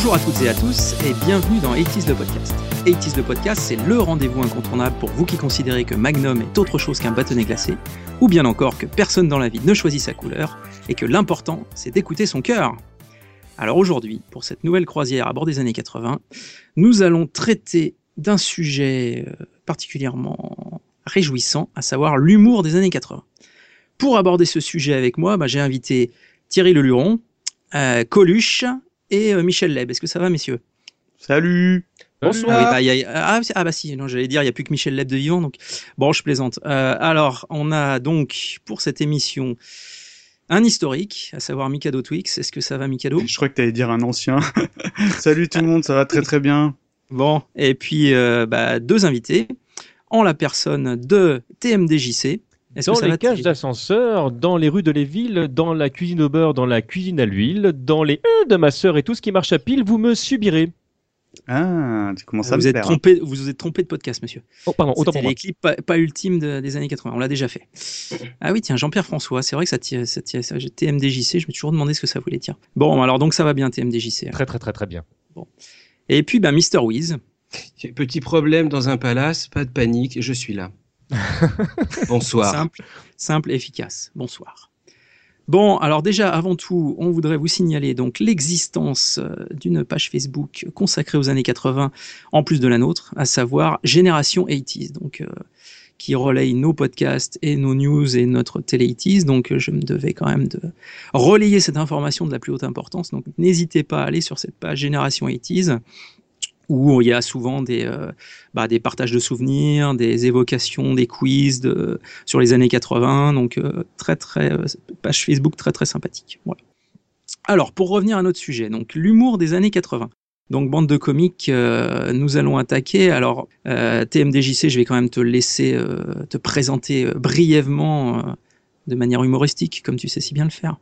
Bonjour à toutes et à tous et bienvenue dans 80s le podcast. 80s le podcast, c'est le rendez-vous incontournable pour vous qui considérez que Magnum est autre chose qu'un bâtonnet glacé, ou bien encore que personne dans la vie ne choisit sa couleur, et que l'important, c'est d'écouter son cœur. Alors aujourd'hui, pour cette nouvelle croisière à bord des années 80, nous allons traiter d'un sujet particulièrement réjouissant, à savoir l'humour des années 80. Pour aborder ce sujet avec moi, j'ai invité Thierry Leluron, Coluche et Michel Leb. Est-ce que ça va, messieurs ? Salut. Bonsoir. Si, non, j'allais dire, il n'y a plus que Michel Leb de vivant, donc bon, je plaisante. Alors, on a donc, pour cette émission, un historique, à savoir Mikado Twix. Est-ce que ça va, Mikado ? Je crois que tu allais dire un ancien. Salut tout le monde, ça va très très bien. Bon, et puis deux invités, en la personne de TMDJC. Dans les cages d'ascenseur, dans les rues de Léville, dans la cuisine au beurre, dans la cuisine à l'huile, dans les de ma sœur et tout ce qui marche à pile, vous me subirez. Ah, tu commences à vous me êtes plaire. trompé, vous vous êtes trompé de podcast, monsieur. Oh, pardon, autant C'était pour moi. les clips pas ultimes des années 80, on l'a déjà fait. Ah oui, tiens, Jean-Pierre François, c'est vrai que ça TMDJC, je me suis toujours demandé ce que ça voulait dire. Bon, alors donc ça va bien, TMDJC. Très très très très bien. Bon. Et puis, Mr. Wiz. Petit problème dans un palace, pas de panique, je suis là. Bonsoir. Simple, efficace. Bonsoir. Bon, alors déjà, avant tout, on voudrait vous signaler donc l'existence d'une page Facebook consacrée aux années 80, en plus de la nôtre, à savoir Génération 80s, donc qui relaye nos podcasts et nos news et notre télé 80s, donc je me devais quand même de relayer cette information de la plus haute importance, donc n'hésitez pas à aller sur cette page Génération 80s, où il y a souvent des partages de souvenirs, des évocations, des quiz sur les années 80, donc page Facebook très très sympathique. Voilà. Alors, pour revenir à notre sujet, donc l'humour des années 80. Donc, bande de comiques, nous allons attaquer. Alors, TMDJC, je vais quand même te laisser te présenter brièvement de manière humoristique, comme tu sais si bien le faire.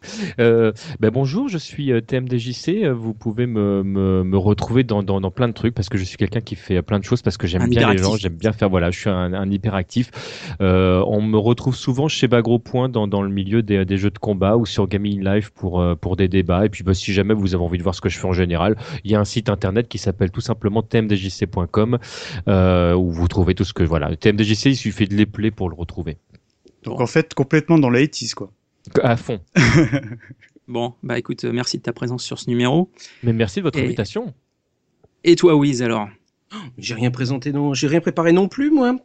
Bonjour, je suis TMDJC. Vous pouvez me retrouver dans plein de trucs parce que je suis quelqu'un qui fait plein de choses parce que j'aime bien les gens, j'aime bien faire. Voilà, je suis un hyperactif. On me retrouve souvent chez Bagro Point dans le milieu des jeux de combat ou sur Gaming Live pour des débats. Et puis si jamais vous avez envie de voir ce que je fais en général, il y a un site internet qui s'appelle tout simplement tmdjc.com où vous trouvez tout ce que voilà. TMDJC, il suffit de l'épeler pour le retrouver. Donc en fait, complètement dans la 80s, quoi. À fond. Bon, écoute, merci de ta présence sur ce numéro. Mais merci de votre invitation. Et toi, Wiz, alors ? J'ai rien présenté, non, j'ai rien préparé non plus, moi.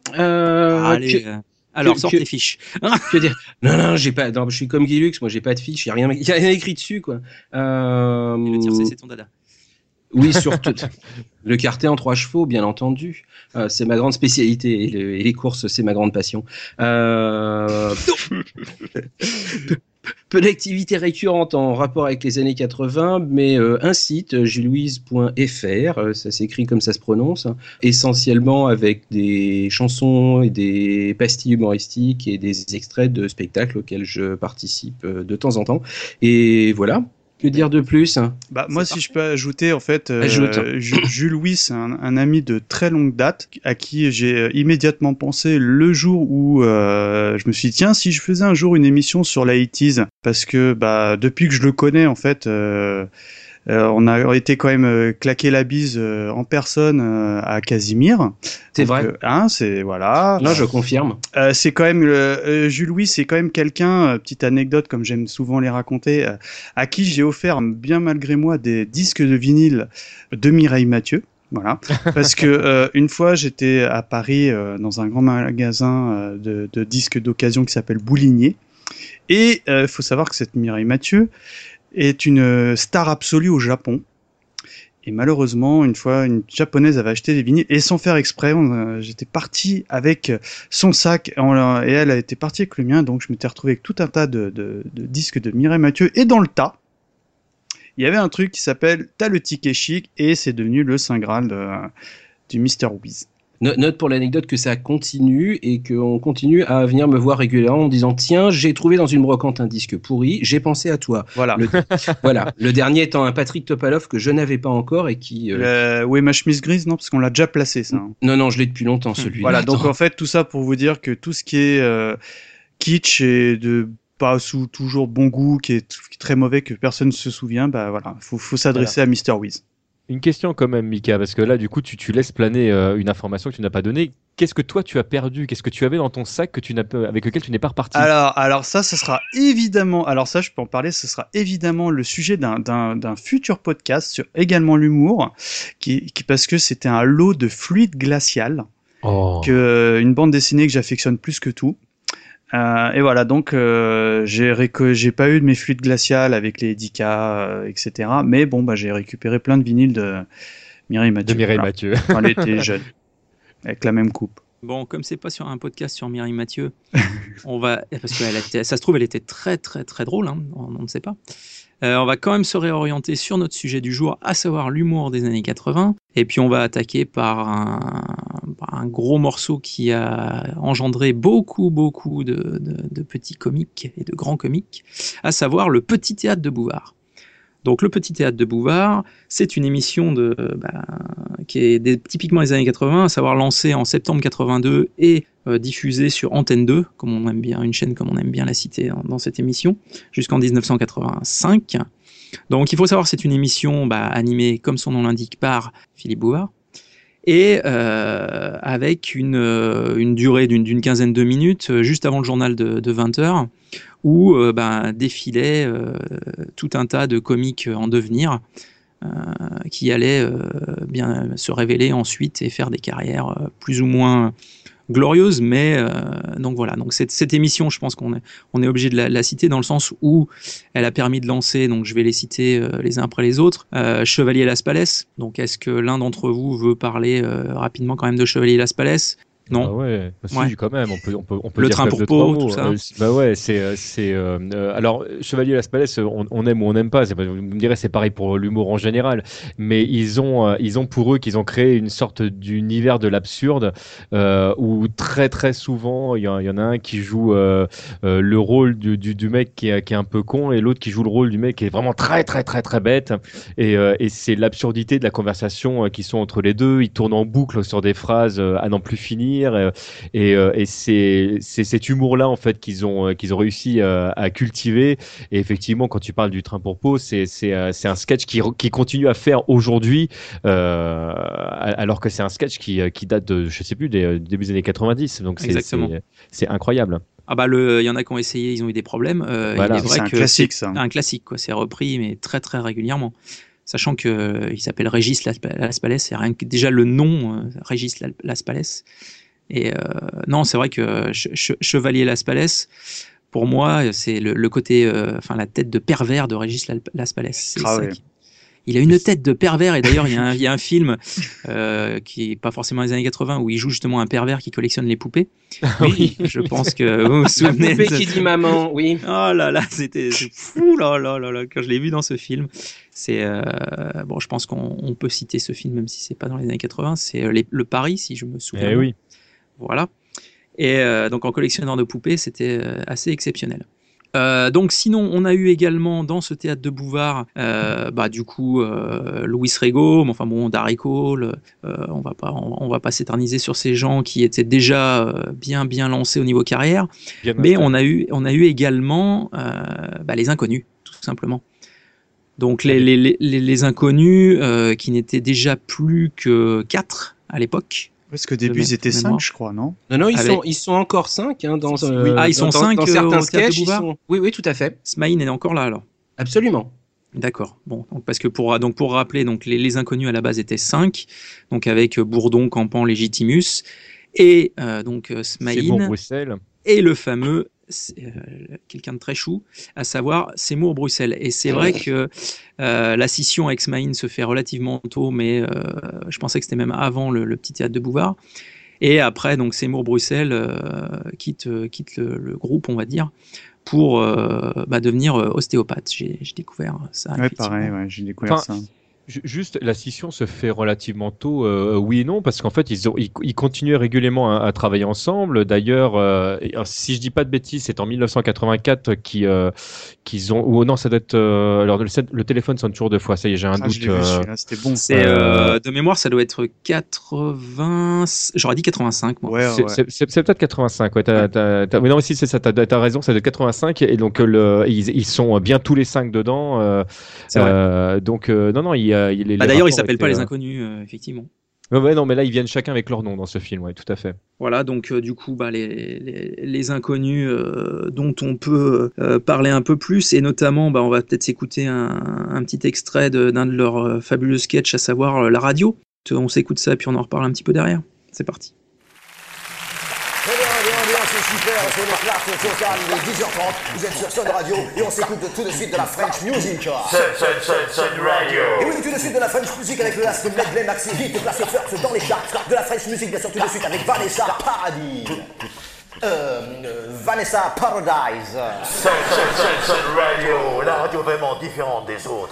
Alors, sors tes fiches. Que dire ? Non, j'ai pas. Non, je suis comme Guilux, moi, j'ai pas de fiches, y a rien écrit dessus, quoi. Le tiercé, c'est ton dada. Oui, surtout. Le quartet en 3 chevaux, bien entendu. C'est ma grande spécialité. Et les courses, c'est ma grande passion. Peu d'activités récurrentes en rapport avec les années 80, mais un site, julouise.fr, ça s'écrit comme ça se prononce, essentiellement avec des chansons et des pastilles humoristiques et des extraits de spectacles auxquels je participe de temps en temps. Et voilà. Que dire de plus ? Moi, si je peux ajouter, en fait, Ajoute. Jules Louis, c'est un ami de très longue date à qui j'ai immédiatement pensé le jour où je me suis dit, tiens, si je faisais un jour une émission sur la 80s, parce que depuis que je le connais, en fait, on a été quand même claquer la bise en personne à Casimir. C'est vrai. C'est voilà. Non, je confirme. C'est quand même Jules Louis, c'est quand même quelqu'un. Petite anecdote, comme j'aime souvent les raconter, à qui j'ai offert bien malgré moi des disques de vinyle de Mireille Mathieu. Voilà, parce que une fois j'étais à Paris dans un grand magasin de disques d'occasion qui s'appelle Boulinier, et faut savoir que cette Mireille Mathieu est une star absolue au Japon. Et malheureusement, une fois, une japonaise avait acheté des vinyles et sans faire exprès, j'étais parti avec son sac et elle a été partie avec le mien, donc je m'étais retrouvé avec tout un tas de disques de Mireille Mathieu, et dans le tas, il y avait un truc qui s'appelle T'as le ticket chic, et c'est devenu le Saint Graal du Mr. Wiz. Note pour l'anecdote que ça continue et qu'on continue à venir me voir régulièrement en disant, tiens, j'ai trouvé dans une brocante un disque pourri, j'ai pensé à toi. Voilà. Le dernier étant un Patrick Topalov que je n'avais pas encore et qui... Où est ma chemise grise ? Non, parce qu'on l'a déjà placé, ça. Hein. Non, je l'ai depuis longtemps, celui-là. Voilà, donc en fait, tout ça pour vous dire que tout ce qui est kitsch et de pas sous toujours bon goût, qui est très mauvais, que personne ne se souvient, voilà, faut s'adresser à Mr. Wiz. Une question quand même, Mika, parce que là, du coup, tu laisses planer une information que tu n'as pas donnée. Qu'est-ce que toi, tu as perdu? Qu'est-ce que tu avais dans ton sac avec lequel tu n'es pas reparti? Alors ça, ce sera évidemment, alors ça, je peux en parler, ce sera évidemment le sujet d'un futur podcast sur également l'humour, parce que c'était un lot de fluide glacial, une bande dessinée que j'affectionne plus que tout. Et voilà, donc j'ai pas eu de mes fluides glaciales avec les 10K, etc. Mais bon, bah j'ai récupéré plein de vinyles de Mireille Mathieu. Mathieu. Quand elle était jeune, avec la même coupe. Bon, comme c'est pas sur un podcast sur Mireille Mathieu, parce que ça se trouve, elle était très très très drôle, hein, on ne sait pas. On va quand même se réorienter sur notre sujet du jour, à savoir l'humour des années 80. Et puis on va attaquer par un gros morceau qui a engendré beaucoup de petits comiques et de grands comiques, à savoir le Petit Théâtre de Bouvard. Donc le Petit Théâtre de Bouvard, c'est une émission qui est typiquement des années 80, à savoir lancée en septembre 82 et diffusée sur Antenne 2, comme on aime bien, une chaîne comme on aime bien la citer dans cette émission, jusqu'en 1985. Donc il faut savoir que c'est une émission animée, comme son nom l'indique, par Philippe Bouvard, et avec une durée d'une quinzaine de minutes, juste avant le journal de 20h, où défilait tout un tas de comiques en devenir qui allaient bien se révéler ensuite et faire des carrières plus ou moins glorieuses, mais donc voilà. Donc cette émission, je pense qu'on est obligé de la citer dans le sens où elle a permis de lancer, donc je vais les citer les uns après les autres, Chevalier Las Palais. Donc est-ce que l'un d'entre vous veut parler rapidement quand même de Chevalier Las Palais? Non. Ah ouais, si, quand même, on peut le dire train pour Pau, tout ça. Alors, Chevalier Las Palais, on aime ou on n'aime pas. Vous me direz, c'est pareil pour l'humour en général. Mais ils ont pour eux qu'ils ont créé une sorte d'univers de l'absurde où très très souvent, il y en a un qui joue le rôle du mec qui est un peu con et l'autre qui joue le rôle du mec qui est vraiment très très très très bête. Et c'est l'absurdité de la conversation qui sont entre les deux. Ils tournent en boucle sur des phrases à n'en plus finir. Et c'est cet humour-là en fait qu'ils ont réussi à cultiver. Et effectivement, quand tu parles du train pour Pau, c'est un sketch qui continue à faire aujourd'hui, alors que c'est un sketch qui date de, je sais plus, des début des années 90. Donc c'est incroyable. Il y en a qui ont essayé, ils ont eu des problèmes. Voilà, il est vrai que classique, ça. Un classique, quoi. C'est repris, mais très très régulièrement. Sachant qu'il s'appelle Régis Las Palais, c'est rien que déjà le nom, Régis Las Palais. Et non, c'est vrai que Chevalier Las Palais, pour moi, c'est le côté, la tête de pervers de Régis Las Palais. Il a une tête de pervers, et d'ailleurs, il y a un film qui est pas forcément des années 80 où il joue justement un pervers qui collectionne les poupées. Oui, je pense que vous vous souvenez. La poupée qui dit maman, oui. Oh là là, c'était fou là quand je l'ai vu dans ce film. C'est je pense qu'on peut citer ce film même si c'est pas dans les années 80. C'est le Paris, si je me souviens. Oui. Voilà. Et donc en collectionneur de poupées, c'était assez exceptionnel. Donc sinon, on a eu également dans ce théâtre de Bouvard, Louis Rego, Darry Cole. On va pas s'éterniser sur ces gens qui étaient déjà bien lancés au niveau carrière. Mais on a eu également les inconnus, tout simplement. Donc les inconnus qui n'étaient déjà plus que 4 à l'époque. Parce qu'au début, ils étaient 5, je crois, non? Non, ils sont encore 5. Hein, ils sont 5 dans certains sketchs. Oui, tout à fait. Smaïn est encore là, alors? Absolument. D'accord. Bon, donc parce que pour rappeler, donc les inconnus à la base étaient 5, donc avec Bourdon, Campan, Légitimus, et Smaïn. Seymour Bruxelles. Et le fameux quelqu'un de très chou, à savoir Seymour Bruxelles. Et c'est vrai que la scission avec Smaïn se fait relativement tôt, mais je pensais que c'était même avant le Petit Théâtre de Bouvard. Et après, donc Seymour Bruxelles quitte le groupe, on va dire, pour devenir ostéopathe. J'ai découvert ça. Ouais, pareil, j'ai découvert ça. Juste, la scission se fait relativement tôt, oui et non, parce qu'en fait, ils continuaient régulièrement à travailler ensemble. D'ailleurs, si je dis pas de bêtises, c'est en 1984 qu'ils ont. Ou non, ça doit être. Alors, le téléphone sonne toujours 2 fois. Ça y est, j'ai un doute. Je l'ai vu, celui-là, c'était bon. C'est de mémoire, ça doit être 80. J'aurais dit 85. Moi. Ouais. C'est peut-être 85. Ouais, mais non, si c'est ça. T'as raison, ça doit être 85. Et donc, ils sont bien tous les 5 dedans. Donc, non, il d'ailleurs, ils s'appellent pas les inconnus, effectivement. Ouais, non, mais là, ils viennent chacun avec leur nom dans ce film, ouais, tout à fait. Voilà, donc du coup, les inconnus dont on peut parler un peu plus, et notamment, on va peut-être s'écouter un petit extrait d'un de leurs fabuleux sketchs, à savoir La Radio. On s'écoute ça, puis on en reparle un petit peu derrière. C'est parti. C'est super, c'est le clash total, il est 10h30, vous êtes sur Sun Radio et on s'écoute tout de suite de la French Music. Sun Radio. Et oui, tout de suite de la French Music avec le last medley maxi hit placé first dans les charts. De la French Music, bien sûr, tout de suite avec Vanessa Paradis. Vanessa Paradise. Sun Radio, la radio vraiment différente des autres.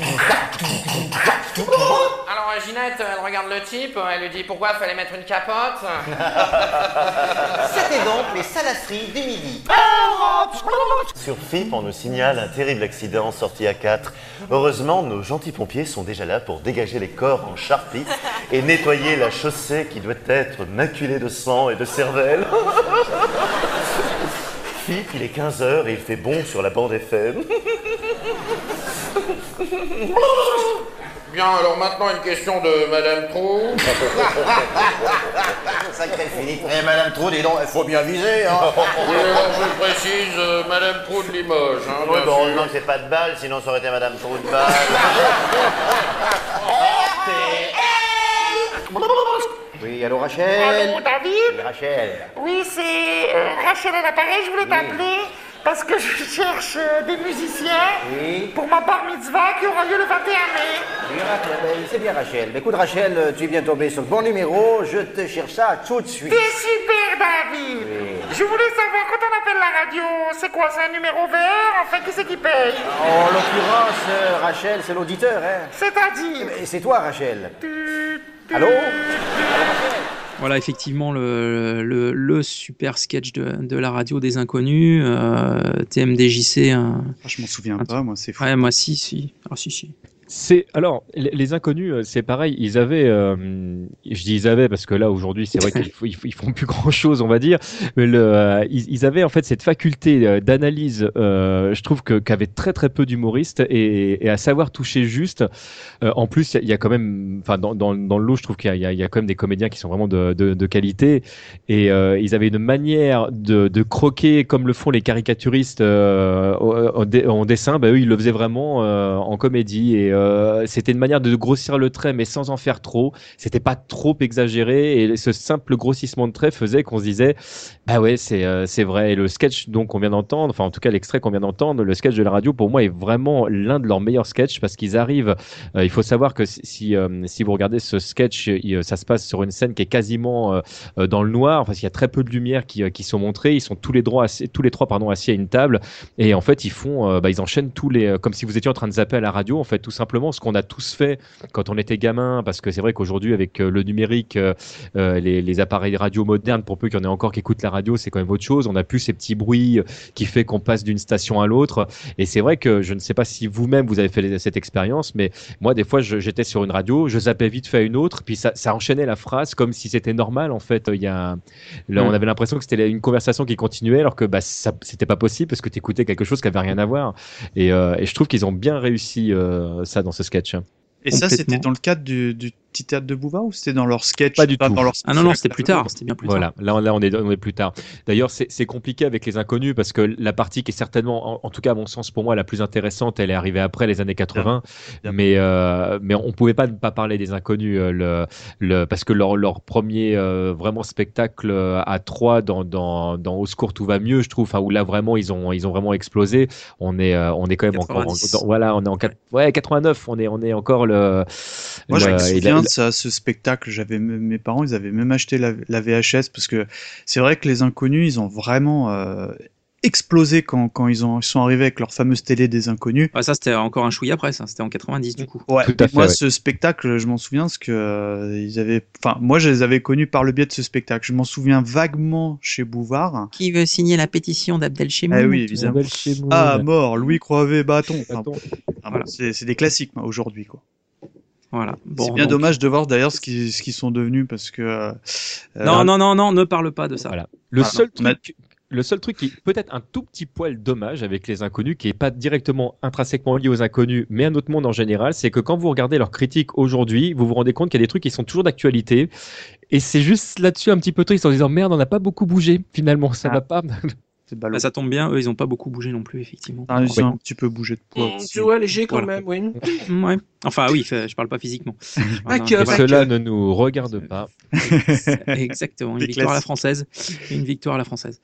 Alors Ginette, elle regarde le type, elle lui dit pourquoi il fallait mettre une capote. C'était donc les salasseries du midi. Sur FIP, on nous signale un terrible accident sorti à 4. Heureusement, nos gentils pompiers sont déjà là pour dégager les corps en charpie et nettoyer la chaussée qui doit être maculée de sang et de cervelle. FIP, il est 15h et il fait bon sur la bande FM. Bien, alors maintenant une question de Madame Trou. Sacré Philippe. Eh, Madame Trou, dis donc, il faut bien viser, hein. Oui, alors je précise, Madame Trou de Limoges. Hein, Oui, bien sûr. heureusement que c'est pas de balle, sinon ça aurait été Madame Trou de balle. Oui, allô Rachel. Allô, David? Oui, Rachel. Oui, c'est Rachel à l'appareil. Je voulais t'appeler parce que je cherche des musiciens Oui. pour ma bar mitzvah qui aura lieu le 21 mai. Oui, Rachel, c'est bien Rachel. Écoute Rachel, tu es bien tombé sur le bon numéro, je te cherche ça tout de suite. T'es super, David. Oui. Je voulais savoir, quand on appelle la radio, c'est quoi? C'est un numéro vert? Enfin, qui c'est qui paye? En l'occurrence, Rachel, c'est l'auditeur, hein. C'est-à-dire? Et c'est toi Rachel. Allô? Voilà, effectivement, le super sketch de la radio des inconnus, TMDJC. Je m'en souviens pas, moi, c'est fou. Ouais, moi, si. Ah, si. Alors les inconnus, c'est pareil. Ils avaient, je dis ils avaient parce que là aujourd'hui c'est vrai qu'ils font plus grand chose, on va dire. Mais ils avaient en fait cette faculté d'analyse. Je trouve qu'avaient très très peu d'humoristes et à savoir toucher juste. En plus, il y a quand même, enfin dans le lot, je trouve qu'il y a quand même des comédiens qui sont vraiment de qualité. Et ils avaient une manière de croquer comme le font les caricaturistes en dessin. Eux, ils le faisaient vraiment en comédie et c'était une manière de grossir le trait mais sans en faire trop. C'était pas trop exagéré et ce simple grossissement de trait faisait qu'on se disait ah ouais c'est vrai. Et le sketch donc qu'on vient d'entendre, enfin en tout cas l'extrait qu'on vient d'entendre, le sketch de la radio pour moi est vraiment l'un de leurs meilleurs sketchs parce qu'ils arrivent. Il faut savoir que si vous regardez ce sketch, ça se passe sur une scène qui est quasiment dans le noir parce qu'il y a très peu de lumière qui sont montrées. Ils sont tous les trois assis à une table et en fait ils enchaînent comme si vous étiez en train de zapper à la radio en fait tout simplement ce qu'on a tous fait quand on était gamin, parce que c'est vrai qu'aujourd'hui avec le numérique, les appareils radio modernes, pour peu qu'il y en ait encore qui écoutent la radio, c'est quand même autre chose. On a plus ces petits bruits qui fait qu'on passe d'une station à l'autre. Et c'est vrai que je ne sais pas si vous-même vous avez fait cette expérience, mais moi des fois j'étais sur une radio, je zappais vite fait à une autre, puis ça enchaînait la phrase comme si c'était normal en fait. Là, on avait l'impression que c'était une conversation qui continuait alors que c'était pas possible parce que tu écoutais quelque chose qui avait rien à voir. Et je trouve qu'ils ont bien réussi ça dans ce sketch. Et ça, c'était dans le cadre du petit théâtre de Bouvard ou c'était dans leur sketch? Pas du tout. Non, c'était plus tard. C'était bien plus tard. Voilà, là on est plus tard. D'ailleurs, c'est compliqué avec les inconnus parce que la partie qui est certainement, en tout cas à mon sens pour moi, la plus intéressante, elle est arrivée après les années 80. Mais on pouvait pas ne pas parler des inconnus parce que leur premier vraiment spectacle à 3 dans Au secours tout va mieux, je trouve, où là vraiment ils ont vraiment explosé. On est quand même 90. encore on est en 89. On est encore le. Moi, je me souviens de ça, ce spectacle. Mes parents, ils avaient même acheté la VHS parce que c'est vrai que les inconnus, ils ont vraiment explosé quand ils sont arrivés avec leur fameuse télé des inconnus. Ça, c'était encore un chouïa après, ça. C'était en 90 du coup. Ouais. Tout à fait, moi, ouais. ce spectacle, je m'en souviens parce que moi, je les avais connus par le biais de ce spectacle. Je m'en souviens vaguement chez Bouvard. Qui veut signer la pétition d'Abdel Chemoun? Ah oui, évidemment. Mort, Louis Croivet, bâton. Voilà. C'est des classiques aujourd'hui, quoi. Voilà. Bon, c'est bien dommage de voir d'ailleurs ce qu'ils sont devenus parce que. Non, ne parle pas de ça. Voilà. Le seul truc qui est peut-être un tout petit poil dommage avec les inconnus, qui est pas directement intrinsèquement lié aux inconnus, mais à notre monde en général, c'est que quand vous regardez leurs critiques aujourd'hui, vous vous rendez compte qu'il y a des trucs qui sont toujours d'actualité. Et c'est juste là-dessus un petit peu triste en disant merde, on n'a pas beaucoup bougé finalement, ça va pas. Bah, ça tombe bien, eux, ils n'ont pas beaucoup bougé non plus, effectivement. Ils ont un petit peu bougé de poids. Tu vois, léger quand même, oui. Ouais. Enfin, oui, je parle pas physiquement. Cela ne nous regarde pas. Exactement, une victoire à la française. Une victoire à la française.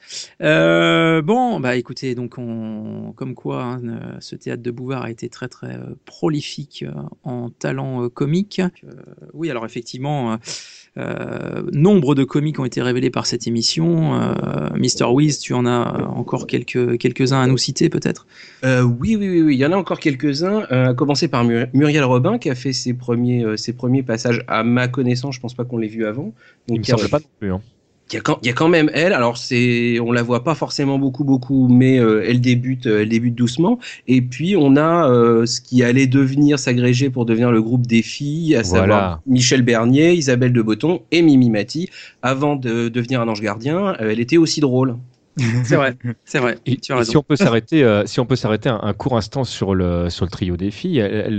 Bon, bah écoutez, donc comme quoi, hein, ce théâtre de Bouvard a été très très prolifique en talent comique. Oui, alors effectivement, nombre de comiques ont été révélés par cette émission. Mr. Wiz, tu en as encore quelques-uns à nous citer peut-être? Oui, il y en a encore quelques-uns. À commencer par Muriel Robin qui a fait ses premiers passages. À ma connaissance, je pense pas qu'on l'ait vu avant. Donc, il me semble pas non plus. Hein. Il y a quand même elle. Alors on la voit pas forcément beaucoup, mais elle débute doucement. Et puis on a ce qui allait s'agréger pour devenir le groupe des filles, à savoir Michel Bernier, Isabelle de Botton et Mimi Mati. Avant de devenir un ange gardien, elle était aussi drôle. C'est vrai. Et tu as raison. Si on peut s'arrêter un court instant sur le trio des filles,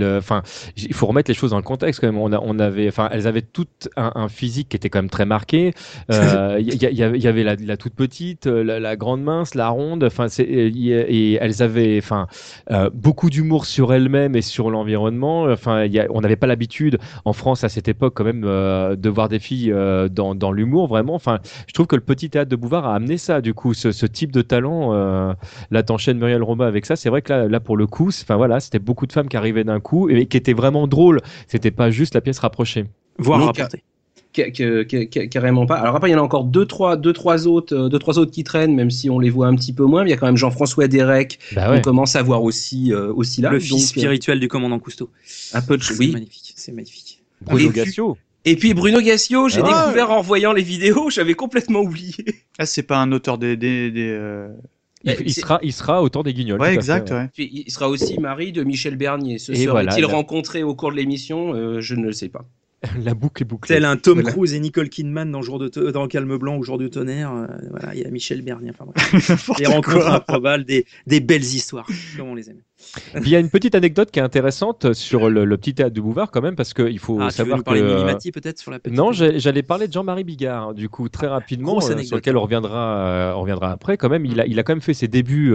il faut remettre les choses dans le contexte quand même. Elles avaient toutes un physique qui était quand même très marqué. Il y avait la toute petite, la grande mince, la ronde. Et elles avaient, beaucoup d'humour sur elles-mêmes et sur l'environnement. On n'avait pas l'habitude en France à cette époque quand même de voir des filles dans l'humour vraiment. Je trouve que le petit théâtre de Bouvard a amené ça du coup. Ce type de talent, là t'enchaînes Muriel Robin avec ça, c'est vrai que là pour le coup, c'était beaucoup de femmes qui arrivaient d'un coup et qui étaient vraiment drôles, c'était pas juste la pièce rapprochée. Voire rapportée. Carrément pas. Alors après il y en a encore deux trois autres qui traînent, même si on les voit un petit peu moins. Mais il y a quand même Jean-François Derek qu'on commence à voir aussi là. Le fils spirituel du commandant Cousteau. Un peu de c'est magnifique. Bruno Gassio. Et puis Bruno Gassio, j'ai découvert en voyant les vidéos, j'avais complètement oublié. Ah, c'est pas un auteur Il sera auteur des Guignols. Ouais, exact. Ouais. Il sera aussi mari de Michel Bernier. Se serait-il rencontré au cours de l'émission? Je ne le sais pas. La boucle est bouclée. Tel un Tom Cruise et Nicole Kidman dans Calme Blanc ou Jour de tonnerre. Il y a Michel Bernier. Les rencontres improbables, des belles histoires, comme on les aime. Il y a une petite anecdote qui est intéressante sur le petit théâtre de Bouvard quand même, parce qu'il faut savoir tu veux nous parler de Mimi Mati peut-être sur la petite... Non, j'allais parler de Jean-Marie Bigard, du coup très rapidement, sur lequel on reviendra après. Quand même, il a quand même fait ses débuts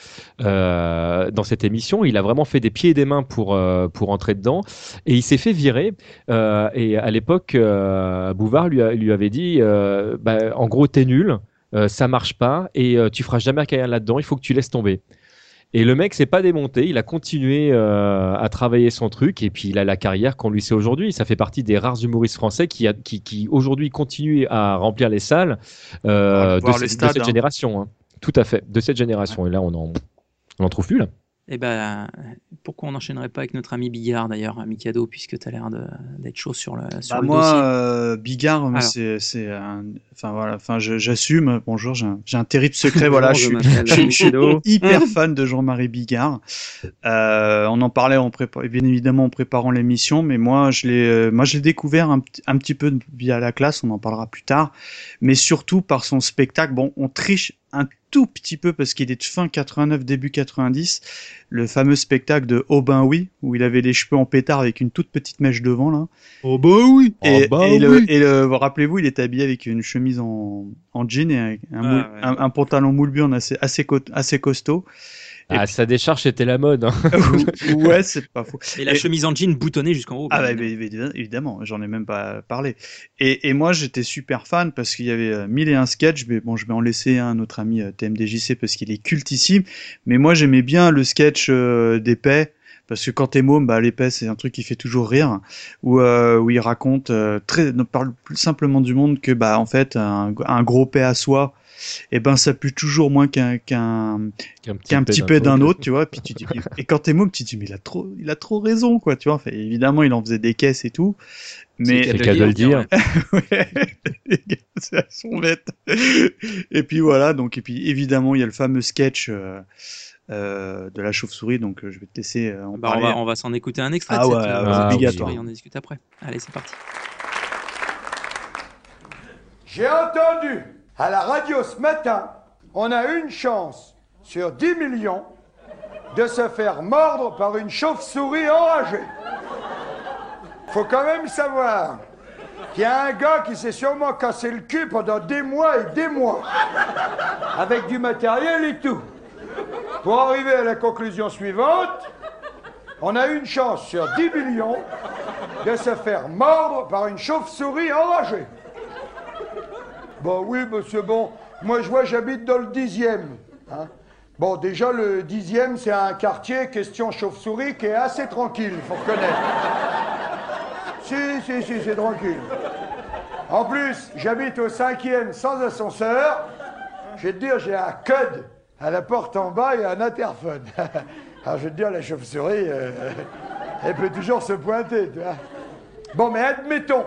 dans cette émission. Il a vraiment fait des pieds et des mains pour entrer dedans, et il s'est fait virer. Et à l'époque, Bouvard lui avait dit, en gros, t'es nul, ça marche pas, et tu feras jamais carrière là-dedans. Il faut que tu laisses tomber. Et le mec s'est pas démonté, il a continué à travailler son truc et puis il a la carrière qu'on lui sait aujourd'hui. Ça fait partie des rares humoristes français qui aujourd'hui continuent à remplir les salles de cette génération. Hein. Tout à fait, de cette génération. Et là, on en trouve plus là. Eh ben, pourquoi on n'enchaînerait pas avec notre ami Bigard d'ailleurs, Mikado, puisque tu as l'air d'être chaud sur le dossier. Moi, Bigard, j'assume. Bonjour, j'ai un terrible secret. Voilà, je suis hyper fan de Jean-Marie Bigard. On en parlait bien évidemment en préparant l'émission, mais moi je l'ai découvert un petit peu via la classe. On en parlera plus tard, mais surtout par son spectacle. Bon, on triche un tout petit peu parce qu'il est de fin 89, début 90, le fameux spectacle de Oh ben oui, où il avait les cheveux en pétard avec une toute petite mèche devant là. Oh ben oui. Et rappelez-vous, il était habillé avec une chemise en jean et un pantalon moule burn assez costaud. Sa décharge était la mode. Hein. Ouais, c'est pas faux. Et la chemise en jean boutonnée jusqu'en haut. Évidemment, j'en ai même pas parlé. Et moi, j'étais super fan parce qu'il y avait 1001 sketchs. Mais bon, je vais en laisser un à notre ami TMDJC parce qu'il est cultissime. Mais moi, j'aimais bien le sketch d'épais. Parce que quand t'es môme, l'épais, c'est un truc qui fait toujours rire. Où il raconte parle plus simplement du monde que en fait un gros paix à soi. Et ça pue toujours moins qu'un petit peu d'un autre, tu vois. Puis tu dis, et quand t'es môme, tu te dis, mais il a trop raison, quoi, tu vois. Enfin, évidemment, il en faisait des caisses et tout. Mais c'est le cas de le dire. Ouais. C'est à son bête. Et puis voilà, et puis évidemment, il y a le fameux sketch de la chauve-souris, donc je vais te laisser en parler. On va s'en écouter un extrait. C'est obligatoire. Oui, on en discute après. Allez, c'est parti. J'ai entendu à la radio ce matin on a une chance sur 10 millions de se faire mordre par une chauve-souris enragée. Faut quand même savoir qu'il y a un gars qui s'est sûrement cassé le cul pendant des mois et des mois, avec du matériel et tout. Pour arriver à la conclusion suivante, on a une chance sur 10 millions de se faire mordre par une chauve-souris enragée. Bon, oui, monsieur, bon, moi je vois, j'habite dans le 10e. Hein. Bon, déjà, le 10e, c'est un quartier, question chauve-souris, qui est assez tranquille, il faut reconnaître. Si, c'est tranquille. En plus, j'habite au 5e sans ascenseur. Je vais te dire, j'ai un code à la porte en bas et un interphone. Alors, je vais te dire, la chauve-souris, elle peut toujours se pointer, tu vois. Bon, mais admettons,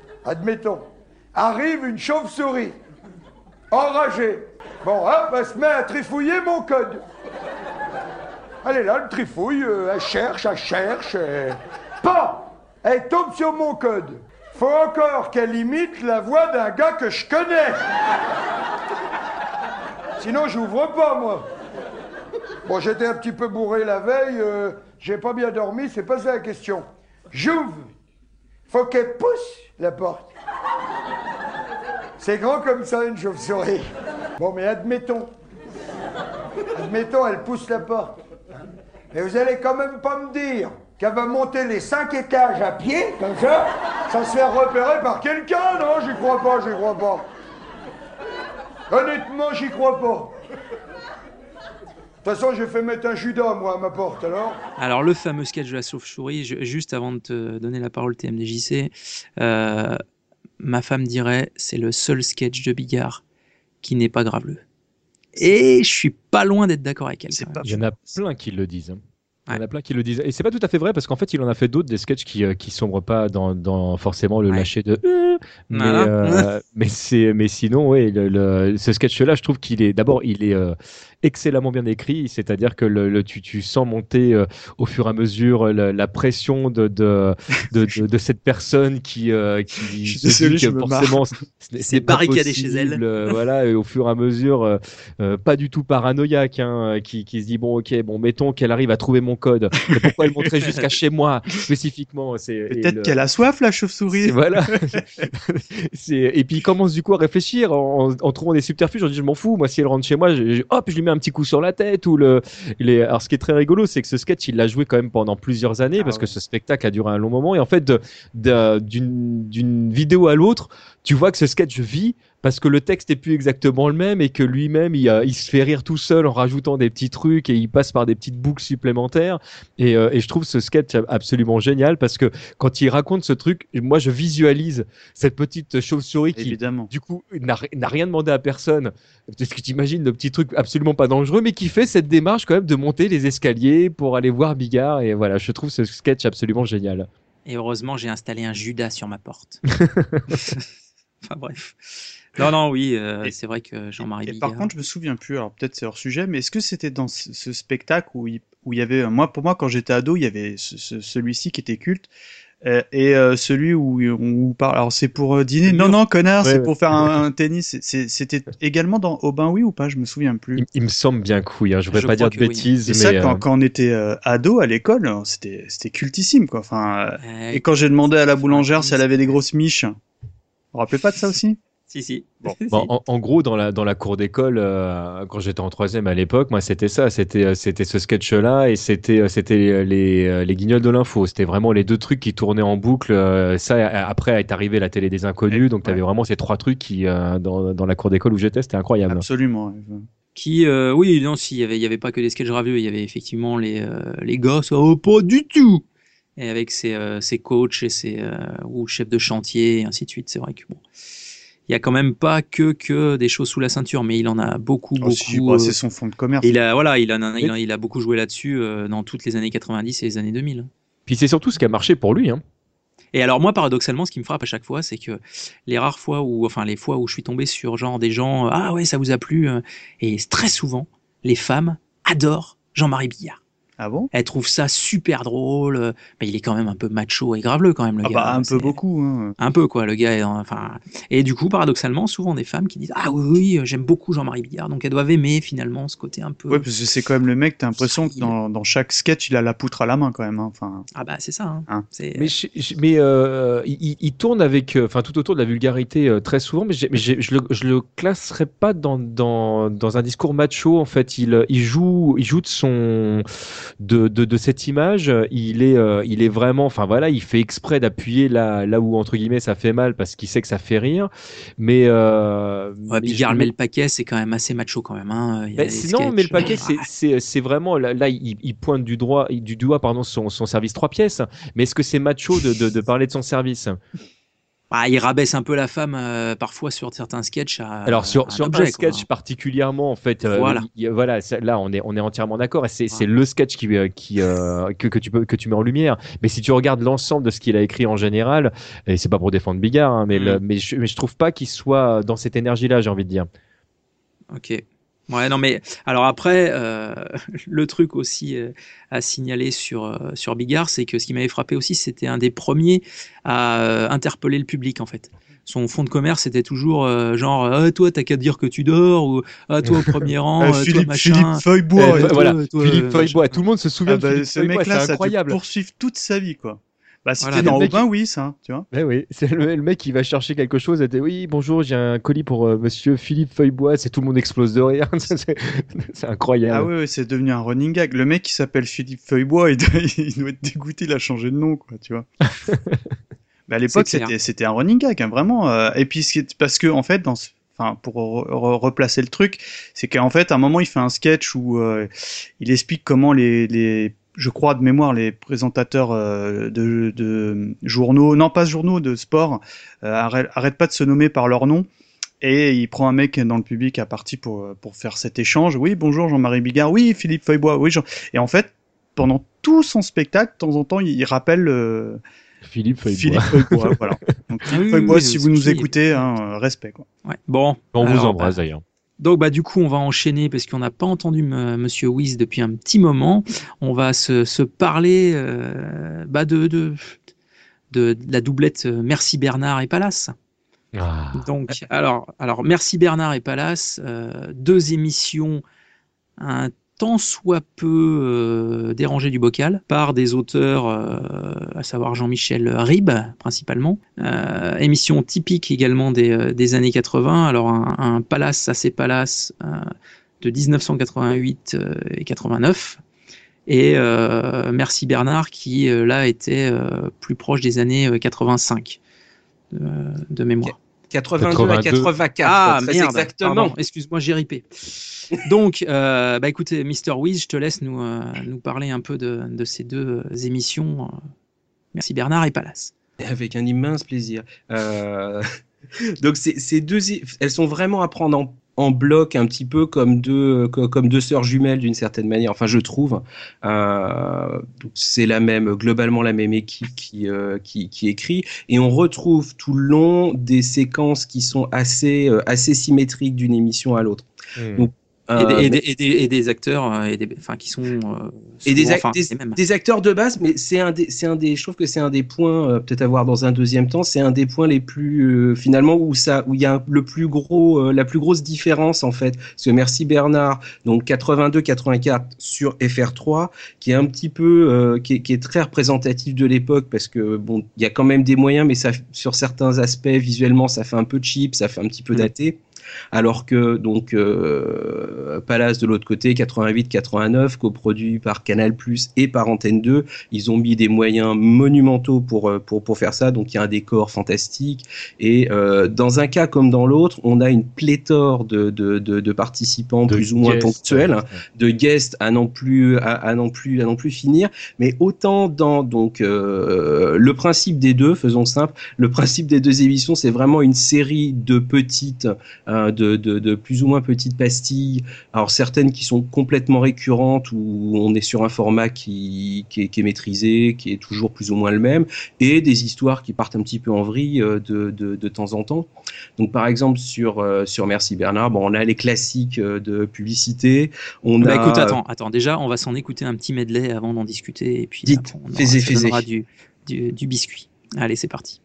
arrive une chauve-souris, enragée. Bon, hop, elle se met à trifouiller mon code. Elle est là, elle trifouille, elle cherche, Pas. Elle tombe sur mon code. Faut encore qu'elle imite la voix d'un gars que je connais. Sinon, j'ouvre pas, moi. Bon, j'étais un petit peu bourré la veille, j'ai pas bien dormi, c'est pas ça la question. J'ouvre. Faut qu'elle pousse la porte. C'est grand comme ça, une chauve-souris. Bon, mais admettons, elle pousse la porte. Mais vous allez quand même pas me dire qu'elle va monter les 5 étages à pied, comme ça, sans se faire repérer par quelqu'un, non? J'y crois pas. Honnêtement, j'y crois pas. De toute façon, j'ai fait mettre un Judas, moi, à ma porte, alors. Alors, le fameux sketch de la chauve-souris, juste avant de te donner la parole, TMDJC, ma femme dirait, c'est le seul sketch de Bigard qui n'est pas graveleux. Et je suis pas loin d'être d'accord avec elle. Il y en a plein qui le disent. Il y en a plein qui le disent. Et c'est pas tout à fait vrai parce qu'en fait, il en a fait d'autres, des sketchs qui sombrent pas dans forcément le lâcher de mais sinon, ouais, ce sketch-là, je trouve qu'il est excellemment bien écrit, c'est-à-dire que tu sens monter au fur et à mesure la pression de cette personne qui se dit que forcément c'est barricadé chez elle. Voilà, et au fur et à mesure, pas du tout paranoïaque, hein, qui se dit bon, mettons qu'elle arrive à trouver mon code. Mais pourquoi elle montrait jusqu'à chez moi spécifiquement? Peut-être qu'elle a soif, la chauve-souris. Voilà. Et puis il commence du coup à réfléchir en trouvant des subterfuges. On dit je m'en fous, moi si elle rentre chez moi, je lui mets un petit coup sur la tête. Alors ce qui est très rigolo, c'est que ce sketch, il l'a joué quand même pendant plusieurs années parce que ce spectacle a duré un long moment. Et en fait, d'une vidéo à l'autre, tu vois que ce sketch vit parce que le texte est plus exactement le même et que lui-même il se fait rire tout seul en rajoutant des petits trucs et il passe par des petites boucles supplémentaires et je trouve ce sketch absolument génial parce que quand il raconte ce truc, moi je visualise cette petite chauve-souris qui du coup n'a rien demandé à personne. Est-ce que tu imagines le petit truc absolument pas dangereux mais qui fait cette démarche quand même de monter les escaliers pour aller voir Bigard et voilà, je trouve ce sketch absolument génial. Et heureusement, j'ai installé un Judas sur ma porte. Enfin bref. Non, oui, c'est vrai que Jean-Marie Bigard... Par contre, je me souviens plus, alors peut-être c'est hors sujet, mais est-ce que c'était dans ce spectacle où il y avait... Pour moi, quand j'étais ado, il y avait celui-ci qui était culte, et celui où on parle... Alors, c'est pour dîner? Non, connard, c'est pour faire un tennis. C'était également dans Aubin, oui ou pas? Je me souviens plus. Il me semble bien que oui, hein. Je voudrais pas dire de bêtises. Et mais ça, quand on était ado à l'école, c'était cultissime, quoi. Enfin, et quand j'ai demandé à la boulangère si elle avait des grosses miches... Vous vous rappelez pas de ça aussi? Si. Bon, en gros, dans la cour d'école, quand j'étais en 3e à l'époque, moi c'était ça, c'était ce sketch-là et c'était les Guignols de l'info. C'était vraiment les deux trucs qui tournaient en boucle. Ça, après est arrivé la télé des inconnus, donc t'avais vraiment ces trois trucs qui dans la cour d'école où j'étais, c'était incroyable. Absolument. Oui, non, il y avait pas que des sketchs ravieux, il y avait effectivement les gars, ça va pas du tout. Et avec ses coachs et ou chefs de chantier et ainsi de suite, c'est vrai que bon. Il y a quand même pas que des choses sous la ceinture, mais il en a beaucoup. C'est son fond de commerce. Il a beaucoup joué là-dessus dans toutes les années 90 et les années 2000. Puis c'est surtout ce qui a marché pour lui, hein. Et alors moi, paradoxalement, ce qui me frappe à chaque fois, c'est que les fois où je suis tombé sur genre des gens, ah ouais, ça vous a plu, et très souvent, les femmes adorent Jean-Marie Bigard. Ah bon? Elle trouve ça super drôle. Mais il est quand même un peu macho et graveleux quand même, le gars. Un peu beaucoup. Hein. Un peu, quoi, le gars. Enfin... Et du coup, paradoxalement, souvent des femmes qui disent « Ah oui, j'aime beaucoup Jean-Marie Bigard ». Donc elles doivent aimer finalement ce côté un peu... Ouais, parce que c'est quand même le mec, t'as l'impression que dans chaque sketch, il a la poutre à la main quand même. Hein. Enfin... Ah bah c'est ça. Hein. Mais il tourne avec, tout autour de la vulgarité très souvent, mais je le classerais pas dans un discours macho. En fait, il joue de cette image. Il est vraiment, il fait exprès d'appuyer là où entre guillemets ça fait mal parce qu'il sait que ça fait rire. Mais Bigard met le paquet, c'est quand même assez macho quand même. Hein. Mais le paquet, c'est vraiment là il pointe du doigt son service 3 pièces. Mais est-ce que c'est macho de parler de son service? Il rabaisse un peu la femme parfois sur certains sketchs. Alors sur le sketch particulièrement, en fait, là on est entièrement d'accord. Et c'est le sketch que tu mets en lumière. Mais si tu regardes l'ensemble de ce qu'il a écrit en général, et c'est pas pour défendre Bigard, hein, mais je trouve pas qu'il soit dans cette énergie-là, j'ai envie de dire. Ok. Ouais, non, mais alors après, le truc aussi à signaler sur Bigard, c'est que ce qui m'avait frappé aussi, c'était un des premiers à interpeller le public en fait. Son fond de commerce, c'était toujours toi, t'as qu'à dire que tu dors, ou toi au premier rang, Philippe, toi machin. Philippe Feuillebois. Philippe Feuillebois. Tout le monde se souvient de Philippe ce Feuillebois, mec-là, c'est ça incroyable. te poursuivre toute sa vie, quoi. C'était Voilà, dans Aubin, oui, ça, tu vois. Oui, c'est le mec qui va chercher quelque chose et dit oui, bonjour, j'ai un colis pour monsieur Philippe Feuillebois, tout le monde explose de rire. C'est incroyable. Ah oui, c'est devenu un running gag. Le mec qui s'appelle Philippe Feuillebois, il doit être dégoûté, il a changé de nom, quoi, tu vois. Mais à l'époque, c'était un running gag, hein, vraiment. Et puis, parce que, en fait, pour replacer le truc, c'est qu'en fait, à un moment, il fait un sketch où il explique comment je crois de mémoire, les présentateurs de journaux, non pas journaux, de sport, arrêtent pas de se nommer par leur nom. Et il prend un mec dans le public à partie pour faire cet échange. Oui, bonjour Jean-Marie Bigard. Oui, Philippe Feuillebois. Oui, Et en fait, pendant tout son spectacle, de temps en temps, il rappelle Philippe Feuillebois. Voilà. Donc Philippe Feuillebois, si vous nous écoutez, respect, quoi. Ouais. Bon. On vous embrasse d'ailleurs. Donc du coup on va enchaîner parce qu'on n'a pas entendu Monsieur Wiz depuis un petit moment. On va se parler de la doublette Merci Bernard et Palace. Donc alors Merci Bernard et Palace, 2 émissions un tant soit peu dérangées du bocal par des auteurs, à savoir Jean-Michel Ribes principalement. Émission typique également des années 80. Alors un Palace, ça c'est Palace de 1988 et 89. Et Merci Bernard qui là était plus proche des années 85 de mémoire. 82 à 84, très merde, exactement. Pardon, excuse-moi, j'ai ripé. Donc, écoutez, Mr. Wiz, je te laisse nous parler un peu de ces 2 émissions. Merci Bernard et Palace. Avec un immense plaisir. Donc, ces 2, elles sont vraiment à prendre en bloc, un petit peu comme deux sœurs jumelles d'une certaine manière. Enfin, je trouve. C'est globalement la même équipe qui écrit, et on retrouve tout le long des séquences qui sont assez symétriques d'une émission à l'autre. Donc, et des acteurs qui sont des acteurs de base, mais je trouve que c'est un des points peut-être à voir dans un deuxième temps. C'est un des points les plus finalement où il y a la plus grosse différence en fait. Parce que Merci Bernard, donc 82-84 sur FR3, qui est un petit peu qui est très représentatif de l'époque, parce que bon, il y a quand même des moyens, mais ça, sur certains aspects visuellement, ça fait un peu cheap, ça fait un petit peu daté. Alors que donc Palace de l'autre côté, 88-89, coproduit par Canal+ et par Antenne 2, ils ont mis des moyens monumentaux pour faire ça. Donc il y a un décor fantastique, et dans un cas comme dans l'autre, on a une pléthore de participants plus ou moins ponctuels, de guests à n'en plus finir. Mais autant dans le principe des 2, faisons simple, le principe des 2 émissions, c'est vraiment une série de petites de plus ou moins petites pastilles. Alors certaines qui sont complètement récurrentes où on est sur un format qui est maîtrisé, qui est toujours plus ou moins le même, et des histoires qui partent un petit peu en vrille de temps en temps. Donc par exemple sur Merci Bernard, bon, on a les classiques de publicité. Écoute, attends, déjà on va s'en écouter un petit medley avant d'en discuter, et puis dites, ça donnera du biscuit. Allez, c'est parti.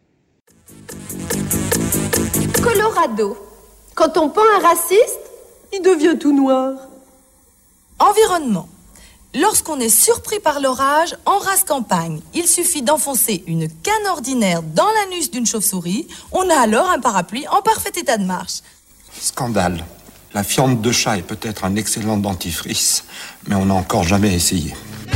Colorado. Quand on peint un raciste, il devient tout noir. Environnement. Lorsqu'on est surpris par l'orage, en race campagne, il suffit d'enfoncer une canne ordinaire dans l'anus d'une chauve-souris. On a alors un parapluie en parfait état de marche. Scandale. La fiente de chat est peut-être un excellent dentifrice, mais on n'a encore jamais essayé.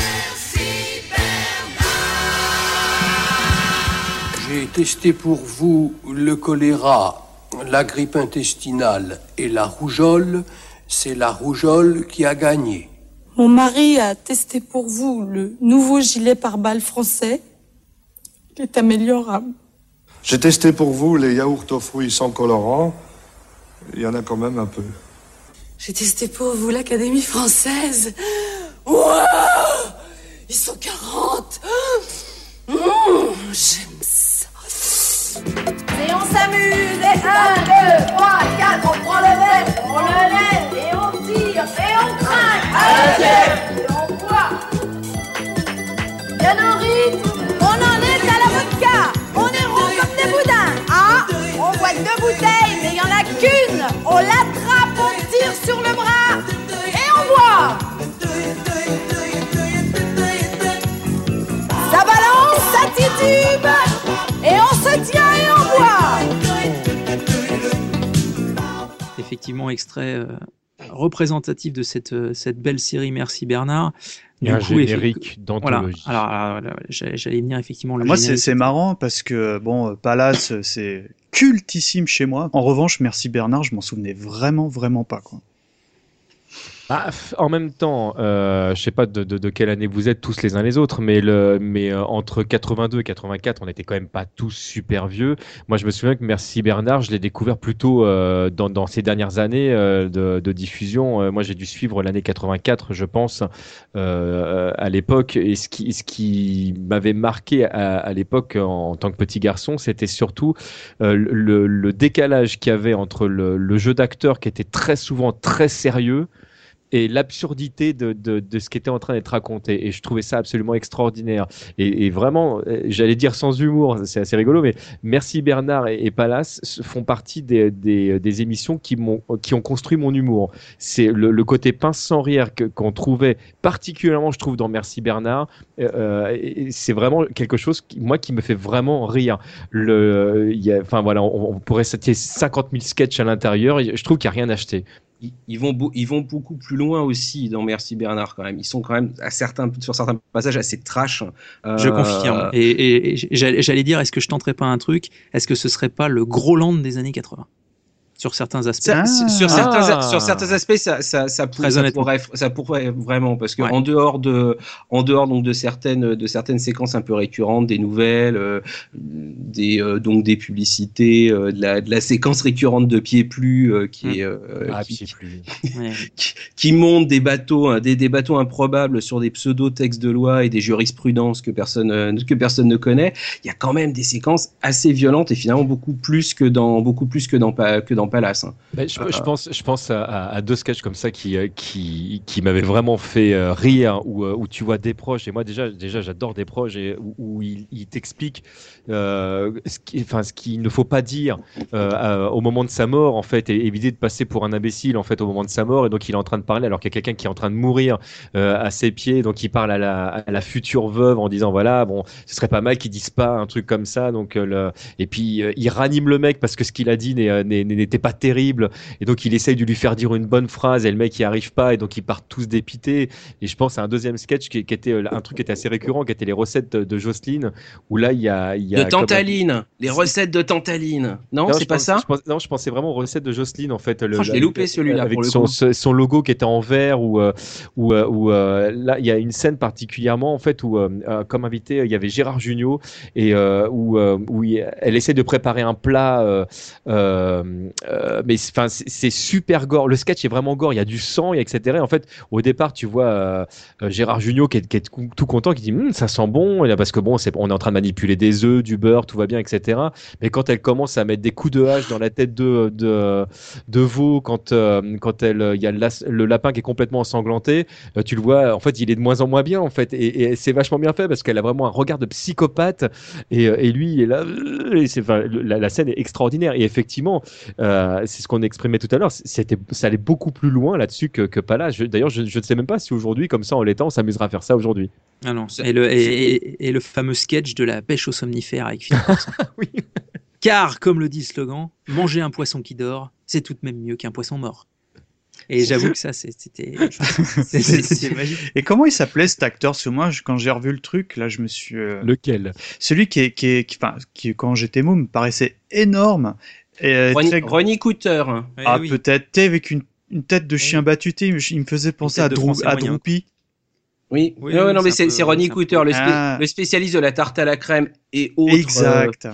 J'ai testé pour vous le choléra, la grippe intestinale et la rougeole. C'est la rougeole qui a gagné. Mon mari a testé pour vous le nouveau gilet pare-balles français. Il est améliorable. J'ai testé pour vous les yaourts aux fruits sans colorant. Il y en a quand même un peu. J'ai testé pour vous l'Académie française. Waouh! Ils sont 40. J'aime ça. Et on s'amuse, et 1, 2, 3, 4, on prend le verre, on le lève, et on tire, et on craque, et on boit. Bien en rythme, on en est à la vodka, on est rond comme des boudins. Ah, on voit 2 bouteilles, mais il n'y en a qu'une. On l'attrape, on tire sur le bras, et on boit. Ça balance, ça titube, et on se tient et on boit. Effectivement, extrait représentatif de cette belle série Merci Bernard. Il y a un générique d'anthologie. Voilà. Alors, j'allais venir effectivement le Moi, générique. c'est marrant parce que, bon, Palace, c'est cultissime chez moi. En revanche, Merci Bernard, je m'en souvenais vraiment pas, quoi. Ah, en même temps, je sais pas de quelle année vous êtes tous les uns les autres, mais entre 82 et 84, on était quand même pas tous super vieux. Moi, je me souviens que Merci Bernard, je l'ai découvert plutôt dans ces dernières années de diffusion. Moi, j'ai dû suivre l'année 84, je pense, à l'époque. Et ce qui m'avait marqué à l'époque en tant que petit garçon, c'était surtout le décalage qu'il y avait entre le jeu d'acteur qui était très souvent très sérieux et l'absurdité de ce qui était en train d'être raconté. Et je trouvais ça absolument extraordinaire. Et vraiment, j'allais dire sans humour, c'est assez rigolo, mais Merci Bernard et Palace font partie des émissions qui ont construit mon humour. C'est le côté pince sans rire qu'on trouvait particulièrement, je trouve, dans Merci Bernard. C'est vraiment quelque chose qui me fait vraiment rire. Enfin voilà, on pourrait citer 50 000 sketchs à l'intérieur. Je trouve qu'il n'y a rien à acheter. Ils vont beaucoup plus loin aussi dans Merci Bernard quand même. Ils sont quand même sur certains passages assez trash. Je confirme. Et j'allais dire, est-ce que je tenterais pas un truc? Est-ce que ce serait pas le Gros-Land des années 80? Sur certains aspects. Sur certains aspects, ça pourrait vraiment, parce que en dehors donc de certaines séquences un peu récurrentes, des nouvelles, donc des publicités, de la séquence récurrente de Pieds Plus qui monte des bateaux, des bateaux improbables sur des pseudo-textes de loi et des jurisprudences que personne ne connaît. Il y a quand même des séquences assez violentes et finalement beaucoup plus que dans Palace. Je pense à 2 sketchs comme ça qui m'avaient vraiment fait rire, où tu vois Desproges, et moi déjà j'adore Desproges, et où il t'explique ce qu'il ne faut pas dire au moment de sa mort, en fait, et éviter de passer pour un imbécile, en fait, au moment de sa mort. Et donc il est en train de parler alors qu'il y a quelqu'un qui est en train de mourir à ses pieds, donc il parle à la future veuve en disant voilà, bon, ce serait pas mal qu'ils disent pas un truc comme ça, donc et puis il ranime le mec parce que ce qu'il a dit n'était pas terrible, et donc il essaye de lui faire dire une bonne phrase et le mec y arrive pas, et donc ils partent tous dépités. Et je pense à un deuxième sketch qui était un truc qui était assez récurrent, qui était les recettes de Jocelyne, où là il y a de Tantaline, les recettes de Tantaline. Non, c'est pas ça. Je pensais vraiment aux recettes de Jocelyne, en fait. Je l'ai loupé celui-là avec pour le coup. son logo qui était en vert, où là il y a une scène particulièrement, en fait, où comme invité il y avait Gérard Jugnot, et où elle essaie de préparer un plat mais c'est super gore. Le sketch est vraiment gore. Il y a du sang, etc. Et en fait, au départ, tu vois Gérard Jugnot qui est tout content, qui dit ça sent bon, parce que bon, on est en train de manipuler des œufs, du beurre, tout va bien, etc. Mais quand elle commence à mettre des coups de hache dans la tête de veau, quand il y a le lapin qui est complètement ensanglanté, tu le vois. En fait, il est de moins en moins bien, en fait, et c'est vachement bien fait parce qu'elle a vraiment un regard de psychopathe, et lui, il est là. La scène est extraordinaire, et effectivement. C'est ce qu'on exprimait tout à l'heure, ça allait beaucoup plus loin là-dessus que Palace. D'ailleurs, je ne sais même pas si aujourd'hui, comme ça en l'état, on s'amusera à faire ça aujourd'hui. Ah non, et le fameux sketch de la pêche aux somnifères avec Philippe Corson. Oui. Car, comme le dit le slogan, manger un poisson qui dort, c'est tout de même mieux qu'un poisson mort. Et j'avoue que ça, c'était magique. Et comment il s'appelait cet acteur? Parce que moi, quand j'ai revu le truc, là, je me suis... Lequel? Celui qui, quand j'étais môme, me paraissait énorme. Ronnie Cooter. Oui. Peut-être avec une tête de chien battu, il me faisait penser à Droopy. Oui, non, mais c'est Ronnie Cooter, le spécialiste de la tarte à la crème et autres, exact.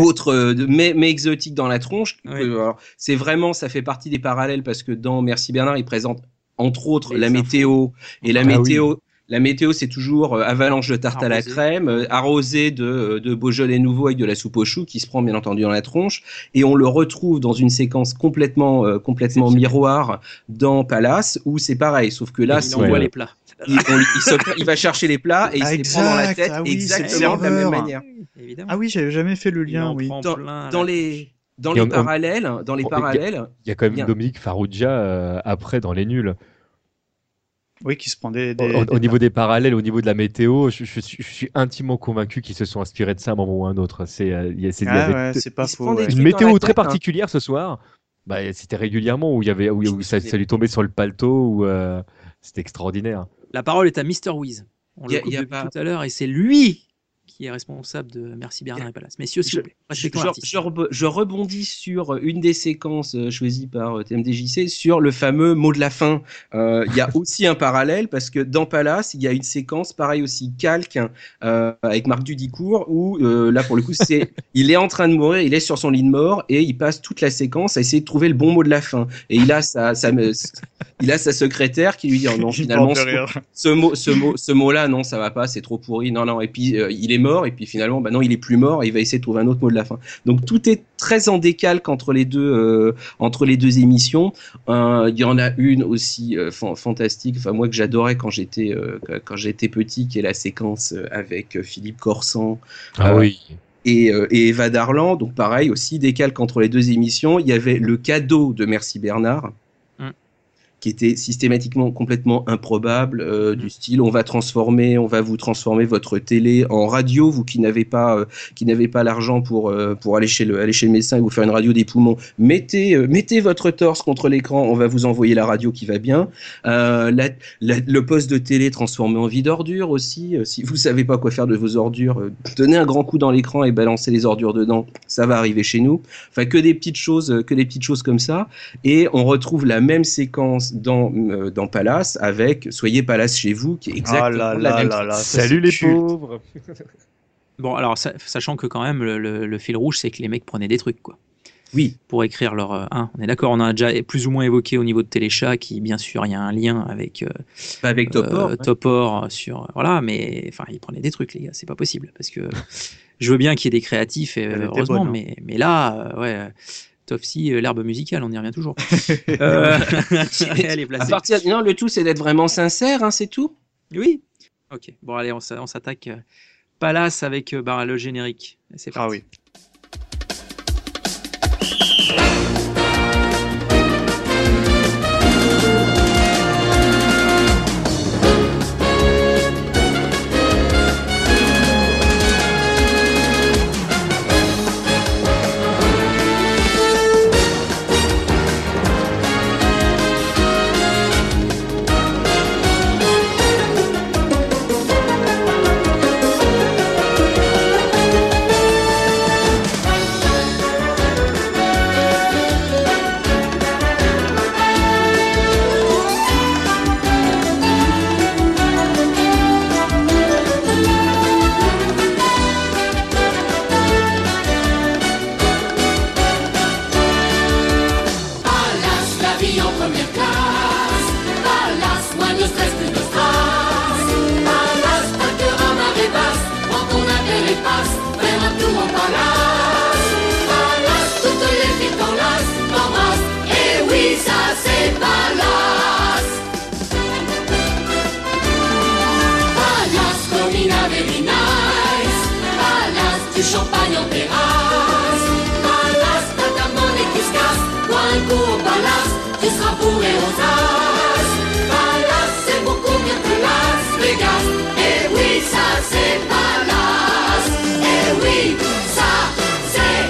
Mais exotiques dans la tronche. Alors, c'est vraiment, ça fait partie des parallèles parce que dans Merci Bernard, il présente entre autres la météo, et la météo. La météo, c'est toujours avalanche de tarte à la crème, arrosée de Beaujolais nouveau avec de la soupe aux choux qui se prend bien entendu dans la tronche. Et on le retrouve dans une séquence complètement miroir dans Palace, où c'est pareil, sauf que là, il envoie les plats. Il va chercher les plats et il se les prend dans la tête exactement de la même manière. Évidemment. Ah oui, j'avais jamais fait le lien. Oui. Dans les parallèles, il y a quand même Dominique Farrugia après dans Les Nuls. Oui, qui se prend au niveau des parallèles, au niveau de la météo, je suis intimement convaincu qu'ils se sont inspirés de ça à un moment ou à un autre. C'est pas faux. Une météo très particulière ce soir. C'était régulièrement où ça lui tombait sur le paletot, c'était extraordinaire. La parole est à Mr. Wiz. On l'a vu tout à l'heure, et c'est lui qui est responsable de Merci Bernard et Palace. Messieurs, s'il vous plaît, je rebondis sur une des séquences choisies par TMDJC sur le fameux mot de la fin. Il y a aussi un parallèle parce que dans Palace, il y a une séquence pareil aussi calque avec Marc Dudicourt où là pour le coup il est en train de mourir, il est sur son lit de mort et il passe toute la séquence à essayer de trouver le bon mot de la fin. Et il a sa secrétaire qui lui dit non, finalement ce mot-là non, ça va pas, c'est trop pourri. Non, et puis il est mort, et puis finalement non, il est plus mort et il va essayer de trouver un autre mot de la fin. Donc tout est très en décalque entre les deux émissions. Il y en a une aussi fantastique, moi que j'adorais quand j'étais petit, qui est la séquence avec Philippe Corson. Et Eva Darlan. Donc pareil, aussi décalque entre les deux émissions. Il y avait le cadeau de Merci Bernard, qui était systématiquement complètement improbable, du style on va vous transformer votre télé en radio, vous qui n'avez pas l'argent pour aller chez le médecin et vous faire une radio des poumons, mettez votre torse contre l'écran, on va vous envoyer la radio qui va bien. Le poste de télé transformé en vie d'ordure aussi, si vous savez pas quoi faire de vos ordures, donnez un grand coup dans l'écran et balancez les ordures dedans, ça va arriver chez nous. Enfin que des petites choses comme ça, et on retrouve la même séquence dans Palace avec Soyez Palace chez vous, qui est exactement la même chose. Salut les pauvres. Bon, alors sachant que quand même le fil rouge, c'est que les mecs prenaient des trucs, quoi. Oui. Pour écrire leur on est d'accord, on a déjà plus ou moins évoqué au niveau de Téléchat, qui bien sûr il y a un lien avec Topor sur mais enfin ils prenaient des trucs, les gars, c'est pas possible, parce que je veux bien qu'il y ait des créatifs, et heureusement, mais là Tofsi, l'herbe musicale, on y revient toujours. Elle est placée. Non, le tout, c'est d'être vraiment sincère, c'est tout. Oui. Ok. Bon, allez, on s'attaque. Palace avec le générique. C'est parti. Ah oui. tu seras bourré aux as. Palace, c'est beaucoup mieux que Las Vegas. Et oui, ça c'est Palace. Et oui, ça c'est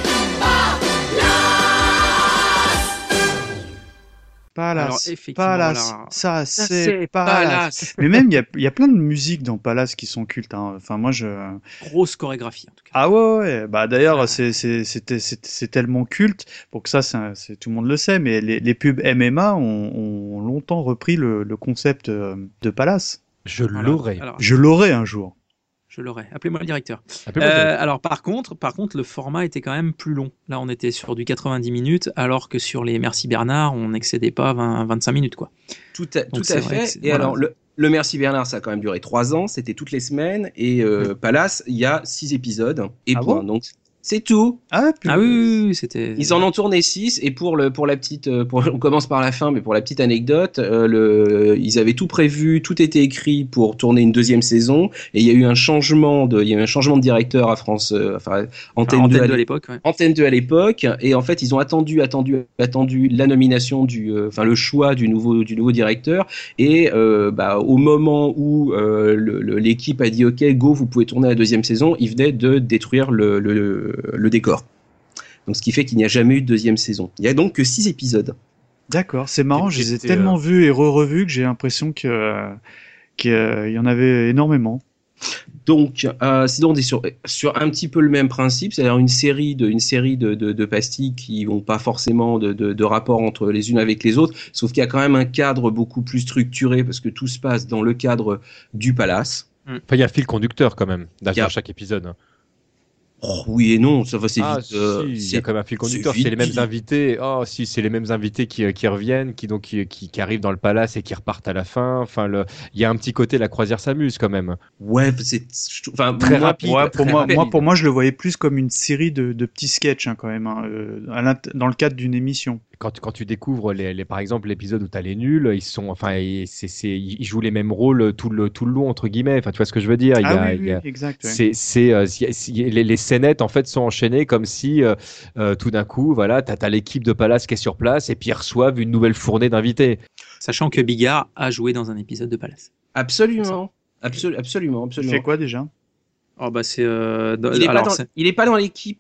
Palace. Alors, effectivement, Palace. alors, Ça c'est Palace. Mais même, il y a plein de musiques dans Palace qui sont cultes. Hein. Enfin, moi, grosse chorégraphie, en tout cas. Ah ouais. Bah, d'ailleurs, c'est tellement culte. Pour que ça, tout le monde le sait, mais les pubs MMA ont longtemps repris le concept de Palace. Je l'aurais. Je l'aurais un jour. Je l'aurais. Appelez-moi le directeur. Alors par contre, le format était quand même plus long. Là, on était sur du 90 minutes, alors que sur les Merci Bernard, on n'excédait pas 25 minutes, quoi. Tout à fait. Et alors, le Merci Bernard, ça a quand même duré 3 ans. C'était toutes les semaines. Et Palace, il y a 6 épisodes. Et point. Bon, donc, c'est tout. Oui, c'était. Ils en ont tourné 6 et pour la petite, on commence par la fin, mais pour la petite anecdote, ils avaient tout prévu, tout était écrit pour tourner une 2e saison et il y a eu un changement de directeur à France, Antenne 2 à l'époque. Ouais. Antenne 2 à l'époque et en fait ils ont attendu la nomination le choix du nouveau directeur et au moment où l'équipe a dit OK go vous pouvez tourner la 2e saison, ils venaient de détruire le décor. Donc ce qui fait qu'il n'y a jamais eu de 2e saison. Il n'y a donc que 6 épisodes. D'accord, c'est marrant, je les ai tellement vus et revus que j'ai l'impression qu'il y en avait énormément. Donc, sinon on est sur un petit peu le même principe, c'est-à-dire une série de pastilles qui n'ont pas forcément de rapport entre les unes avec les autres, sauf qu'il y a quand même un cadre beaucoup plus structuré parce que tout se passe dans le cadre du Palace. Enfin, il y a un fil conducteur quand même dans chaque épisode. Oh, oui et non, ça va c'est vite. Il y a quand même un fil conducteur. C'est les mêmes invités. C'est les mêmes invités qui reviennent, qui arrivent dans le Palace et qui repartent à la fin. Enfin, il y a un petit côté la croisière s'amuse quand même. Ouais, très rapide. Ouais, pour moi, je le voyais plus comme une série de petits sketchs quand même, dans le cadre d'une émission. Quand tu découvres par exemple l'épisode où t'as les nuls, ils jouent les mêmes rôles tout le long entre guillemets. Enfin, tu vois ce que je veux dire. Exact. Ouais. Les scénettes en fait sont enchaînées comme si tout d'un coup, voilà, t'as l'équipe de Palace qui est sur place et puis ils reçoivent une nouvelle fournée d'invités. Sachant que Bigard a joué dans un épisode de Palace. Absolument. Il fait quoi déjà? Oh bah c'est. Il est pas dans l'équipe.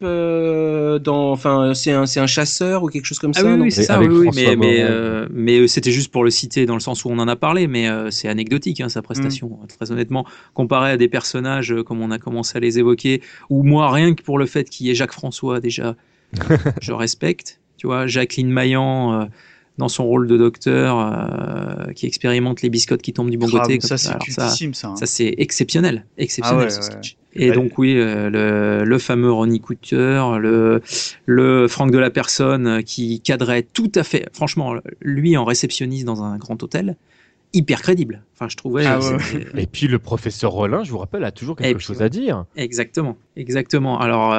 C'est un chasseur ou quelque chose comme ça. Oui, c'est ça. Oui, mais c'était juste pour le citer dans le sens où on en a parlé, mais c'est anecdotique sa prestation. Très honnêtement, comparé à des personnages comme on a commencé à les évoquer, ou moi rien que pour le fait qu'il y ait Jacques François déjà, je respecte. Tu vois, Jacqueline Maillan. Dans son rôle de docteur qui expérimente les biscottes qui tombent du bon côté. Ça, c'est cultissime, ça. Ça, c'est exceptionnel. Ce sketch. Et donc, oui, le fameux Ronnie Cooter, le Franck de la Personne qui cadrait tout à fait, franchement, lui en réceptionniste dans un grand hôtel, hyper crédible. Enfin, je trouvais. Et puis, le professeur Rollin, je vous rappelle, a toujours quelque chose à dire. Exactement. Alors,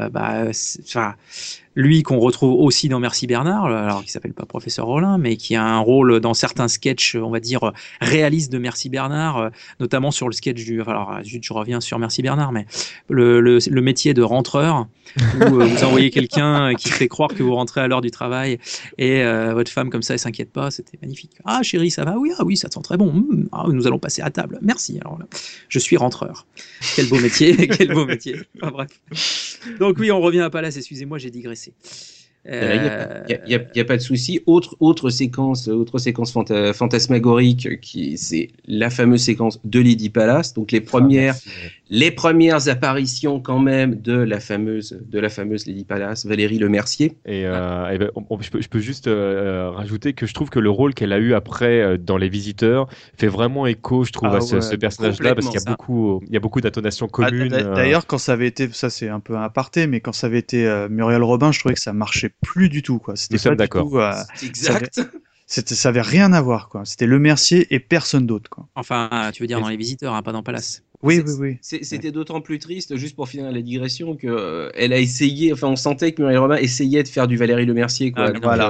lui qu'on retrouve aussi dans Merci Bernard, alors qui s'appelle pas professeur Rollin, mais qui a un rôle dans certains sketchs, on va dire réalistes de Merci Bernard, notamment sur le sketch je reviens sur Merci Bernard, mais le métier de rentreur, où vous envoyez quelqu'un qui fait croire que vous rentrez à l'heure du travail et votre femme comme ça elle s'inquiète pas, c'était magnifique. Ah chérie, ça va? Oui, ça sent très bon. Nous allons passer à table. Merci. Alors là, je suis rentreur. Quel beau métier, Enfin, bref. Donc oui, on revient à Palace. Excusez-moi, j'ai digressé. Il y a pas de souci. Autre séquence fantasmagorique c'est la fameuse séquence de Lady Palace. Donc les premières apparitions quand même de la fameuse Lady Palace, Valérie Lemercier. Et je peux juste rajouter que je trouve que le rôle qu'elle a eu après dans Les Visiteurs fait vraiment écho, je trouve, à ce personnage-là, parce qu'il y a beaucoup d'intonations communes. D'ailleurs, quand ça avait été, ça c'est un peu un aparté, mais quand ça avait été Muriel Robin, je trouvais que ça marchait plus du tout, quoi. Nous sommes d'accord. C'est exact. Ça avait rien à voir, quoi. C'était Lemercier et personne d'autre, quoi. Enfin, tu veux dire dans Les Visiteurs, pas dans Palace. Oui. C'était d'autant plus triste, juste pour finir la digression, que elle a essayé. Enfin, on sentait que Muriel Robin essayait de faire du Valérie Lemercier, quoi.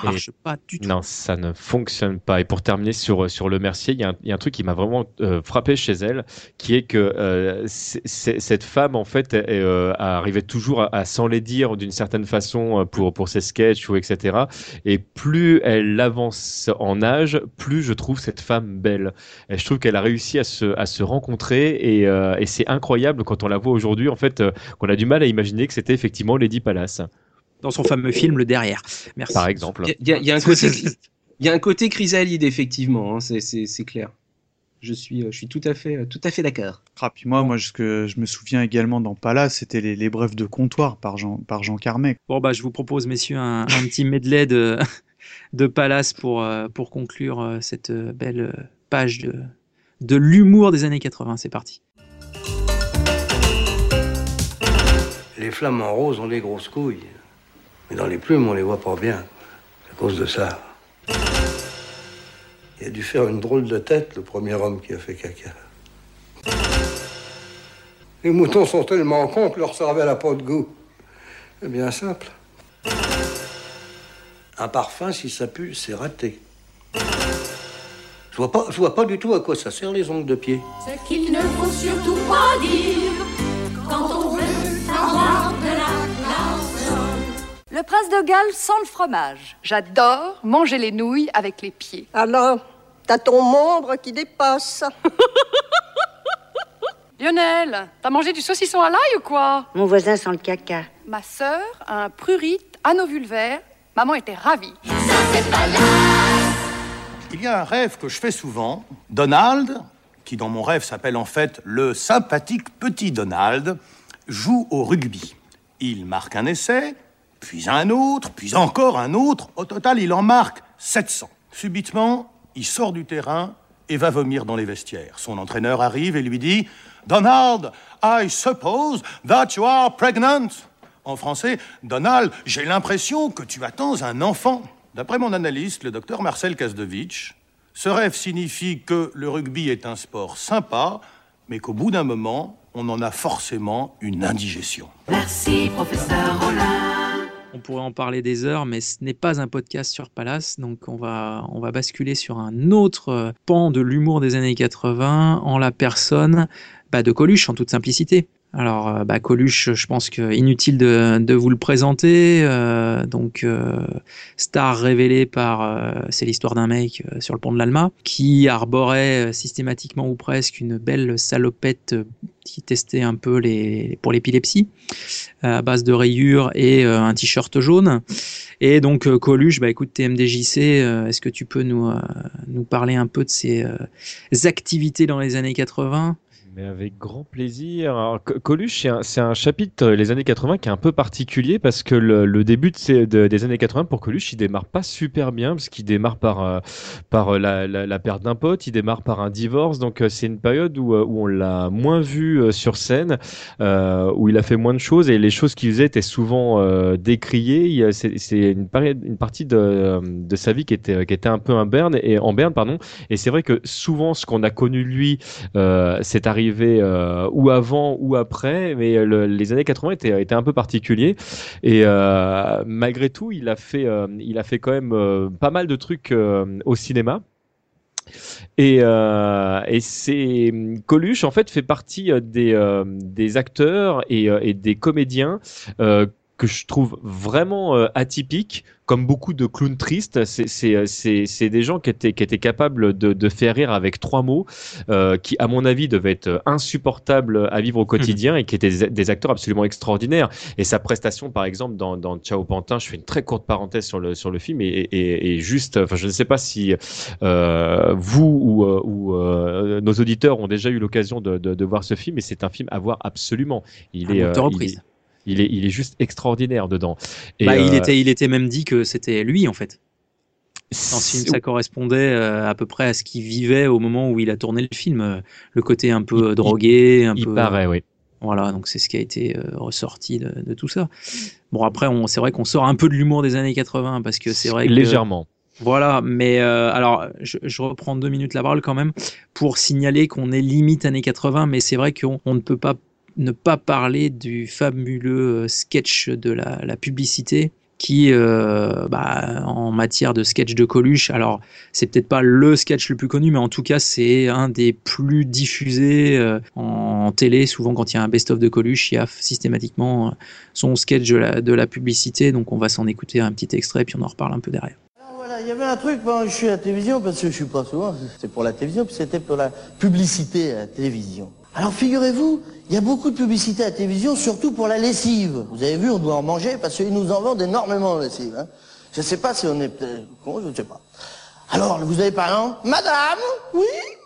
marche pas du tout. Non, ça ne fonctionne pas. Et pour terminer sur Le Mercier, il y a un truc qui m'a vraiment frappé chez elle, qui est que cette femme, en fait, arrivait toujours à s'enlaidir d'une certaine façon pour ses sketchs ou etc. Et plus elle avance en âge, plus je trouve cette femme belle. Et je trouve qu'elle a réussi à se rencontrer et c'est incroyable quand on la voit aujourd'hui, en fait, qu'on a du mal à imaginer que c'était effectivement Lady Palace. Dans son fameux film Le Derrière. Merci. Par exemple. Il y a un côté chrysalide, effectivement, hein, c'est clair. Je suis tout à fait d'accord. Ah, puis moi, ce que je me souviens également dans Palace, c'était les brefs de comptoir par Jean Carmet. Bon, bah, je vous propose, messieurs, un petit medley de Palace pour conclure cette belle page de l'humour des années 80. C'est parti. Les flamants roses ont des grosses couilles. Mais dans les plumes, on les voit pas bien. C'est à cause de ça. Il a dû faire une drôle de tête, le premier homme qui a fait caca. Les moutons sont tellement cons que leur cervelle n'a pas de goût. C'est bien simple. Un parfum, si ça pue, c'est raté. Je vois pas du tout à quoi ça sert, les ongles de pied. Ce qu'il ne faut surtout pas dire quand on veut avoir de la classe. Le prince de Galles sans le fromage. J'adore manger les nouilles avec les pieds. Alors, t'as ton membre qui dépasse. Lionel, t'as mangé du saucisson à l'ail ou quoi? Mon voisin sent le caca. Ma sœur a un prurite anovulvaire. Maman était ravie. Ça, c'est pas là. Il y a un rêve que je fais souvent. Donald, qui dans mon rêve s'appelle en fait le sympathique petit Donald, joue au rugby. Il marque un essai, puis un autre, puis encore un autre. Au total, il en marque 700. Subitement, il sort du terrain et va vomir dans les vestiaires. Son entraîneur arrive et lui dit « Donald, I suppose that you are pregnant ». En français, « Donald, j'ai l'impression que tu attends un enfant ». D'après mon analyste, le docteur Marcel Kasdevitch, ce rêve signifie que le rugby est un sport sympa, mais qu'au bout d'un moment, on en a forcément une indigestion. Merci, professeur Rollin. On pourrait en parler des heures, mais ce n'est pas un podcast sur Palace, donc on va basculer sur un autre pan de l'humour des années 80, en la personne de Coluche, en toute simplicité. Alors, Coluche, je pense que inutile de vous le présenter. Star révélée par c'est l'histoire d'un mec sur le pont de l'Alma qui arborait systématiquement ou presque une belle salopette qui testait un peu pour l'épilepsie à base de rayures et un t-shirt jaune. Et donc Coluche, écoute TMDJC, est-ce que tu peux nous parler un peu de ses activités dans les années 80? Mais avec grand plaisir. Alors, Coluche, c'est un chapitre les années 80 qui est un peu particulier parce que le début des années 80 pour Coluche, il démarre pas super bien parce qu'il démarre par la perte d'un pote, il démarre par un divorce. Donc c'est une période où on l'a moins vu sur scène, où il a fait moins de choses et les choses qu'il faisait étaient souvent décriées. C'est une partie de sa vie qui était un peu en berne. Et c'est vrai que souvent ce qu'on a connu lui, c'est arrivé ou avant ou après, mais les années 80 étaient un peu particuliers et malgré tout il a fait quand même pas mal de trucs au cinéma. Et c'est Coluche en fait fait partie des acteurs et des comédiens que je trouve vraiment atypiques, comme beaucoup de clowns tristes. C'est des gens qui étaient capables de faire rire avec 3 mots, qui à mon avis devaient être insupportables à vivre au quotidien et qui étaient des acteurs absolument extraordinaires. Et sa prestation par exemple dans Ciao Pantin, je fais une très courte parenthèse sur le film et juste, enfin je ne sais pas si vous ou nos auditeurs ont déjà eu l'occasion de voir ce film, mais c'est un film à voir absolument. Il est juste extraordinaire dedans. Et il était même dit que c'était lui en fait. Dans ce film, ça correspondait à peu près à ce qu'il vivait au moment où il a tourné le film. Le côté un peu drogué, il paraît, oui. Voilà, donc c'est ce qui a été ressorti de tout ça. Bon après, c'est vrai qu'on sort un peu de l'humour des années 80 parce que c'est vrai que légèrement. Voilà, mais alors je reprends 2 minutes la parole quand même pour signaler qu'on est limite années 80, mais c'est vrai qu'on ne peut pas ne pas parler du fabuleux sketch de la publicité qui, en matière de sketch de Coluche, alors c'est peut-être pas le sketch le plus connu, mais en tout cas c'est un des plus diffusés en télé. Souvent quand il y a un best-of de Coluche, il y a systématiquement son sketch de la publicité, donc on va s'en écouter un petit extrait, puis on en reparle un peu derrière. Alors voilà, il y avait un truc pendant que je suis à la télévision, parce que je suis pas souvent, c'est pour la télévision, puis c'était pour la publicité à la télévision. Alors figurez-vous, il y a beaucoup de publicité à la télévision, surtout pour la lessive. Vous avez vu, on doit en manger parce qu'ils nous en vendent énormément de lessive. Hein. Je ne sais pas si on est peut-être con, je ne sais pas. Alors, vous avez par exemple, madame, oui,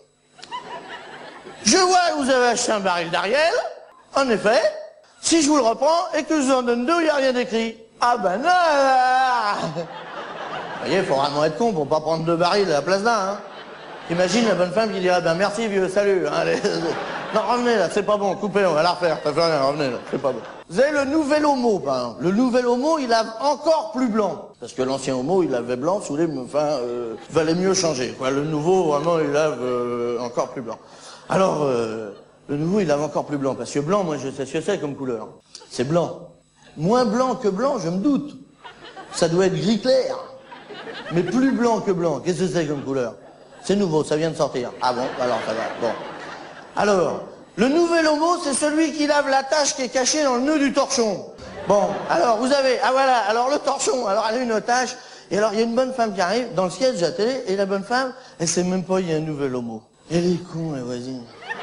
je vois que vous avez acheté un baril d'Ariel. En effet, si je vous le reprends et que je vous en donne 2, il n'y a rien d'écrit. Ah ben non. Vous voyez, il faut vraiment être con pour pas prendre 2 barils à la place d'un. Hein. Imagine la bonne femme qui dirait, ben merci vieux, salut. Hein, allez. Non, revenez là, c'est pas bon, coupez, on va la refaire, ça fait rien, revenez là, c'est pas bon. Vous avez le nouvel homo, par exemple. Le nouvel homo, il lave encore plus blanc. Parce que l'ancien homo, il lavait blanc, si vous voulez, valait mieux changer, quoi. Le nouveau, vraiment, il lave encore plus blanc. Alors, le nouveau, il lave encore plus blanc. Parce que blanc, moi, je sais ce que c'est comme couleur. C'est blanc. Moins blanc que blanc, je me doute. Ça doit être gris clair. Mais plus blanc que blanc, qu'est-ce que c'est comme couleur? C'est nouveau, ça vient de sortir. Ah bon, alors ça va, bon. Alors, le nouvel homo, c'est celui qui lave la tache qui est cachée dans le nœud du torchon. Bon, alors vous avez, ah voilà, alors le torchon, alors elle a une tache, et alors il y a une bonne femme qui arrive dans le sketch de la télé, et la bonne femme, elle sait même pas il y a un nouvel homo. Elle est con, la voisine.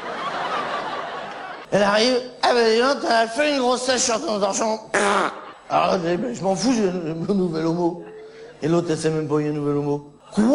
Elle arrive, ah ben dis donc, t'as fait une grosse tache sur ton torchon. Alors je m'en fous, j'ai un nouvel homo. Et l'autre, elle sait même pas il y a un nouvel homo. Quoi?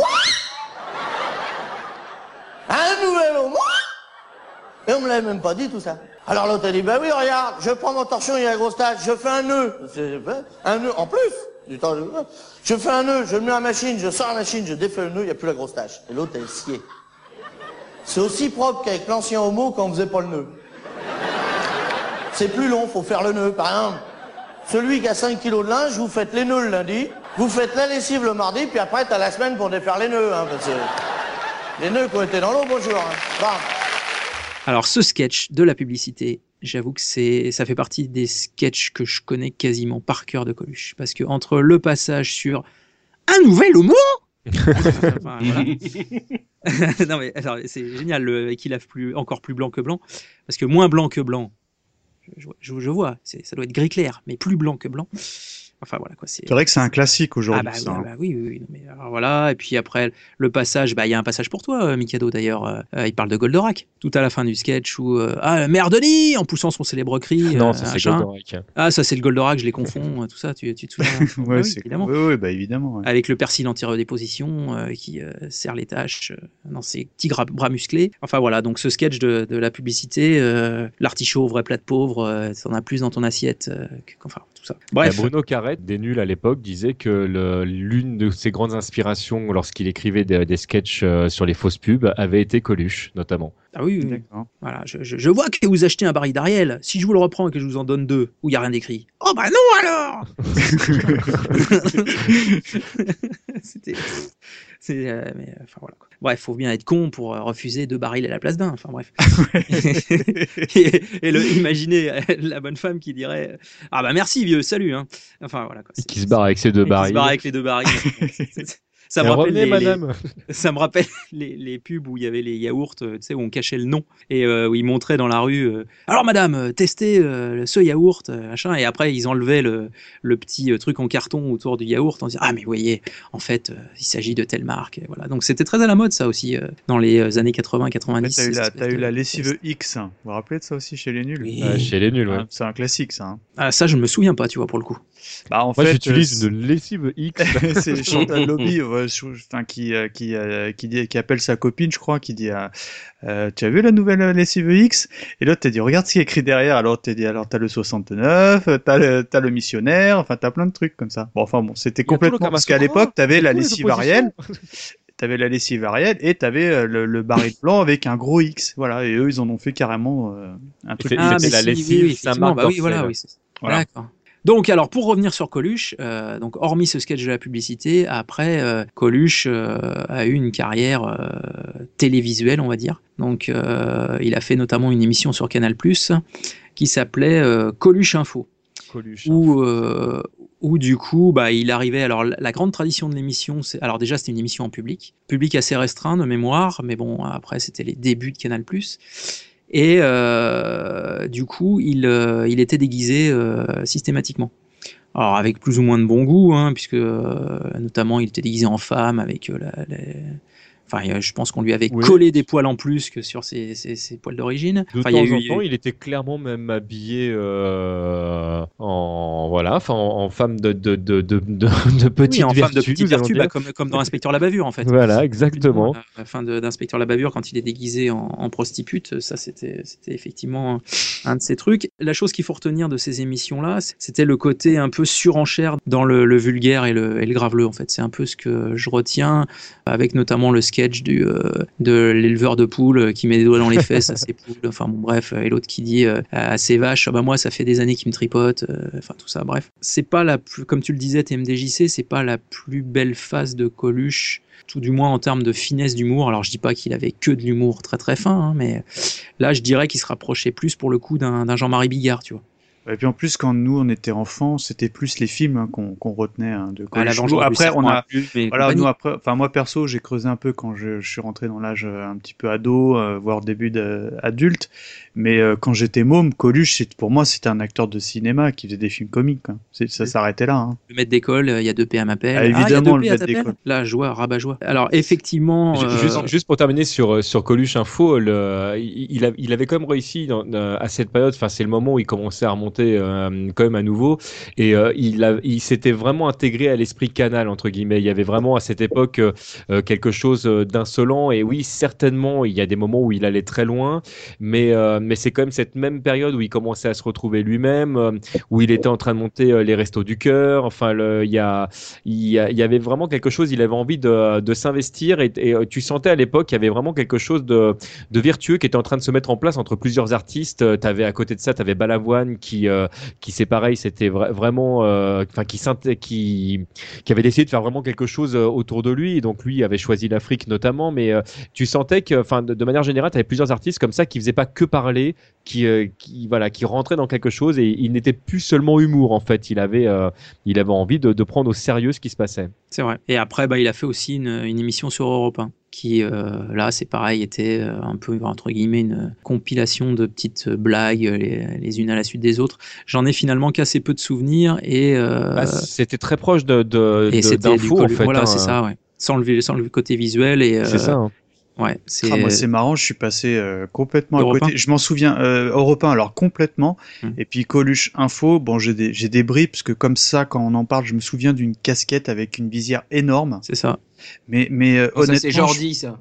Un nouvel homo? Et on me l'avait même pas dit tout ça. Alors l'autre a dit, bah oui, regarde, je prends mon torchon, il y a la grosse tache, je fais un nœud. Un nœud en plus. Je fais un nœud, je le mets à la machine, je sors la machine, je défais le nœud, il n'y a plus la grosse tache. Et l'autre, elle sciée. C'est aussi propre qu'avec l'ancien homo quand on faisait pas le nœud. C'est plus long, faut faire le nœud. Par exemple, celui qui a 5 kilos de linge, vous faites les nœuds le lundi, vous faites la lessive le mardi, puis après, t'as la semaine pour défaire les nœuds. Hein, parce que les nœuds qui ont été dans l'eau, bonjour. Hein. Bam. Alors ce sketch de la publicité, j'avoue que ça fait partie des sketchs que je connais quasiment par cœur de Coluche. Parce que entre le passage sur un nouvel homo, enfin, voilà. Non mais alors, c'est génial qu'il lave encore plus blanc que blanc. Parce que moins blanc que blanc, je vois, ça doit être gris clair, mais plus blanc que blanc. Enfin voilà quoi. C'est vrai que c'est un classique aujourd'hui. Oui, non, mais alors, voilà. Et puis après le passage, il y a un passage pour toi, Mikado d'ailleurs. Il parle de Goldorak tout à la fin du sketch où mère Denis en poussant son célèbre cri. Non, ça c'est Goldorak. Ah ça c'est le Goldorak, je les confonds, tout ça. Tu te souviens? Ouais, oui, évidemment. Oui, bah évidemment. Ouais. Avec le persil anti-redéposition qui serre les taches dans ses petits bras musclés. Enfin voilà, donc ce sketch de la publicité, l'artichaut au vrai plat de pauvre, t'en as plus dans ton assiette. Enfin tout ça. Bref. Bruno Carrette, des nuls à l'époque, disait que l'une de ses grandes inspirations lorsqu'il écrivait des sketchs sur les fausses pubs avait été Coluche, notamment. Ah oui. Voilà, je vois que vous achetez un baril d'Ariel. Si je vous le reprends et que je vous en donne 2, où il n'y a rien d'écrit. Oh bah non alors. Mais enfin voilà. Bref, faut bien être con pour refuser 2 barils à la place d'un. Enfin bref. Imaginez la bonne femme qui dirait ah bah merci vieux, salut. Hein. Enfin voilà quoi. Qui se barre avec ses 2 barils. Qui se barre avec les 2 barils. Ça me rappelle les pubs où il y avait les yaourts, tu sais, où on cachait le nom et où ils montraient dans la rue alors madame, testez ce yaourt, machin, et après ils enlevaient le petit truc en carton autour du yaourt en disant ah mais vous voyez, en fait il s'agit de telle marque. Et voilà. Donc c'était très à la mode ça aussi dans les années 80-90. T'as eu la lessive X, vous vous rappelez de ça aussi chez les nuls? Oui. Chez les nuls, ouais. C'est un classique ça. Hein. Ah, ça je me souviens pas, tu vois, pour le coup. Bah, en Moi fait, j'utilise une lessive X. C'est Chantal Lobby qui appelle sa copine, je crois, qui dit tu as vu la nouvelle lessive X? Et l'autre t'a dit regarde ce qui est écrit derrière. Alors t'as dit alors t'as le 69, t'as le missionnaire, enfin t'as plein de trucs comme ça. Bon enfin bon, c'était complètement parce qu'à l'époque t'avais la lessive Ariel. T'avais la lessive Ariel et t'avais le baril blanc avec un gros X. Voilà, et eux ils en ont fait carrément un truc. C'était la lessive Saint-Marc. Bah oui, voilà. D'accord. Donc, alors, pour revenir sur Coluche, donc hormis ce sketch de la publicité, après, Coluche a eu une carrière télévisuelle, on va dire. Donc, il a fait notamment une émission sur Canal+, qui s'appelait Coluche Info. où du coup, il arrivait. Alors, la grande tradition de l'émission, alors déjà, c'était une émission en public assez restreint de mémoire, mais bon, après, c'était les débuts de Canal+. Et du coup, il était déguisé systématiquement. Alors, avec plus ou moins de bon goût, hein, puisque notamment, il était déguisé en femme avec Enfin, je pense qu'on lui avait collé des poils en plus que sur ses poils d'origine. De temps en temps, il était clairement même habillé en femme de petite en vertu. Femme de petite vertu, comme dans Inspecteur la bavure en fait. Voilà, exactement. La fin d'Inspecteur la bavure, quand il est déguisé en prostitute, ça c'était effectivement un de ces trucs. La chose qu'il faut retenir de ces émissions-là, c'était le côté un peu surenchère dans le vulgaire et le graveleux en fait. C'est un peu ce que je retiens, avec notamment le sketch de l'éleveur de poules qui met des doigts dans les fesses à ses poules, enfin bon bref, et l'autre qui dit à ses vaches, moi ça fait des années qu'il me tripote, enfin tout ça, bref. C'est pas la plus, comme tu le disais TMDJC, c'est pas la plus belle phase de Coluche, tout du moins en termes de finesse d'humour. Alors je dis pas qu'il avait que de l'humour très très fin, hein, mais là je dirais qu'il se rapprochait plus pour le coup d'un Jean-Marie Bigard, tu vois. Et puis en plus, quand nous on était enfants, c'était plus les films qu'on retenait de Coluche. Après, on a moi perso, j'ai creusé un peu quand je suis rentré dans l'âge un petit peu ado, voire début d'adulte. Mais quand j'étais môme, Coluche, pour moi, c'était un acteur de cinéma qui faisait des films comiques. Quoi. Ça s'arrêtait là. Hein. Le maître d'école, il y a 2P à m'appelle. Évidemment, le maître d'école. Là, rabat-joie. Alors effectivement, juste pour terminer sur Coluche Info, il avait quand même réussi à cette période. Enfin, c'est le moment où il commençait à remonter quand même à nouveau, et il s'était vraiment intégré à l'esprit Canal entre guillemets. Il y avait vraiment à cette époque quelque chose d'insolent, et oui, certainement il y a des moments où il allait très loin, mais c'est quand même cette même période où il commençait à se retrouver lui-même, où il était en train de monter les Restos du Cœur. Enfin, il y avait vraiment quelque chose. Il avait envie de s'investir, et tu sentais à l'époque qu'il y avait vraiment quelque chose de vertueux qui était en train de se mettre en place entre plusieurs artistes. T'avais à côté de ça, t'avais Balavoine qui c'est pareil, c'était vraiment qui avait décidé de faire vraiment quelque chose autour de lui, et donc lui avait choisi l'Afrique notamment, mais tu sentais que de manière générale, tu avais plusieurs artistes comme ça qui faisaient pas que parler, qui rentraient dans quelque chose, et il n'était plus seulement humour en fait, il avait envie de prendre au sérieux ce qui se passait. C'est vrai. Et après il a fait aussi une émission sur Europe 1 qui là c'est pareil, était un peu entre guillemets une compilation de petites blagues les unes à la suite des autres. J'en ai finalement qu'assez peu de souvenirs, et c'était très proche d'infos en fait. Voilà, c'est ça, ouais. Sans le côté visuel, et c'est ça. Hein. Ouais, moi, c'est marrant, je suis passé complètement à côté. Je m'en souviens, Europe 1, alors complètement. Et puis Coluche Info, bon, j'ai des bribes, parce que comme ça, quand on en parle, je me souviens d'une casquette avec une visière énorme. C'est ça. Mais honnêtement, ça c'est Jordi, ça.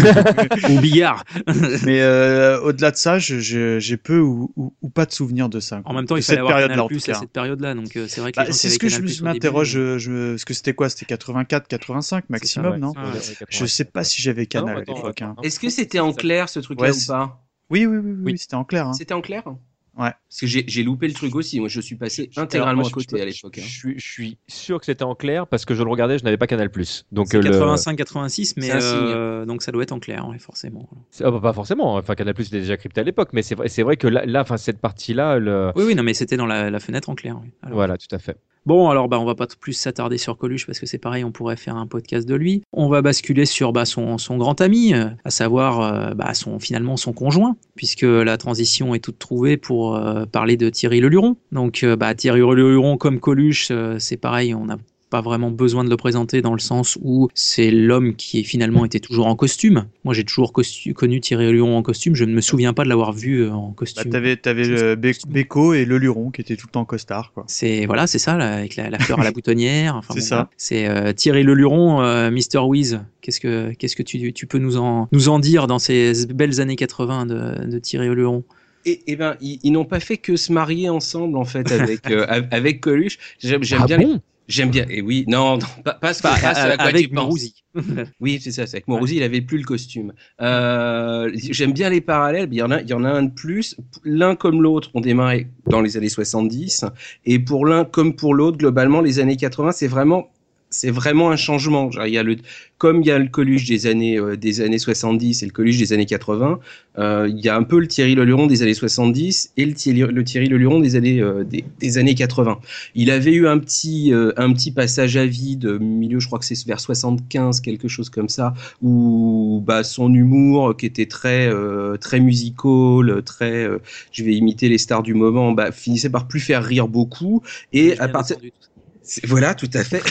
Ou Bigard. Mais au-delà de ça, j'ai peu ou pas de souvenirs de ça. En même temps, il fallait avoir Canal+ à cette période-là, donc c'est vrai que c'est ce que je m'interroge. Ce que c'était quoi? C'était 84, 85 maximum, ça, non? Je sais pas si j'avais Canal à l'époque. Est-ce que c'était en clair ce truc-là ou pas? Oui, c'était en clair. Hein. C'était en clair? Ouais. Parce que j'ai loupé le truc aussi. Moi, je suis passé intégralement à côté à l'époque. Je suis sûr que c'était en clair parce que je le regardais, je n'avais pas Canal+. Donc 85-86, mais donc ça doit être en clair, ouais, forcément. Pas forcément. Enfin, Canal+ était déjà crypté à l'époque, mais c'est vrai que là, cette partie-là, Oui, non, mais c'était dans la fenêtre en clair. Oui. Alors, voilà, tout à fait. Bon, alors on va pas plus s'attarder sur Coluche parce que c'est pareil, on pourrait faire un podcast de lui. On va basculer sur son grand ami, à savoir finalement son conjoint, puisque la transition est toute trouvée pour parler de Thierry Leluron. Donc Thierry Leluron comme Coluche, c'est pareil, on n'a pas vraiment besoin de le présenter dans le sens où c'est l'homme qui finalement était toujours en costume. Moi, j'ai toujours connu Thierry Leluron en costume. Je ne me souviens pas de l'avoir vu en costume. T'avais Beko et Leluron qui étaient tout le temps en costard, quoi. C'est ça, là, avec la fleur à la boutonnière. Enfin, c'est ça. C'est Thierry Leluron, Mr. Wiz. Qu'est-ce que tu peux nous en dire dans ces belles années 80 de Thierry Leluron? Ils n'ont pas fait que se marier ensemble en fait avec Coluche. J'aime bien. Bon J'aime bien, et oui, non, pas ce à quoi avec tu penses. Mourouzi. Oui, c'est ça, c'est avec Mourouzi, il avait plus le costume. J'aime bien les parallèles, il y en a un de plus. L'un comme l'autre ont démarré dans les années 70, et pour l'un comme pour l'autre, globalement, les années 80, C'est vraiment un changement. Genre, comme il y a le Coluche des années 70 et le Coluche des années 80, il y a un peu le Thierry Leluron des années 70 et le Thierry Leluron des années 80. Il avait eu un petit passage à vide, milieu, je crois que c'est vers 75, quelque chose comme ça, où son humour qui était très musical, très je vais imiter les stars du moment, finissait par plus faire rire beaucoup. Et à partir voilà, tout à fait.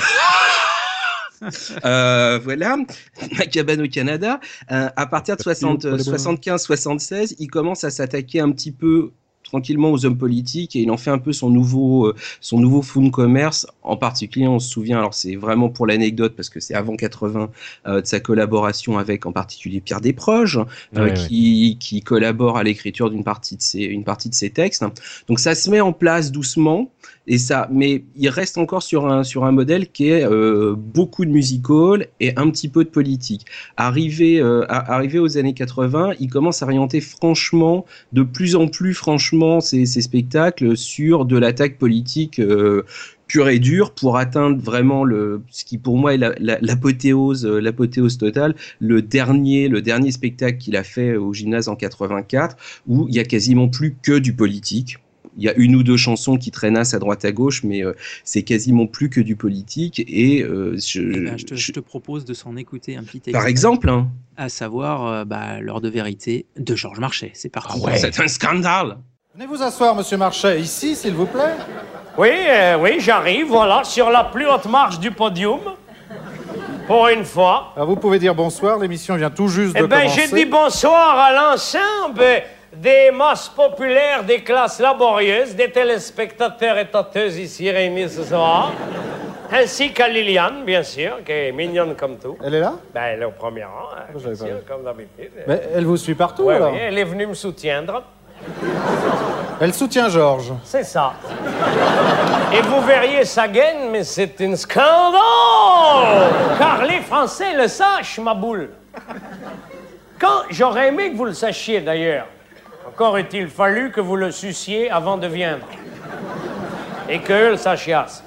Voilà, ma cabane au Canada. À partir de 75-76, il commence à s'attaquer un petit peu tranquillement aux hommes politiques et il en fait un peu son nouveau fonds de commerce. En particulier, on se souvient, alors c'est vraiment pour l'anecdote parce que c'est avant 80, de sa collaboration avec en particulier Pierre Desproges, qui collabore à l'écriture d'une partie de ses textes. Donc ça se met en place doucement. Mais il reste encore sur un modèle qui est beaucoup de musical et un petit peu de politique. Arrivé aux années 80, il commence à orienter de plus en plus franchement ses spectacles sur de l'attaque politique pure et dure pour atteindre vraiment ce qui pour moi est l'apothéose totale, le dernier spectacle qu'il a fait au Gymnase en 84 où il y a quasiment plus que du politique. Il y a une ou deux chansons qui traînassent à droite à gauche, mais c'est quasiment plus que du politique. Et je te propose de s'en écouter un petit extrait. Par exemple, à savoir L'heure de vérité de Georges Marchais. C'est parti. Ah ouais. C'est un scandale. Venez vous asseoir, monsieur Marchais, ici, s'il vous plaît. Oui, j'arrive, voilà, sur la plus haute marche du podium. Pour une fois. Alors vous pouvez dire bonsoir, l'émission vient tout juste de commencer. J'ai dit bonsoir à l'ensemble des masses populaires, des classes laborieuses, des téléspectateurs et tateuses ici réunis ce soir, ainsi qu'à Liliane, bien sûr, qui est mignonne comme tout. Elle est là? Elle est au premier rang, bien sûr, comme d'habitude. Mais elle vous suit partout, alors? Oui, elle est venue me soutiendre. Elle soutient Georges. C'est ça. Et vous verriez sa gaine, mais c'est un scandale! Car les Français le sachent, ma boule. J'aurais aimé que vous le sachiez, d'ailleurs. Encore est-il fallu que vous le suciez avant de viendre. Et qu'eux le sachiassent.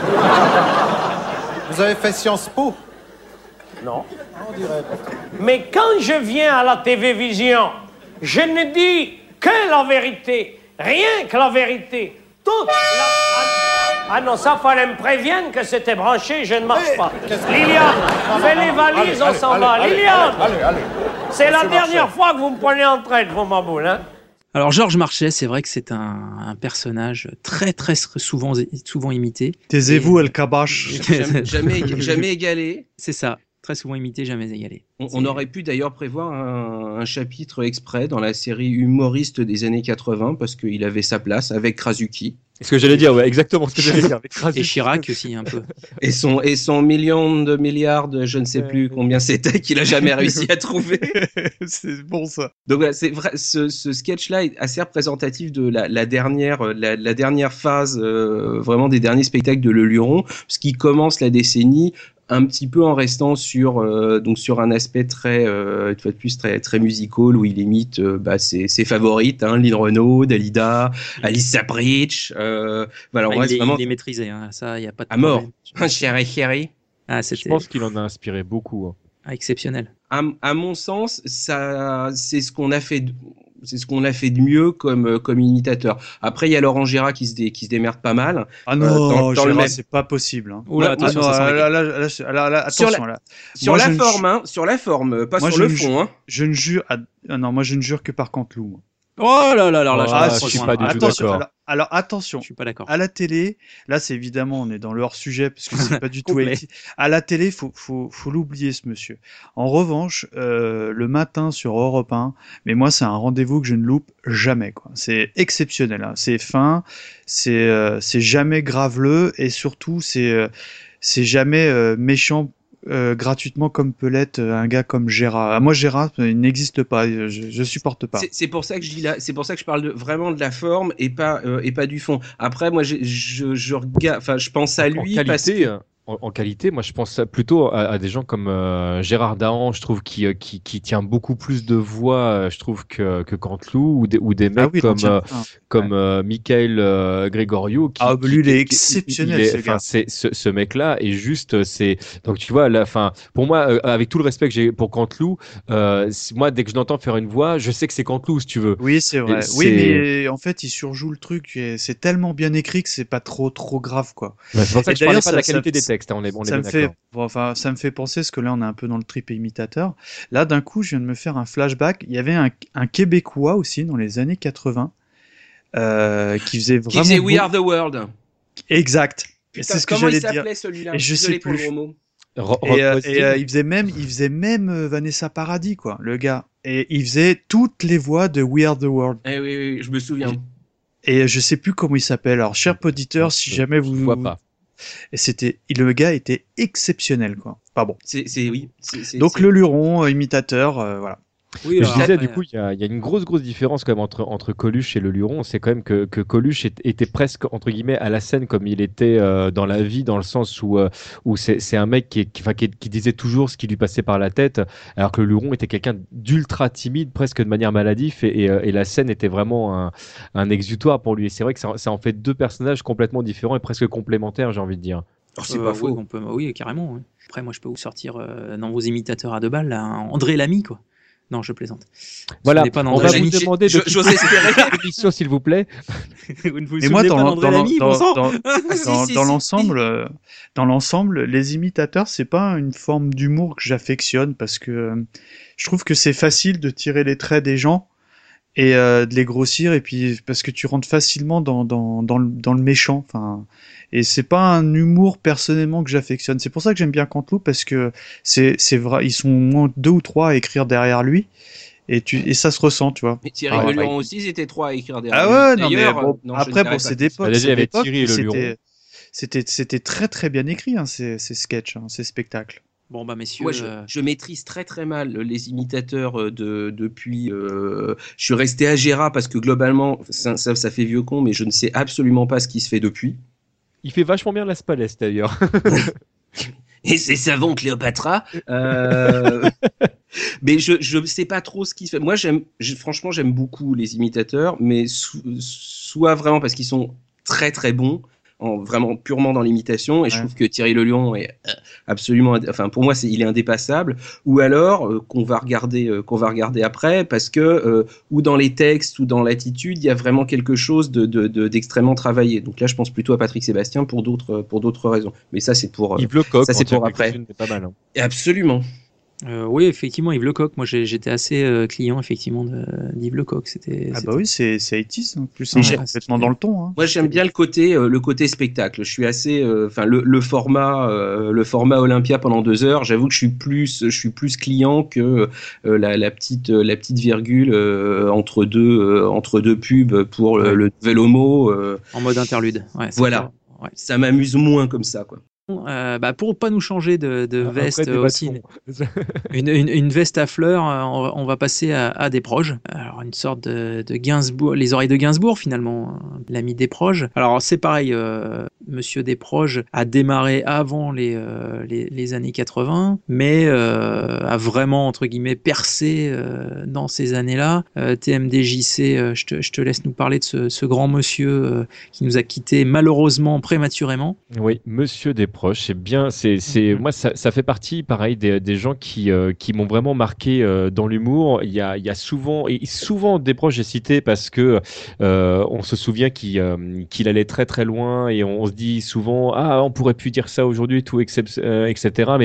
Vous avez fait Sciences Po? Non. On dirait. Mais quand je viens à la télévision, je ne dis que la vérité. Rien que la vérité. Toute la... Ah non, ça, fallait me prévenir que c'était branché, je ne marche pas. Liliane, fais les valises, on s'en va. Liliane! Allez. C'est la dernière fois que vous me prenez en traite, vous, ma boule, hein? Alors, Georges Marchais, c'est vrai que c'est un personnage très souvent imité. Taisez-vous, El Kabash. Jamais égalé. C'est ça. Très souvent imité, jamais égalé. On aurait pu d'ailleurs prévoir un chapitre exprès dans la série humoriste des années 80 parce qu'il avait sa place avec Krasuki. C'est ce que j'allais dire, ouais, exactement ce que j'allais dire. Avec Krasuki. Et Chirac aussi, un peu. Et son million de milliards de je ne sais plus combien c'était qu'il a jamais réussi à trouver. C'est bon ça. Donc voilà, c'est vrai, ce sketch-là est assez représentatif de la dernière phase vraiment des derniers spectacles de Leluron, parce qu'il commence la décennie un petit peu en restant sur un aspect très une fois de plus très musical où il imite ses favorites, Lynn Renaud, Dalida, Alice Sapritch, voilà, il est maîtrisé, hein. Ça il y a pas de à mort. Chéri. Ah, je pense qu'il en a inspiré beaucoup. Hein. Ah, exceptionnel. À mon sens, ça c'est ce qu'on a fait de mieux comme imitateur. Après, il y a Laurent Gérard qui se démerde pas mal. Ah non, dans Gérard, c'est pas possible. Hein. Oula, attention, attention là. Sur la forme, pas sur le fond. Je ne jure. Moi, je ne jure que par Canteloup. Oh là là là là. Je suis pas du tout d'accord. Alors attention. Je suis pas d'accord. À la télé, là, c'est évidemment, on est dans le hors-sujet parce que c'est pas du tout. À la télé, faut l'oublier, ce monsieur. En revanche, le matin sur Europe 1, mais moi, c'est un rendez-vous que je ne loupe jamais, quoi. C'est exceptionnel, hein. C'est fin, c'est jamais graveleux et surtout, c'est jamais méchant. Gratuitement comme peut l'être un gars comme Gérard. Moi, Gérard, il n'existe pas. Je supporte pas. C'est pour ça que je dis là. C'est pour ça que je parle vraiment de la forme et pas du fond. Après, moi, je regarde. Enfin, je pense à lui. En qualité, En qualité, moi je pense plutôt à des gens comme Gérard Dahan, je trouve, qui tient beaucoup plus de voix, je trouve, que Canteloup, ou des mecs comme Michael Gregorio. Lui, il est exceptionnel, ce gars. Ce mec-là est juste. Donc tu vois, pour moi, avec tout le respect que j'ai pour Canteloup, moi, dès que je l'entends faire une voix, je sais que c'est Canteloup, si tu veux. Oui, c'est vrai. Mais en fait, il surjoue le truc. C'est tellement bien écrit que c'est pas trop grave, quoi. Ouais, c'est pour ça que je parlais pas de la qualité des textes. Ça me fait penser, parce que là on est un peu dans le trip imitateur. Là d'un coup je viens de me faire un flashback. Il y avait un Québécois aussi dans les années 80 qui faisait We Are the World. Exact. Putain, c'est ce que comment j'allais il s'appelait dire. celui-là? Et je sais pour le plus. gros mot. Il faisait même Vanessa Paradis, quoi, le gars. Et il faisait toutes les voix de We Are the World. Oui, je me souviens. Et je sais plus comment il s'appelle. Alors, cher auditeur, si jamais vous vois pas. Et le gars était exceptionnel, quoi. Pas bon. Donc c'est... le luron, imitateur, voilà. Oui, je disais, du coup, il y a une grosse différence quand même entre Coluche et le Luron. C'est quand même que Coluche était presque, entre guillemets, à la scène comme il était dans la vie, dans le sens où c'est un mec qui disait toujours ce qui lui passait par la tête, alors que le Luron était quelqu'un d'ultra timide, presque de manière maladive, et la scène était vraiment un exutoire pour lui. Et c'est vrai que ça en fait deux personnages complètement différents et presque complémentaires, j'ai envie de dire. C'est pas faux. Oui, carrément. Oui. Après, moi, je peux vous sortir dans vos imitateurs à 2 balles, là, André Lamy, quoi. Non, je plaisante. Voilà, on va vous demander de j'ose espérer l'émission, s'il vous plaît. Vous ne vous Et moi, dans l'ensemble, les imitateurs, c'est pas une forme d'humour que j'affectionne, parce que je trouve que c'est facile de tirer les traits des gens et de les grossir, et puis parce que tu rentres facilement dans le méchant. Enfin, et c'est pas un humour personnellement que j'affectionne. C'est pour ça que j'aime bien Canteloup, parce que c'est vrai, ils sont au moins 2 ou 3 à écrire derrière lui, et ça se ressent, tu vois. Mais Thierry Le Luron aussi, ils étaient 3 à écrire derrière lui. Ah ouais, non, mais après, c'est d'époque. Il y avait Thierry Le Luron. C'était très très bien écrit, hein, ces sketchs, hein, ces spectacles. Bon, bah, messieurs. Moi, je maîtrise très très mal les imitateurs depuis. Je suis resté à Gérard parce que globalement, ça fait vieux con, mais je ne sais absolument pas ce qui se fait depuis. Il fait vachement bien Las Palais, d'ailleurs. Et c'est savon Cléopatra. Mais je ne sais pas trop ce qui se fait. Moi, franchement, j'aime beaucoup les imitateurs, mais soit vraiment parce qu'ils sont très très bons, vraiment purement dans l'imitation, et je trouve que Thierry Le Luron est absolument, enfin pour moi il est indépassable, ou alors qu'on va regarder après, parce que ou dans les textes ou dans l'attitude il y a vraiment quelque chose d'extrêmement travaillé. Donc là je pense plutôt à Patrick Sébastien pour d'autres raisons, mais ça c'est pour Yves Lecoq, ça c'est pour après. C'est pas mal, hein. Absolument. Oui, effectivement, Yves Lecoq. Moi, j'étais assez client, effectivement, d'Yves Lecoq. Bah oui, c'est 80s, en plus, hein, complètement dans le ton. Hein. Moi, j'aime bien le côté spectacle. Je suis assez, le format Olympia pendant 2 heures. J'avoue que je suis plus client que la petite virgule entre deux pubs pour le nouvel homo. En mode interlude. Ouais, voilà. Ouais. Ça m'amuse moins comme ça, quoi. Pour pas nous changer de veste aussi, une veste à fleurs, on va passer à Desproges. Alors une sorte de Gainsbourg, les oreilles de Gainsbourg finalement, l'ami Desproges. Alors c'est pareil, Monsieur Desproges a démarré avant les années 80, mais a vraiment entre guillemets percé dans ces années-là. TMDJC, je te laisse nous parler de ce grand monsieur qui nous a quittés malheureusement prématurément. Oui, Monsieur Desproges. C'est bien, moi ça fait partie pareil des gens qui m'ont vraiment marqué dans l'humour. Il y a souvent Desproges est cité parce que on se souvient qu'il allait très très loin, et on se dit souvent on pourrait plus dire ça aujourd'hui et tout, etc. Mais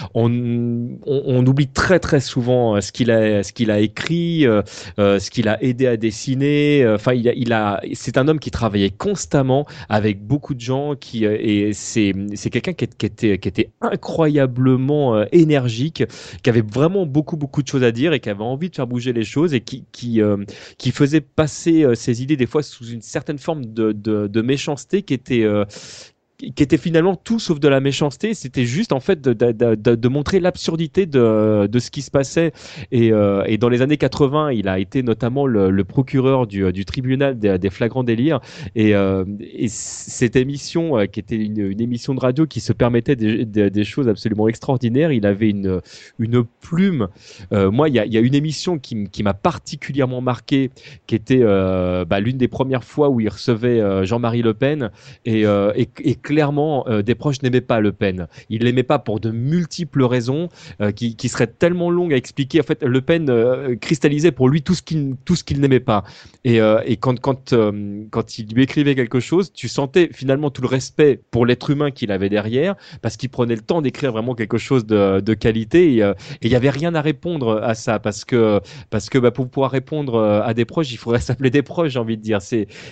on oublie très très souvent ce qu'il a écrit, ce qu'il a aidé à dessiner. Enfin c'est un homme qui travaillait constamment avec beaucoup de gens, et c'est quelqu'un qui était incroyablement énergique, qui avait vraiment beaucoup de choses à dire, et qui avait envie de faire bouger les choses, et qui faisait passer ses idées des fois sous une certaine forme de méchanceté qui était qui était finalement tout sauf de la méchanceté. C'était juste en fait de montrer l'absurdité de ce qui se passait. Et dans les années 80, il a été notamment le procureur du tribunal des flagrants délires. Et cette émission, qui était une émission de radio qui se permettait des choses absolument extraordinaires, il avait une plume. Moi, il y a une émission qui m'a particulièrement marqué, qui était l'une des premières fois où il recevait Jean-Marie Le Pen. Et clairement, des proches n'aimaient pas Le Pen. Ils l'aimaient pas pour de multiples raisons qui seraient tellement longues à expliquer. En fait, Le Pen cristallisait pour lui tout ce qu'il n'aimait pas. Et quand il lui écrivait quelque chose, tu sentais finalement tout le respect pour l'être humain qu'il avait derrière, parce qu'il prenait le temps d'écrire vraiment quelque chose de qualité. Et il y avait rien à répondre à ça, parce que pour pouvoir répondre à des proches, il faudrait s'appeler des proches, j'ai envie de dire.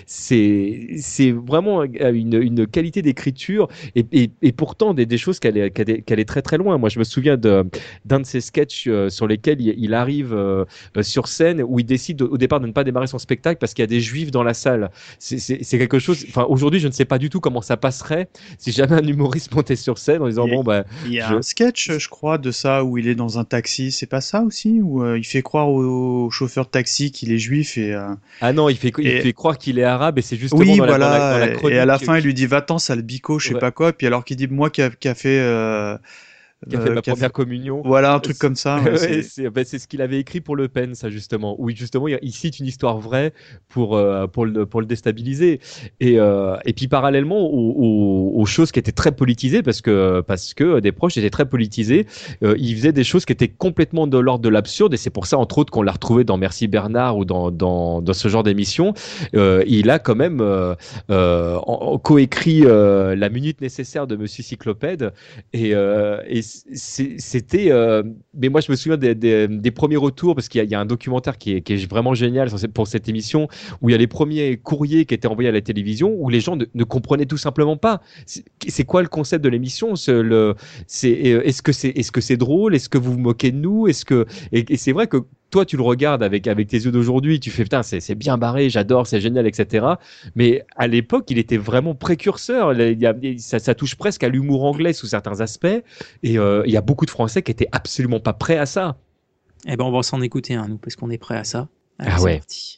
C'est vraiment une qualité d'écriture et pourtant des choses qu'elle est très très loin. Moi, je me souviens d'un de ses sketchs sur lesquels il arrive sur scène où il décide au départ de ne pas démarrer son spectacle parce qu'il y a des juifs dans la salle. C'est quelque chose. Enfin, aujourd'hui, je ne sais pas du tout comment ça passerait si jamais un humoriste montait sur scène en disant il y a un sketch, je crois, de ça où il est dans un taxi. C'est pas ça aussi, où il fait croire au chauffeur de taxi qu'il est juif et ah non, il fait croire qu'il est arabe et c'est justement dans la chronique. Et à la fin, il lui dit va-t'en, sale bico, je sais pas quoi. Puis alors qu'il dit moi qui a fait ma première communion. Voilà, un truc comme ça. Ouais, c'est ce qu'il avait écrit pour Le Pen, ça justement. Où justement, il cite une histoire vraie pour le déstabiliser. Et puis parallèlement aux choses qui étaient très politisées, parce que des proches étaient très politisés, il faisait des choses qui étaient complètement de l'ordre de l'absurde. Et c'est pour ça, entre autres, qu'on l'a retrouvé dans Merci Bernard ou dans ce genre d'émission. Il a quand même coécrit La minute nécessaire de Monsieur Cyclopède. Et c'était mais moi je me souviens des premiers retours, parce qu'il y a un documentaire qui est vraiment génial pour cette émission, où il y a les premiers courriers qui étaient envoyés à la télévision, où les gens ne comprenaient tout simplement pas c'est quoi le concept de l'émission, est-ce que c'est drôle, est-ce que vous vous moquez de nous, et c'est vrai que toi tu le regardes avec tes yeux d'aujourd'hui, tu fais putain c'est bien barré, j'adore, c'est génial, etc. Mais à l'époque il était vraiment précurseur. Ça touche presque à l'humour anglais sous certains aspects, et il y a beaucoup de Français qui étaient absolument pas prêts à ça. Eh ben on va s'en écouter nous, parce qu'on est prêts à ça. Allez, ah ouais. Parti.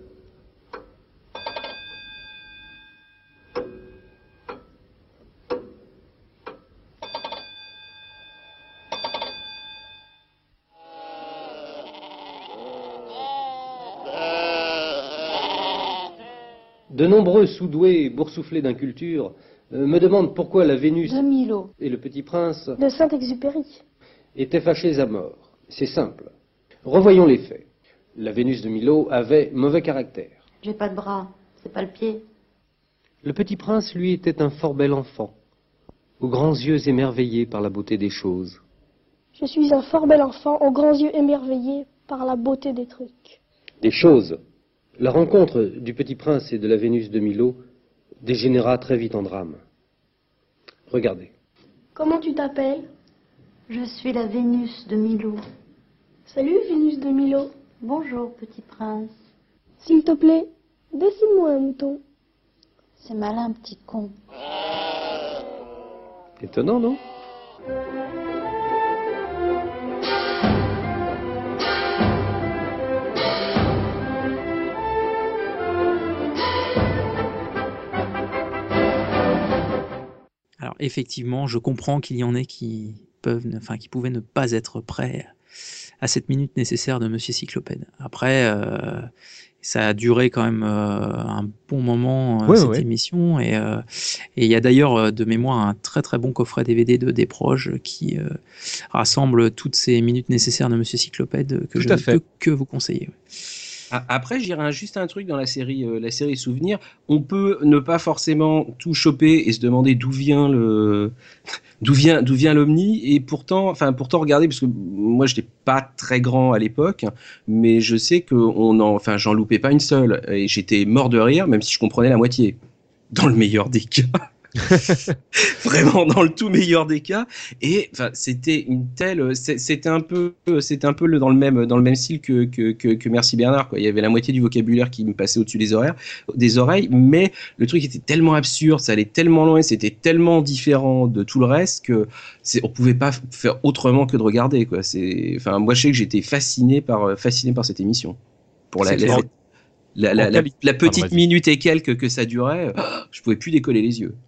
De nombreux sous-doués boursouflés d'inculture me demandent pourquoi la Vénus de Milo et le Petit Prince de Saint-Exupéry étaient fâchés à mort. C'est simple. Revoyons les faits. La Vénus de Milo avait mauvais caractère. J'ai pas de bras, c'est pas le pied. Le Petit Prince, lui, était un fort bel enfant, aux grands yeux émerveillés par la beauté des choses. Je suis un fort bel enfant, aux grands yeux émerveillés par la beauté des trucs. Des choses. La rencontre du Petit Prince et de la Vénus de Milo dégénéra très vite en drame. Regardez. Comment tu t'appelles? Je suis la Vénus de Milo. Salut Vénus de Milo. Bonjour, Petit Prince. S'il te plaît, dessine-moi un mouton. C'est malin, petit con. Étonnant, non? Alors effectivement, je comprends qu'il y en ait qui pouvaient ne pas être prêts à cette minute nécessaire de Monsieur Cyclopède. Après, ça a duré quand même un bon moment cette émission, et il y a d'ailleurs de mémoire un très très bon coffret DVD de Desproges qui rassemble toutes ces minutes nécessaires de Monsieur Cyclopède que je ne peux que vous conseiller. Après, j'irai juste un truc dans la série Souvenirs. On peut ne pas forcément tout choper et se demander d'où vient l'Omni, et pourtant regarder, parce que moi je n'étais pas très grand à l'époque, mais je sais que j'en loupais pas une seule, et j'étais mort de rire, même si je comprenais la moitié, dans le meilleur des cas. Vraiment dans le tout meilleur des cas. Et enfin, c'était un peu dans le même style que Merci Bernard, quoi. Il y avait la moitié du vocabulaire qui me passait au-dessus des oreilles, mais le truc était tellement absurde, ça allait tellement loin, c'était tellement différent de tout le reste que on pouvait pas faire autrement que de regarder, quoi. Enfin, moi je sais que j'étais fasciné par cette émission. Pour la petite minute et quelques que ça durait, je pouvais plus décoller les yeux.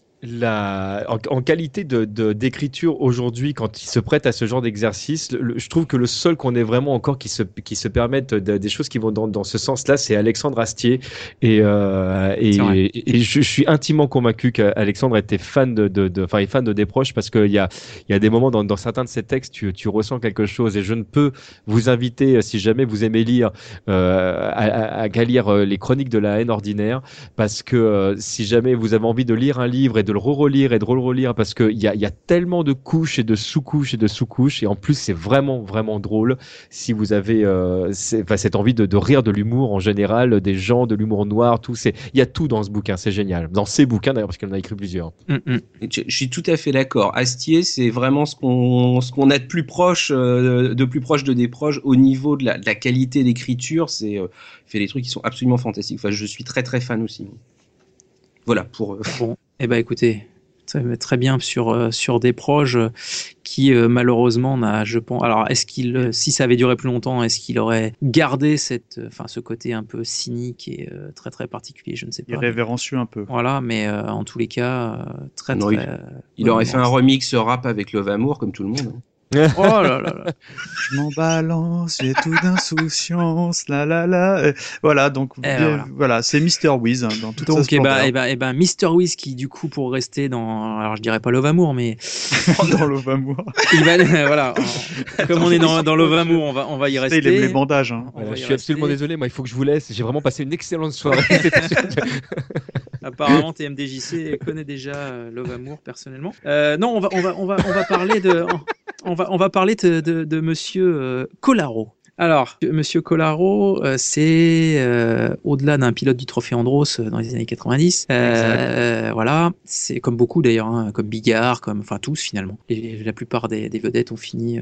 En qualité d'écriture aujourd'hui, quand il se prête à ce genre d'exercice, je trouve que le seul qu'on ait vraiment encore qui se permettent des choses qui vont dans ce sens-là, c'est Alexandre Astier. Et je suis intimement convaincu qu'Alexandre était fan est fan de Desproges, parce qu'il y a des moments dans certains de ses textes, tu ressens quelque chose. Et je ne peux vous inviter, si jamais vous aimez lire, à lire les Chroniques de la haine ordinaire, parce que si jamais vous avez envie de lire un livre et de le relire, parce qu'il y a tellement de couches et de sous-couches et en plus c'est vraiment vraiment drôle si vous avez cette envie de rire de l'humour en général, des gens, de l'humour noir, il y a tout dans ce bouquin, c'est génial, dans ces bouquins d'ailleurs, parce qu'elle en a écrit plusieurs. Je suis tout à fait d'accord. Astier, c'est vraiment ce qu'on a de plus proche de Desproges au niveau de la qualité d'écriture. Il fait des trucs qui sont absolument fantastiques. Enfin, je suis très très fan aussi. Voilà pour. Bon, écoutez, très bien sur Desproges qui malheureusement n'a, je pense. Alors, si ça avait duré plus longtemps, est-ce qu'il aurait gardé ce côté un peu cynique et très très particulier, je ne sais pas. Irrévérencieux un peu. Voilà, mais en tous les cas, il aurait fait un remix rap avec Love Amour comme tout le monde. Oh là là là. Je m'en balance, j'ai tout d'insouciance, voilà, donc voilà, c'est Mr. Wiz dans toute sa splendeur. Donc Mr. Wiz qui du coup, pour rester alors je dirais pas Love Amour, mais dans Love Amour. Voilà, comme on est dans Love Amour, on va y rester. Il aime les bandages. Hein. Je suis absolument désolé, moi il faut que je vous laisse. J'ai vraiment passé une excellente soirée. Apparemment, TMDJC connaît déjà Love Amour personnellement. Non, on va parler de. On va parler de Monsieur Collaro. Alors, Monsieur Collaro, c'est au-delà d'un pilote du Trophée Andros dans les années 90. Voilà, c'est comme beaucoup d'ailleurs, hein, comme Bigard, enfin tous finalement. La plupart des vedettes ont fini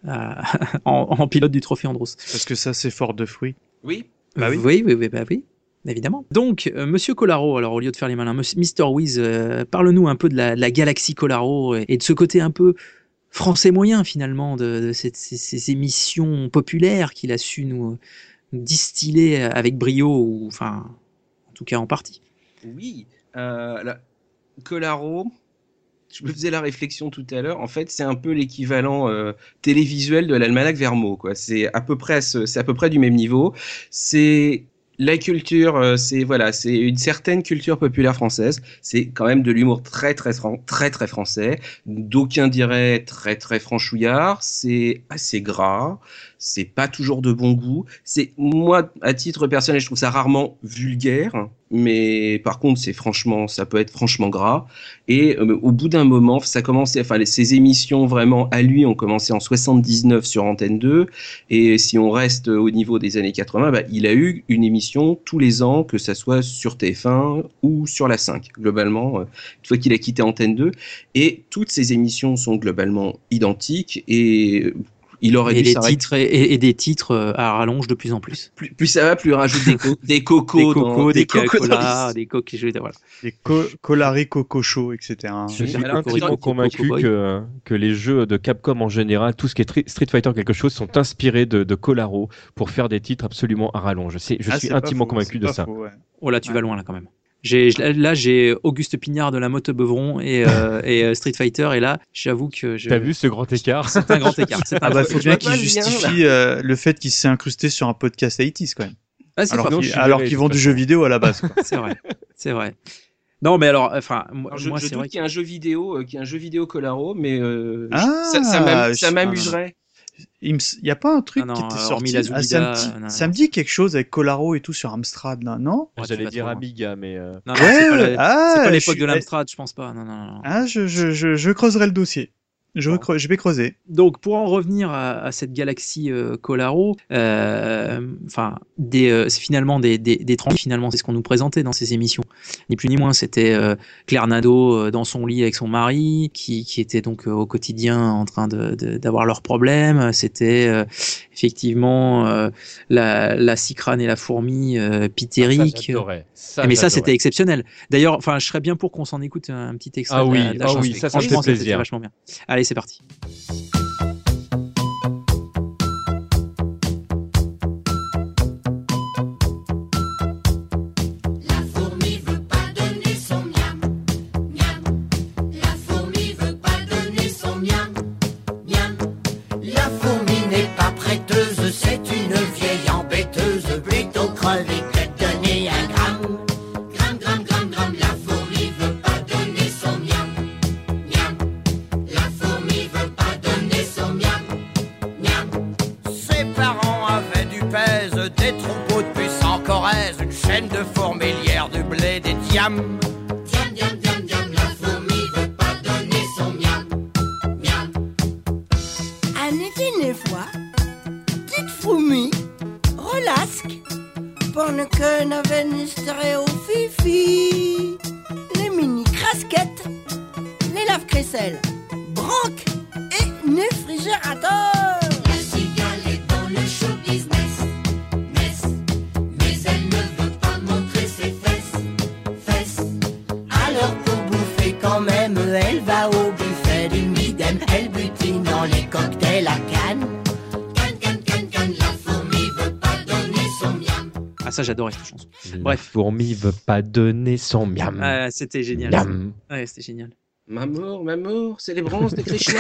en pilote du Trophée Andros. Parce que ça, c'est fort de fruits. Oui. Bah oui. Oui. Évidemment. Donc, Monsieur Collaro, alors au lieu de faire les malins, Mr. Wiz, parle-nous un peu de la galaxie Collaro et de ce côté un peu français moyen finalement de ces émissions populaires qu'il a su nous distiller avec brio, ou enfin en tout cas en partie. Oui, Collaro, je me faisais la réflexion tout à l'heure, en fait c'est un peu l'équivalent télévisuel de l'almanach Vermeaux, quoi. C'est à peu près du même niveau. C'est la culture, c'est une certaine culture populaire française. C'est quand même de l'humour très très français. D'aucuns diraient très très franchouillard. C'est assez gras. C'est pas toujours de bon goût. Moi, à titre personnel, je trouve ça rarement vulgaire. Mais par contre, ça peut être franchement gras. Et au bout d'un moment, ces émissions vraiment à lui ont commencé en 79 sur Antenne 2. Et si on reste au niveau des années 80, il a eu une émission tous les ans, que ça soit sur TF1 ou sur la 5, globalement, une fois qu'il a quitté Antenne 2. Et toutes ces émissions sont globalement identiques et il aurait dû s'arrêter. Et des titres à rallonge de plus en plus. Plus ça va, plus il rajoute des cocos, des colas, des coquilles, voilà. Des Collari Coco Show, etc. Je suis intimement convaincu que les jeux de Capcom en général, tout ce qui est Street Fighter quelque chose, sont inspirés de Collaro pour faire des titres absolument à rallonge. Je suis intimement convaincu de ça. Faux, ouais. Oh là, tu vas loin là quand même. J'ai Auguste Pignard de la Motte Beuvron et Street Fighter, et là j'avoue que T'as vu ce grand écart? C'est un grand écart. Faut bien qu'il justifie le fait qu'il s'est incrusté sur un podcast 80s quand même. Alors qu'ils vendent du jeu vidéo à la base, quoi. C'est vrai. Non, mais alors, moi je c'est doute vrai qu'il y a un jeu vidéo Collaro, mais ça m'amuserait. Il y a pas un truc qui était sorti ça me dit quelque chose avec Collaro et tout sur Amstrad, là, non? J'allais dire Amiga, mais c'est pas l'époque de l'Amstrad, je pense pas. Non. Je creuserai le dossier. Je vais creuser. Donc, pour en revenir à cette galaxie Kolaro, c'est finalement des tranquilles, finalement, c'est ce qu'on nous présentait dans ces émissions. Ni plus ni moins, c'était Claire Nadeau dans son lit avec son mari, qui était donc au quotidien en train d'avoir leurs problèmes. C'était effectivement la cicrane et la fourmi pitérique. Mais ça, c'était exceptionnel. D'ailleurs, je serais bien pour qu'on s'en écoute un petit extrait. Ah oui, ça fait plaisir. Vachement bien. Allez, c'est parti. La fourmi veut pas donner son miam, miam. La fourmi veut pas donner son miam, miam. La fourmi n'est pas prêteuse, c'est une vieille embêteuse, plutôt crevée que de donner un gramme. Gramme, gramme, gramme, gramme. La fourmi veut pas donner son miam, miam. La fourmi veut pas donner son miam, miam. Ses parents avaient du pèse, des troupeaux de puces en Corrèze, une chaîne de fourmilières, du blé, des diams. Diam, diam, diam, diam. La fourmi veut pas donner son miam, miam. En été une fois, petite fourmi, relasque, pendant que n'avait ni stéréo fifi, les mini crasquettes, les lave-crécelles, branques et néfrigérateurs. La cigale est dans le show business, mais elle ne veut pas montrer ses fesses, fesses. Alors pour bouffer quand même, elle va au buffet du Midem, elle butine dans les cocktails à Cannes. Canne, canne, canne, canne. La fourmi veut pas donner son miam. Ah, ça, j'adorais cette chanson. La Bref. fourmi veut pas donner son miam. Ah, c'était génial. Miam. Ouais, c'était génial. Mamour, c'est les bronzes de Krishna.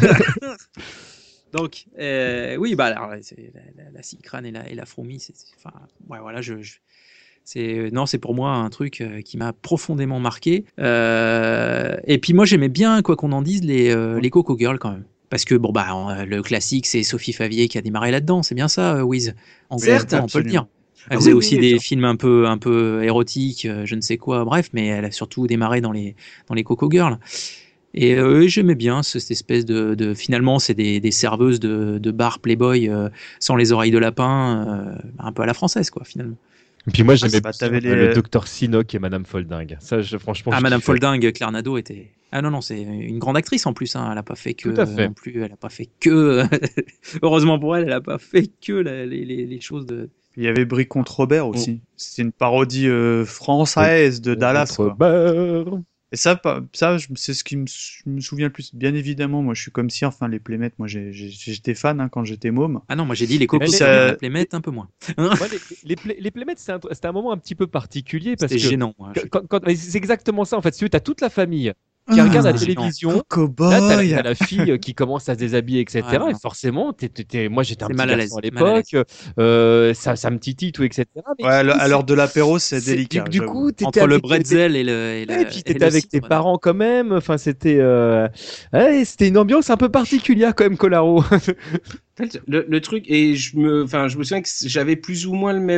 Donc, oui, alors, c'est la cicrane et la fourmi, voilà, c'est pour moi un truc qui m'a profondément marqué. Et puis moi, j'aimais bien, quoi qu'on en dise, les Coco Girls quand même. Parce que le classique, c'est Sophie Favier qui a démarré là-dedans, c'est bien ça, Wiz. Certes, on peut le dire. Elle Ah faisait oui, aussi oui, des bien films un peu érotiques, je ne sais quoi, bref, mais elle a surtout démarré dans les Coco Girls. Et j'aimais bien cette espèce de finalement, c'est des serveuses de bar Playboy sans les oreilles de lapin, un peu à la française, quoi, finalement. Et puis moi, j'aimais t'avais le Dr Sinoc et Madame Folding. Ça, franchement. Ah, je Madame kiffais. Folding, Claire Nadeau était. Ah non, c'est une grande actrice en plus. Hein. Elle n'a pas fait que. Tout à fait. Non plus, elle n'a pas fait que. Heureusement pour elle, elle n'a pas fait que les choses de. Il y avait Brie contre Robert aussi. C'était une parodie française de Dallas. Quoi. Robert. Et ça, c'est ce qui je me souviens le plus. Bien évidemment, moi, je suis comme si, les Playmates, moi, j'étais fan quand j'étais môme. Ah non, moi j'ai dit les Coco Mais Girls, les Playmates un peu moins. Moi, les Playmates, c'était un moment un petit peu particulier parce que C'était gênant. Moi, c'est exactement ça en fait. Tu as toute la famille qui regarde la télévision. Là, t'as la fille qui commence à se déshabiller, etc. Ouais, et forcément, moi j'étais un petit mal à garçon à l'aise, l'époque, ça me titille, tout, etc. Mais Ouais, à l'heure de l'apéro, c'est délicat. Du coup, t'étais entre le avec bretzel et puis t'étais avec tes parents quand même. Enfin, c'était une ambiance un peu particulière quand même, Kolaro. Le truc, et je me souviens que j'avais plus ou moins la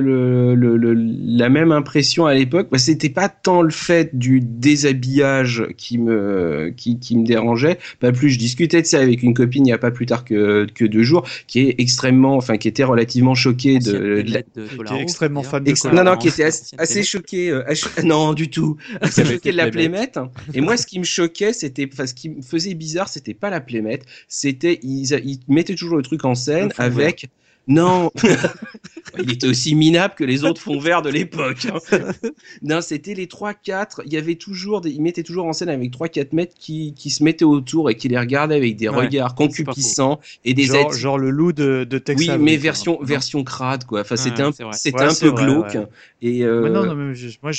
même impression à l'époque. C'était pas tant le fait du déshabillage qui me dérangeait. Pas plus, je discutais de ça avec une copine il y a pas plus tard que 2 jours, qui était relativement choquée Qui était extrêmement fan de Kolaro. Non, qui était assez choquée. Non, du tout. Assez choquée de la Playmate. Et moi, ce qui me choquait, ce qui me faisait bizarre, c'était pas la Playmate, c'était ils mettaient toujours le truc en scène avec. Non, il était aussi minable que les autres fonds verts de l'époque. Hein. Non, c'était les 3-4. Il y avait toujours ils mettaient toujours en scène avec 3-4 mecs qui se mettaient autour et qui les regardaient avec des regards concupiscents et des genre le loup de Tex Oui, Avery, mais quoi. version crade, quoi. Enfin, c'était Ouais, un peu glauque. Ouais. Et Mais non, mais moi,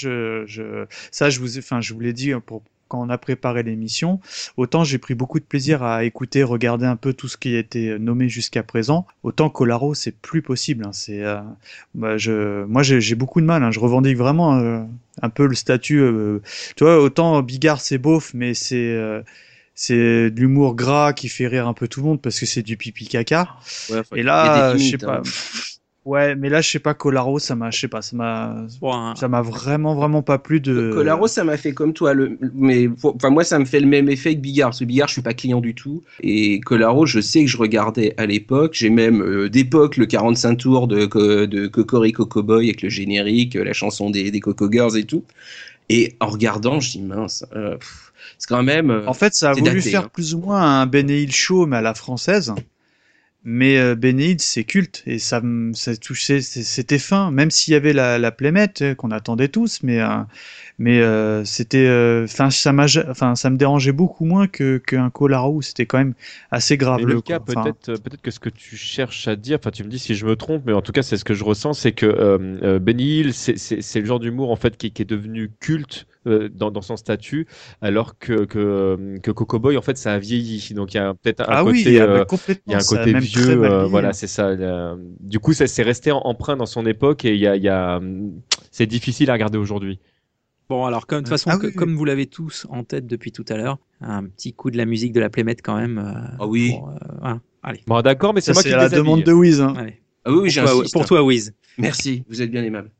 je vous l'ai dit quand on a préparé l'émission, autant j'ai pris beaucoup de plaisir à écouter, regarder un peu tout ce qui a été nommé jusqu'à présent, autant Kolaro, c'est plus possible. Hein. Moi, j'ai beaucoup de mal. Hein. Je revendique vraiment un peu le statut. Tu vois, autant Bigard, c'est beauf, mais c'est de l'humour gras qui fait rire un peu tout le monde parce que c'est du pipi caca. Ouais, et là, je sais pas. Ouais, mais là, je sais pas, Colaro, ça m'a vraiment pas plu de. Colaro, ça m'a fait comme toi, moi, ça me fait le même effet que Bigard, parce que Bigard, je suis pas client du tout. Et Colaro, je sais que je regardais à l'époque, j'ai même d'époque le 45 tours de Cocorico Cowboy avec le générique, la chanson des Coco Girls et tout. Et en regardant, je dis mince, c'est quand même. En fait, ça a voulu daté, faire plus ou moins un Ben Hill show, mais à la française. Mais Ben Hill, c'est culte et ça touchait, c'était fin, même s'il y avait la plémette qu'on attendait tous, mais c'était, ça me dérangeait beaucoup moins qu'un Colaro. C'était quand même assez grave. Le cas, peut-être que ce que tu cherches à dire, enfin, tu me dis si je me trompe, mais en tout cas, c'est ce que je ressens, c'est que Ben Hill, c'est le genre d'humour en fait qui est devenu culte. Dans son statut, alors que Coco Boy en fait ça a vieilli, donc il y a peut-être un côté, il y a un côté vieux, voilà, c'est ça. Du coup, ça s'est resté empreint dans son époque et c'est difficile à regarder aujourd'hui. Bon, alors de toute façon, comme vous l'avez tous en tête depuis tout à l'heure, un petit coup de la musique de la Plémette quand même. Ah oui. Voilà. Allez. Bon, d'accord, mais c'est moi qui la demande de Wiz. Hein. Allez. Ah oui, j'insiste. Pour toi, Wiz. Merci, vous êtes bien aimable.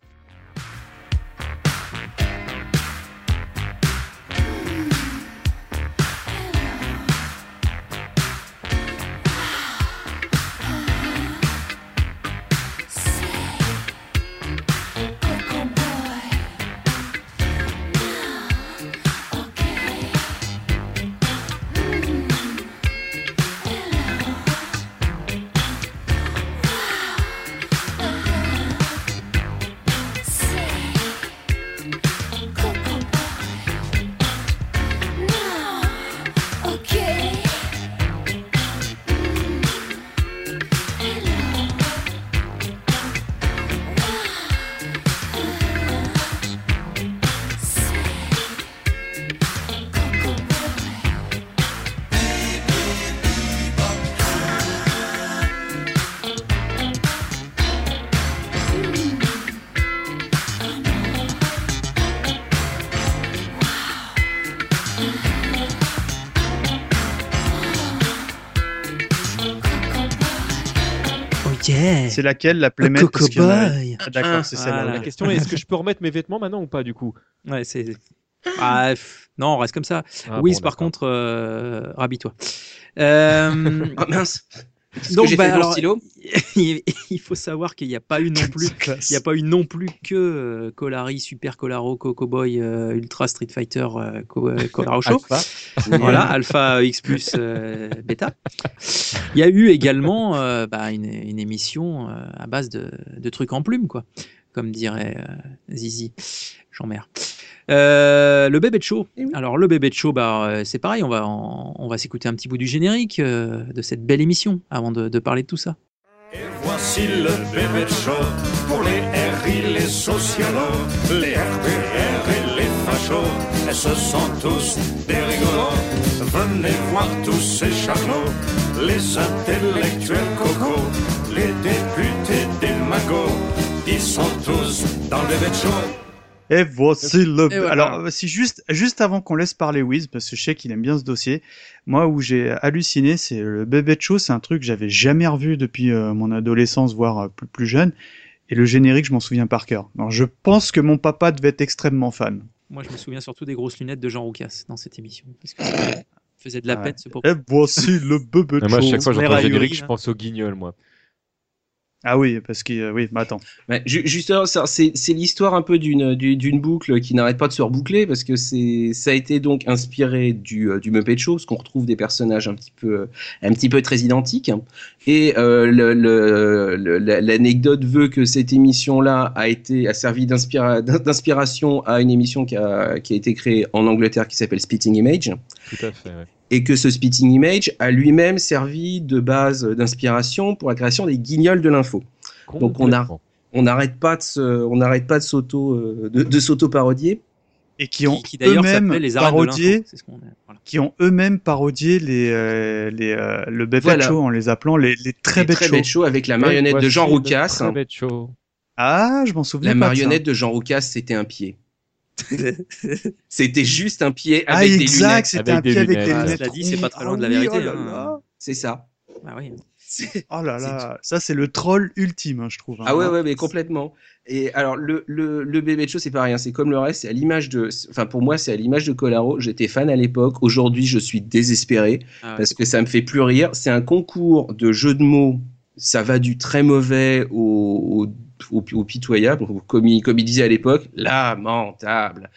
C'est laquelle, la Plémette? Coco Boy. D'accord, c'est celle-là. La question est, est-ce que je peux remettre mes vêtements maintenant ou pas du coup? Ouais, c'est. Non, on reste comme ça. Wiz, par contre, rhabille-toi. Oh mince. Donc, alors, il faut savoir qu'il n'y a pas eu non plus, que Colari, Super Colaro, Coco Boy, Ultra Street Fighter, Colaro Show. Voilà, Alpha X plus Beta. Il y a eu également une émission à base de trucs en plume, quoi, comme dirait Zizi. Jean-Mère. Le Bébé Show. Alors le Bébé Show, c'est pareil, on va s'écouter un petit bout du générique de cette belle émission avant de parler de tout ça. Et voici le Bébé Show pour les RI, les socialos, les RPR et les fachos. Et ce sont tous des rigolos. Venez voir tous ces charlots, les intellectuels cocos, les députés des magots. Ils sont tous dans le Bébé Show. Et voici le. Voilà. Alors, si juste avant qu'on laisse parler Wiz, parce que je sais qu'il aime bien ce dossier, moi où j'ai halluciné, c'est le Bébé Show, c'est un truc que j'avais jamais revu depuis mon adolescence, voire plus jeune. Et le générique, je m'en souviens par cœur. Alors, je pense que mon papa devait être extrêmement fan. Moi, je me souviens surtout des grosses lunettes de Jean Roucas dans cette émission, parce que ça faisait de la peine. Et voici le Bébé Show. Moi, à chaque fois que j'entends le générique, je pense au Guignol, moi. Ah oui, parce que oui, mais attends. Justement, c'est l'histoire un peu d'une boucle qui n'arrête pas de se reboucler, parce que ça a été donc inspiré du Muppet Show, parce qu'on retrouve des personnages un petit peu très identiques. Et l'anecdote veut que cette émission-là a servi d'inspiration à une émission qui a été créée en Angleterre qui s'appelle Spitting Image. Tout à fait. Ouais. Et que ce Spitting Image a lui-même servi de base d'inspiration pour la création des Guignols de l'info. Donc on n'arrête pas de s'auto-parodier. Et qui ont d'ailleurs eux-mêmes les parodié, qui ont eux-mêmes parodié le Bébé Show en les appelant les très bêtes shows avec la marionnette de Jean Roucas. Ah, je m'en souviens. La marionnette de Jean Roucas, c'était un pied. C'était juste un pied avec des lunettes. C'était un pied avec des lunettes. Cela dit, c'est pas très loin de la vérité. C'est ça. Ah oui. Oh là là, ça c'est le troll ultime, je trouve. Ah ouais, mais complètement. Et alors le bébé de show, c'est pas rien, c'est comme le reste, c'est à l'image de, enfin pour moi c'est à l'image de Colaro. J'étais fan à l'époque, aujourd'hui je suis désespéré parce que ça me fait plus rire. C'est un concours de jeux de mots, ça va du très mauvais au pitoyable, comme il disait à l'époque, lamentable.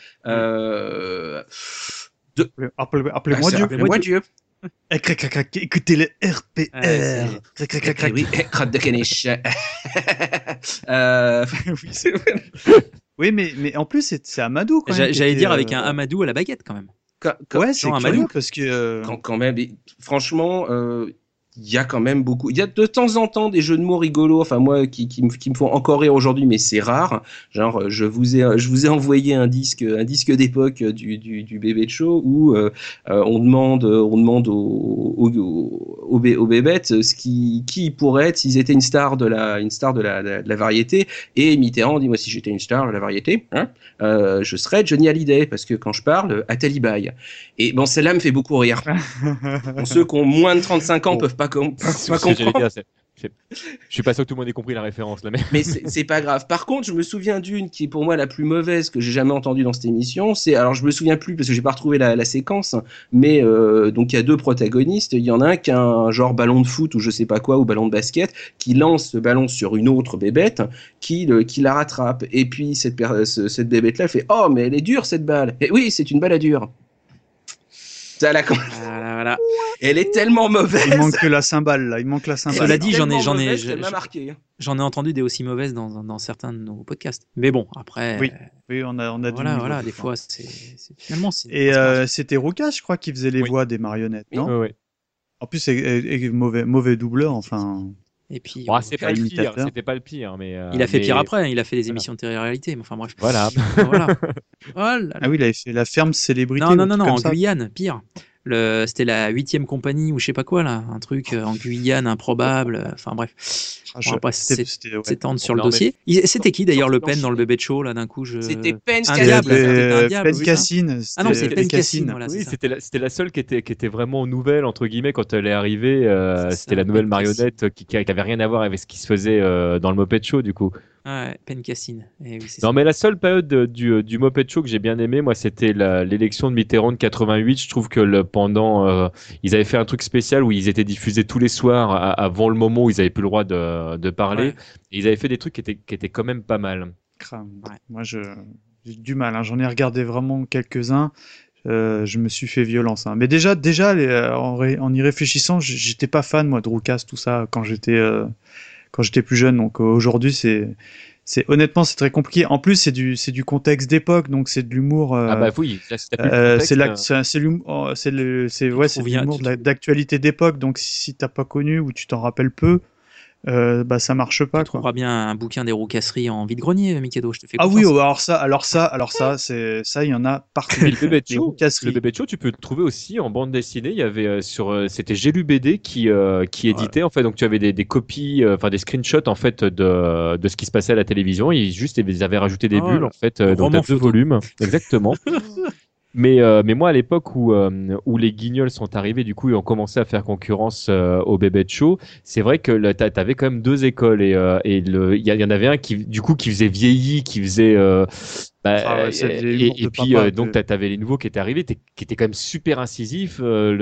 Appelez-moi Dieu. Appelez-moi Dieu. Écoutez le RPR. Oui, crotte de caniche. Oui, mais en plus, c'est Amadou, quand même. J'allais dire avec un Amadou à la baguette, quand même. Ouais, c'est Amadou. parce que... Quand même, franchement... il y a quand même beaucoup. Il y a de temps en temps des jeux de mots rigolos, enfin moi qui me font encore rire aujourd'hui, mais c'est rare. Genre je vous ai envoyé un disque d'époque du bébé de show où on demande aux bébêtes qui pourrait être s'ils étaient une star de la variété, et Mitterrand dit moi si j'étais une star de la variété, je serais Johnny Hallyday parce que quand je parle à Talibaï. Et bon, celle-là me fait beaucoup rire. Bon, ceux qui ont moins de 35 ans peuvent pas comprendre. Je suis pas sûr que tout le monde ait compris la référence là, mais c'est pas grave. Par contre, je me souviens d'une qui est pour moi la plus mauvaise que j'ai jamais entendue dans cette émission. Alors je me souviens plus parce que j'ai pas retrouvé la séquence, mais donc il y a deux protagonistes. Il y en a un qui a un genre ballon de foot ou je sais pas quoi, ou ballon de basket, qui lance le ballon sur une autre bébête qui la rattrape. Et puis cette bébête là fait oh mais elle est dure cette balle. Et oui, c'est une balle à dure. Voilà. Elle est tellement mauvaise. Il manque que la cymbale là. Cela dit, j'en ai entendu des aussi mauvaises dans certains de nos podcasts. Mais bon, après. Oui, on a du voilà, des fois, finalement. Et c'était Roucas, je crois, qui faisait les voix des marionnettes, non ? Oui. En plus, c'est mauvais doubleur, enfin. Et puis, c'est pas le pire, c'était pas le pire, mais il a fait pire après. Il a fait des émissions de télé-réalité, mais enfin bref. Voilà. Ah oui, il avait fait La Ferme Célébrité. Non, en Guyane, pire. C'était la 8e compagnie ou je sais pas quoi là, un truc en Guyane improbable. Enfin bref. On va pas s'étendre sur le dossier. C'était qui d'ailleurs Le Pen dans le bébé de show là d'un coup C'était Pen Cassine. Ah non, c'est Pen Cassine. Voilà, oui, c'était la seule qui était vraiment nouvelle entre guillemets quand elle est arrivée. C'était la nouvelle marionnette qui avait rien à voir avec ce qui se faisait dans le Muppet Show du coup. Ouais, Pen Cassine. Oui, mais la seule période du Muppet Show que j'ai bien aimé, moi, c'était l'élection de Mitterrand de 88. Je trouve que pendant, ils avaient fait un truc spécial où ils étaient diffusés tous les soirs avant le moment où ils avaient plus le droit de parler. Ouais. Et ils avaient fait des trucs qui étaient quand même pas mal. Ouais. Moi, j'ai du mal. J'en ai regardé vraiment quelques-uns. Je me suis fait violence. Mais déjà, en y réfléchissant, j'étais pas fan moi de Roucas, tout ça quand j'étais plus jeune. Donc aujourd'hui, honnêtement, c'est très compliqué. En plus, c'est du contexte d'époque, donc c'est de l'humour. Ah bah oui, c'est l'humour d'actualité d'époque. Donc si t'as pas connu ou tu t'en rappelles peu, ça marche pas. Tu trouveras bien un bouquin des roucasseries en vide-grenier, Mikado. Je te fais confiance. Ah oui, alors ça, il y en a partout. Le bébé de show, tu peux le trouver aussi en bande dessinée. Il y avait c'était Gélu BD qui éditait en fait. Donc tu avais des copies, des screenshots en fait de ce qui se passait à la télévision. Ils avaient rajouté des bulles en fait. Donc t'as 2 volumes, exactement. Mais moi, à l'époque où les Guignols sont arrivés, du coup, ils ont commencé à faire concurrence au bébé de show. C'est vrai que t'avais quand même 2 écoles et il y en avait un qui faisait vieilli, qui faisait et puis donc t'avais les nouveaux qui étaient arrivés, qui étaient quand même super incisifs.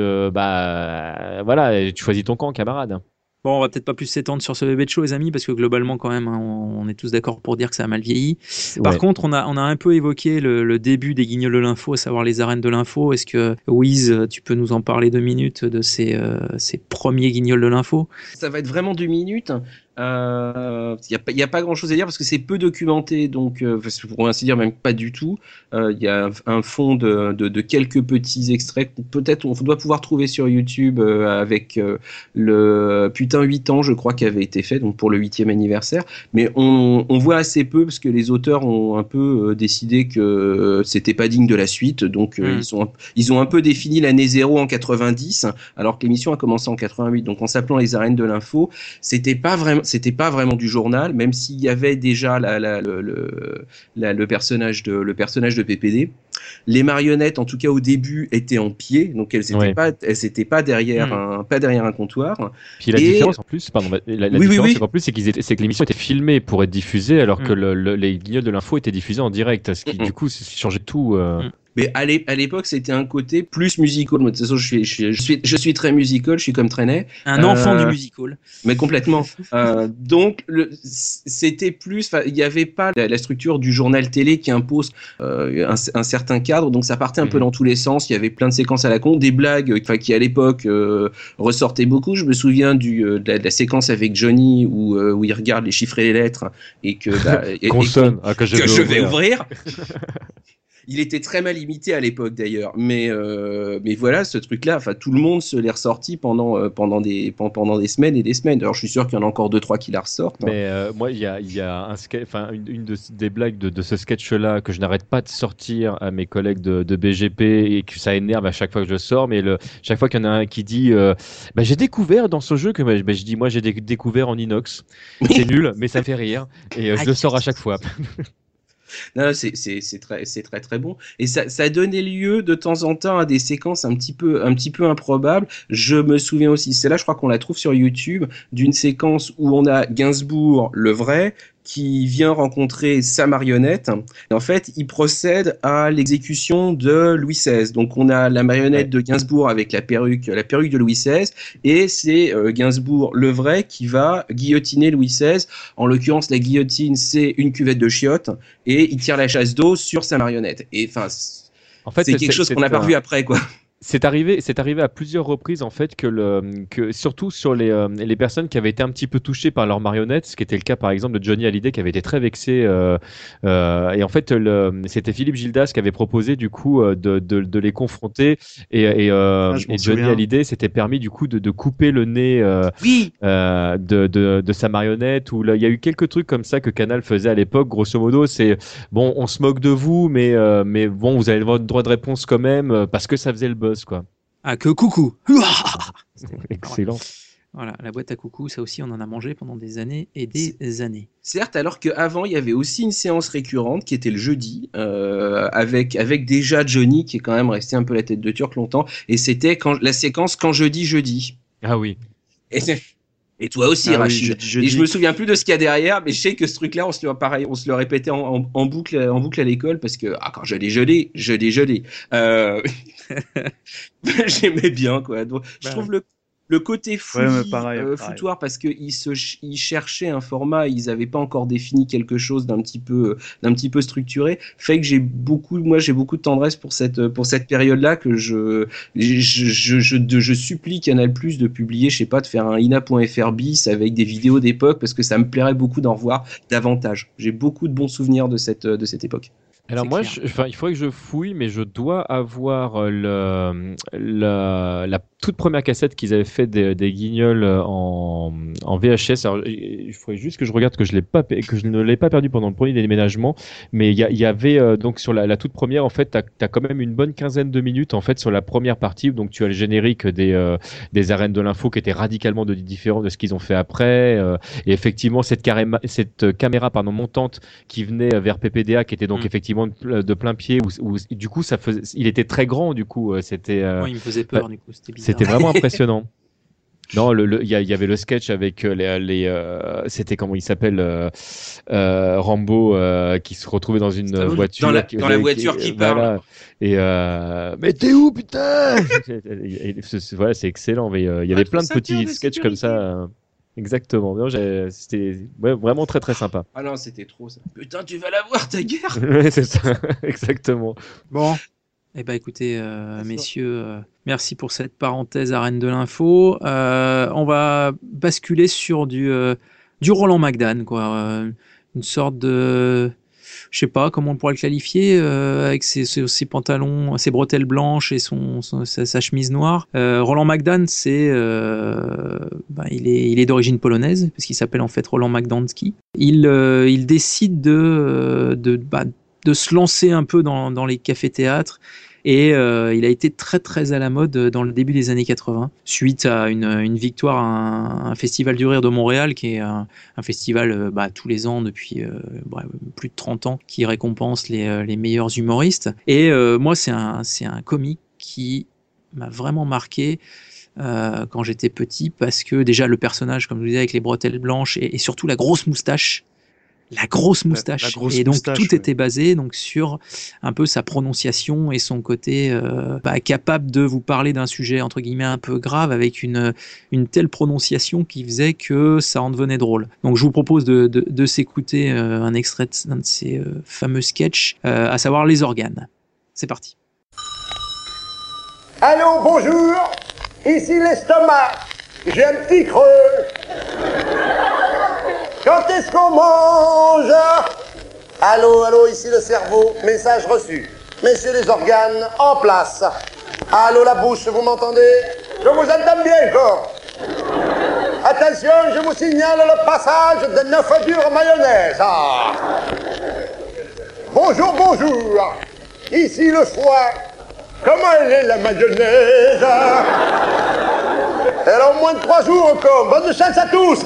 Voilà, tu choisis ton camp, camarade. Bon, on va peut-être pas plus s'étendre sur ce bébé de show, les amis, parce que globalement, quand même, on est tous d'accord pour dire que ça a mal vieilli. Par contre, on a un peu évoqué le début des Guignols de l'info, à savoir les arènes de l'info. Est-ce que, Wiz, tu peux nous en parler 2 minutes de ces premiers Guignols de l'info ? Ça va être vraiment 2 minutes. Il y a pas grand chose à dire parce que c'est peu documenté, donc pour ainsi dire même pas du tout. Il y a un fond de quelques petits extraits, peut-être on doit pouvoir trouver sur YouTube avec le putain 8 ans je crois qui avait été fait, donc pour le 8e anniversaire, mais on voit assez peu parce que les auteurs ont un peu décidé que c'était pas digne de la suite, donc ils ont un peu défini l'année 0 en 90 alors que l'émission a commencé en 88, donc en s'appelant les arènes de l'info, c'était pas vraiment du journal, même s'il y avait déjà le personnage de PPD. Les marionnettes, en tout cas au début, étaient en pied, donc elles n'étaient pas derrière un comptoir. Puis la différence en plus, c'est que l'émission était filmée pour être diffusée, alors que les Guignols de l'info étaient diffusés en direct, ce qui du coup changeait tout. Mais à l'époque, c'était un côté plus musical. Moi, de toute façon, je suis très musical, je suis comme Trenet. Un enfant du musical. Mais complètement. Donc, c'était plus, il n'y avait pas la structure du journal télé qui impose un certain cadre. Donc, ça partait un peu dans tous les sens. Il y avait plein de séquences à la con, des blagues qui à l'époque ressortaient beaucoup. Je me souviens de la séquence avec Johnny où il regarde les chiffres et les lettres et que que je vais ouvrir. Il était très mal imité à l'époque d'ailleurs, mais voilà, ce truc-là, enfin tout le monde se l'est ressorti pendant des semaines et des semaines. Alors je suis sûr qu'il y en a encore 2-3 qui la ressortent. Mais moi, il y a une des blagues de ce sketch-là que je n'arrête pas de sortir à mes collègues de BGP et que ça énerve à chaque fois que je sors. Mais chaque fois qu'il y en a un qui dit, j'ai découvert dans ce jeu que je dis moi j'ai découvert en inox. C'est nul, mais ça fait rire et je le sors à chaque fois. Non, c'est très très bon et ça donnait lieu de temps en temps à des séquences un petit peu improbables. Je me souviens aussi, c'est là je crois qu'on la trouve sur YouTube, d'une séquence où on a Gainsbourg le vrai qui vient rencontrer sa marionnette. Et en fait, il procède à l'exécution de Louis XVI. Donc, on a la marionnette de Gainsbourg avec la perruque de Louis XVI, et c'est Gainsbourg le vrai qui va guillotiner Louis XVI. En l'occurrence, la guillotine, c'est une cuvette de chiottes, et il tire la chasse d'eau sur sa marionnette. Et enfin, c'est quelque chose qu'on n'a pas revu après, quoi. C'est arrivé à plusieurs reprises en fait que surtout sur les personnes qui avaient été un petit peu touchées par leurs marionnettes, ce qui était le cas par exemple de Johnny Hallyday qui avait été très vexé et en fait c'était Philippe Gildas qui avait proposé du coup de les confronter et Johnny Hallyday s'était permis du coup de couper le nez de sa marionnette, où là il y a eu quelques trucs comme ça que Canal faisait à l'époque. Grosso modo, c'est bon, on se moque de vous, mais bon, vous avez votre droit de réponse quand même parce que ça faisait le buzz, quoi. Ah, que coucou. Excellent. Voilà, la boîte à coucou, ça aussi, on en a mangé pendant des années et des années. Certes, alors qu'avant, il y avait aussi une séance récurrente qui était le jeudi, avec déjà Johnny, qui est quand même resté un peu la tête de Turc longtemps, et c'était la séquence Quand je dis jeudi. Ah oui. Et toi aussi, Rachid. Et je me souviens plus de ce qu'il y a derrière, mais je sais que ce truc-là, on se le répétait en boucle à l'école, parce que quand je l'ai gelé. J'aimais bien, quoi. Donc, je trouve le côté foutoir, parce que ils cherchaient un format, ils avaient pas encore défini quelque chose d'un petit peu structuré, fait que j'ai beaucoup de tendresse pour cette période-là, que je supplie Canal+ de publier, je sais pas, de faire un ina.fr bis avec des vidéos d'époque, parce que ça me plairait beaucoup d'en revoir davantage. J'ai beaucoup de bons souvenirs de cette époque. Alors moi, il faudrait que je fouille, mais je dois avoir la toute première cassette qu'ils avaient fait des Guignols en VHS. Alors, il faudrait juste que je regarde que je ne l'ai pas perdu pendant le premier déménagement, mais il y avait donc sur la toute première, en fait, t'as quand même une bonne quinzaine de minutes en fait sur la première partie. Donc tu as le générique des arènes de l'info qui était radicalement différent de ce qu'ils ont fait après, et effectivement cette caméra montante qui venait vers PPDA, qui était donc effectivement de plein pied, où du coup il était très grand, du coup c'était il me faisait peur, du coup c'était bizarre. C'était vraiment impressionnant. Non, il y avait le sketch avec c'était comment il s'appelle, Rambo qui se retrouvait dans une voiture, dans la voiture qui parle. Et mais t'es où, putain? Voilà, c'est excellent. Mais il y avait plein de petits sketchs comme ça. Exactement. C'était vraiment très très sympa. Ah non, c'était trop ça. Putain, tu vas la voir ta guerre. Ouais, c'est ça. Exactement. Bon. Eh ben écoutez, messieurs, merci pour cette parenthèse arène de l'info. On va basculer sur du Roland McDan, quoi. Une sorte de, je sais pas comment on pourrait le qualifier, avec ses pantalons, ses bretelles blanches et sa chemise noire. Roland McDan, c'est, il est d'origine polonaise, parce qu'il s'appelle en fait Roland Magdanski. Il décide de se lancer un peu dans les cafés-théâtres Et il a été très très à la mode dans le début des années 80, suite à une victoire à un festival du rire de Montréal, qui est un festival tous les ans depuis plus de 30 ans, qui récompense les meilleurs humoristes. Et moi, c'est un comique qui m'a vraiment marqué quand j'étais petit, parce que déjà le personnage, comme je vous disais, avec les bretelles blanches et surtout la grosse moustache. La grosse moustache. Et donc tout était basé donc sur un peu sa prononciation et son côté capable de vous parler d'un sujet entre guillemets un peu grave avec une telle prononciation qui faisait que ça en devenait drôle. Donc je vous propose de s'écouter un extrait d'un de ces fameux sketchs, à savoir Les Organes. C'est parti. Allô, bonjour, ici l'estomac, j'ai un petit creux. Quand est-ce qu'on mange? Allô, allô, ici le cerveau, message reçu. Messieurs les organes, en place. Allô, la bouche, vous m'entendez? Je vous entends bien encore. Attention, je vous signale le passage de 9 œufs durs mayonnaise. Ah. Bonjour, bonjour, ici le foie. Comment elle est la mayonnaise? Elle a au moins de 3 jours encore. Bonne chance à tous.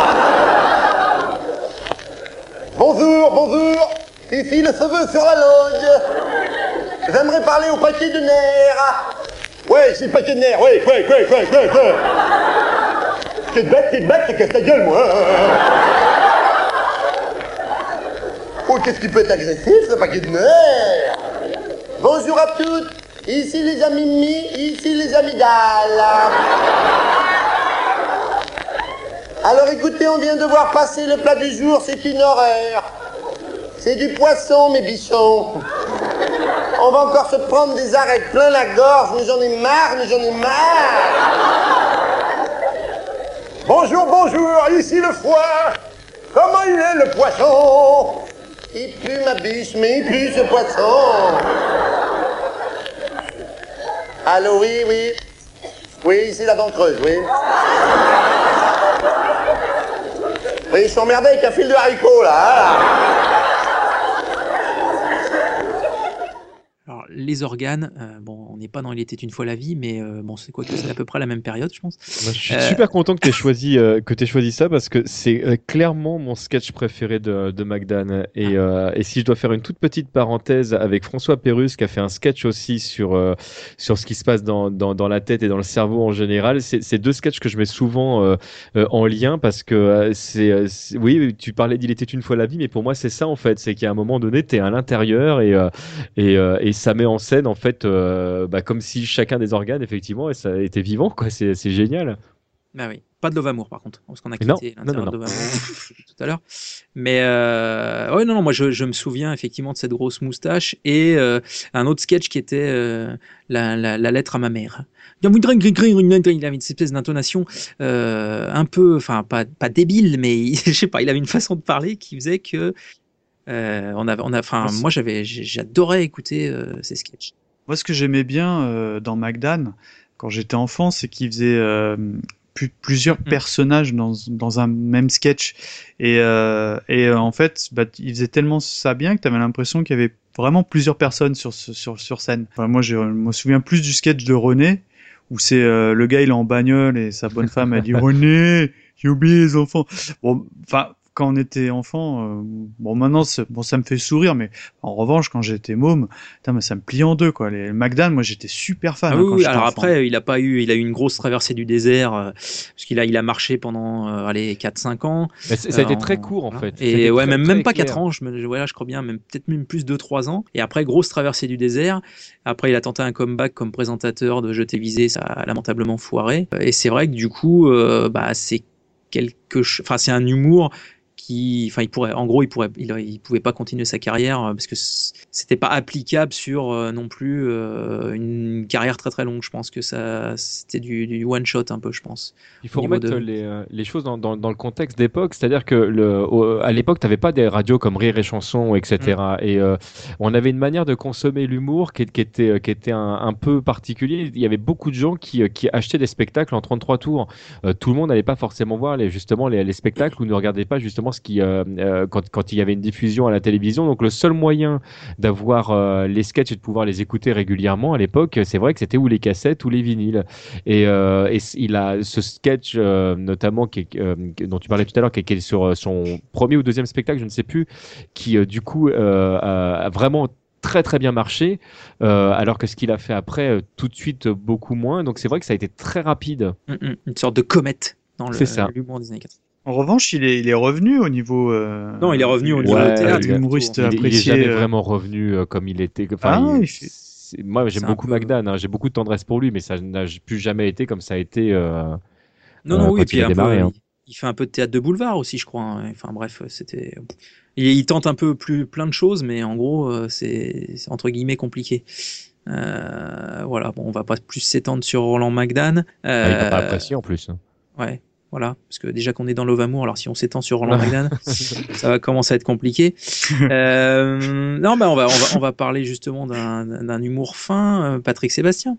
Bonjour, bonjour. Ici le cheveu sur la langue. J'aimerais parler au paquet de nerfs. Ouais, c'est le paquet de nerfs. Ouais. T'es bête, t'as casse ta gueule, moi. Oh, qu'est-ce qui peut être agressif, ce paquet de nerfs? Bonjour à toutes. Ici les amygdales, ici les amygdales. Alors écoutez, on vient de voir passer le plat du jour, c'est une horreur. C'est du poisson, mes bichons. On va encore se prendre des arêtes plein la gorge, mais j'en ai marre. Bonjour, bonjour, ici le foie. Comment il est le poisson? Il pue ma biche, mais il pue ce poisson. Allô, oui. Oui, ici la dent creuse, oui. Oui, je suis emmerdé avec un fil de haricot, là. Alors, Les Organes, on n'est pas dans Il était une fois la vie, mais c'est quoi que c'est à peu près la même période, je pense. Moi, je suis super content que tu aies choisi ça, parce que c'est clairement mon sketch préféré de McDan. Et si je dois faire une toute petite parenthèse avec François Pérusse, qui a fait un sketch aussi sur ce qui se passe dans la tête et dans le cerveau en général, c'est 2 sketchs que je mets souvent en lien, parce que oui, tu parlais d'Il était une fois la vie, mais pour moi c'est ça en fait, c'est qu'à un moment donné tu es à l'intérieur et ça met en scène en fait comme si chacun des organes effectivement ça était vivant, quoi. C'est génial. Bah oui, pas de Love Amour par contre, parce qu'on a quitté l'intérieur de Love Amour tout à l'heure. Mais non, moi je me souviens effectivement de cette grosse moustache et un autre sketch qui était la lettre à ma mère. Il avait une espèce d'intonation un peu, enfin pas débile, mais je sais pas, il avait une façon de parler qui faisait que moi j'adorais écouter ces sketchs. Moi, ce que j'aimais bien dans McDan quand j'étais enfant, c'est qu'il faisait plusieurs personnages dans un même sketch et en fait il faisait tellement ça bien que tu avais l'impression qu'il y avait vraiment plusieurs personnes sur scène. Enfin, moi je me souviens plus du sketch de René où c'est le gars il est en bagnole et sa bonne femme elle dit René, j'ai oublié les enfants. Bon, enfin quand on était enfant, maintenant ça me fait sourire, mais en revanche quand j'étais môme, ça me plie en deux, quoi. Les McDan, moi j'étais super fan. Quand j'étais enfant. Après il a eu une grosse traversée du désert parce qu'il a marché pendant 4-5 ans. Mais ça a été très court en fait. Et ouais, même pas 4 ans, je crois bien, peut-être même plus 2-3 ans. Et après grosse traversée du désert. Après il a tenté un comeback comme présentateur de Je t'ai visé, ça a lamentablement foiré. Et c'est vrai que du coup c'est c'est un humour il pouvait pas continuer sa carrière parce que c'était pas applicable sur non plus une carrière très très longue. Je pense que c'était du one shot un peu, je pense. Il faut remettre les choses dans le contexte d'époque, c'est-à-dire que à l'époque t'avais pas des radios comme Rire et Chanson, etc. Et on avait une manière de consommer l'humour qui était un peu particulier. Il y avait beaucoup de gens qui achetaient des spectacles en 33 tours. Tout le monde n'allait pas forcément voir les spectacles ou ne regardait pas justement France quand il y avait une diffusion à la télévision. Donc le seul moyen d'avoir les sketchs et de pouvoir les écouter régulièrement à l'époque, c'est vrai que c'était ou les cassettes ou les vinyles. Et il a ce sketch notamment dont tu parlais tout à l'heure, qui est sur son premier ou deuxième spectacle, je ne sais plus, qui du coup a vraiment très très bien marché, alors que ce qu'il a fait après, tout de suite beaucoup moins. Donc c'est vrai que ça a été très rapide. Une sorte de comète dans l'humour des années 80. En revanche, il est revenu au niveau. Non, il est revenu au niveau théâtre. Humoriste apprécié. Il est jamais vraiment revenu comme il était. Enfin, moi, j'aime beaucoup McDan. J'ai beaucoup de tendresse pour lui, mais ça n'a plus jamais été comme ça a été. Oui, et puis démarré, il fait un peu de théâtre de boulevard aussi, je crois. Enfin bref, c'était. Il tente un peu plein de choses, mais en gros, c'est entre guillemets compliqué. Voilà, bon, on va pas plus s'étendre sur Roland McDan. Il n'a pas apprécié en plus. Ouais. Voilà, parce que déjà qu'on est dans Love Amour, alors si on s'étend sur Roland McDan, ça va commencer à être compliqué. On va parler justement d'un humour fin, Patrick Sébastien.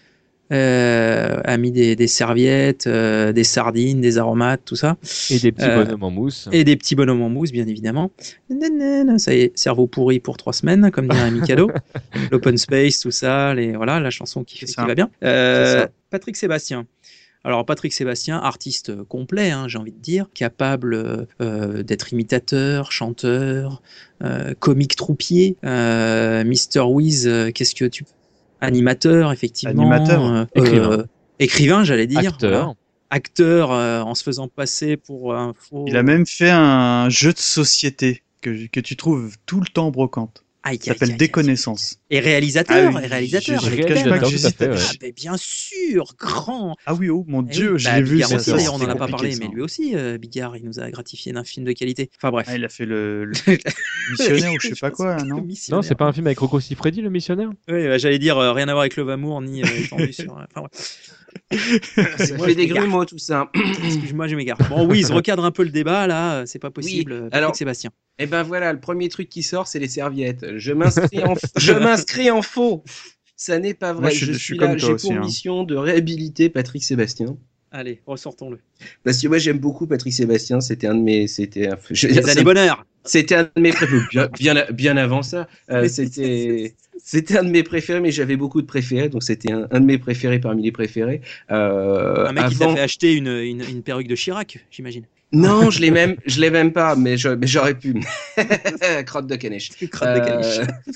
A mis des serviettes, des sardines, des aromates, tout ça. Et des petits bonhommes en mousse. Et des petits bonhommes en mousse, bien évidemment. Ça y est, cerveau pourri pour 3 semaines, comme dirait Mikado. L'open space, tout ça, la chanson qui va bien. Patrick Sébastien. Alors Patrick Sébastien, artiste complet, j'ai envie de dire, capable d'être imitateur, chanteur, comique troupier, Mr. Wiz, qu'est-ce que tu... Animateur, effectivement. Écrivain, j'allais dire. Acteur. Acteur en se faisant passer pour un faux... Il a même fait un jeu de société que tu trouves tout le temps brocante. Ça s'appelle Déconnaissance. Et réalisateur, bien sûr, grand. Ah oui, oh mon Dieu, je l'ai vu. Bigard aussi, d'ailleurs, on n'en a pas parlé, mais lui aussi, Bigard, il nous a gratifié d'un film de qualité. Enfin bref. Il a fait le missionnaire ou je sais pas quoi, non? Non, c'est pas un film avec Rocco Siffredi, le missionnaire? Oui, j'allais dire rien à voir avec Love Amour ni étendu sur. Enfin c'est fait des grumeaux tout ça. Excuse-moi, je m'égare. Bon, oui, il se recadre un peu le débat là, c'est pas possible. Oui. Alors, Sébastien. Et ben voilà, le premier truc qui sort, c'est les serviettes. Je m'inscris en faux. Ça n'est pas vrai. Moi, je suis là, j'ai pour mission de réhabiliter Patrick Sébastien. Allez, ressortons-le. Parce que moi, j'aime beaucoup Patrick Sébastien. C'était un de mes, les années bonheur. C'était un de mes préférés. Bien avant ça. C'était un de mes préférés, mais j'avais beaucoup de préférés, donc c'était un de mes préférés parmi les préférés. Un mec qui t'a fait acheter une perruque de Chirac, j'imagine. Non, je l'ai même pas, mais j'aurais pu. Crotte de caniche. Crotte de caniche.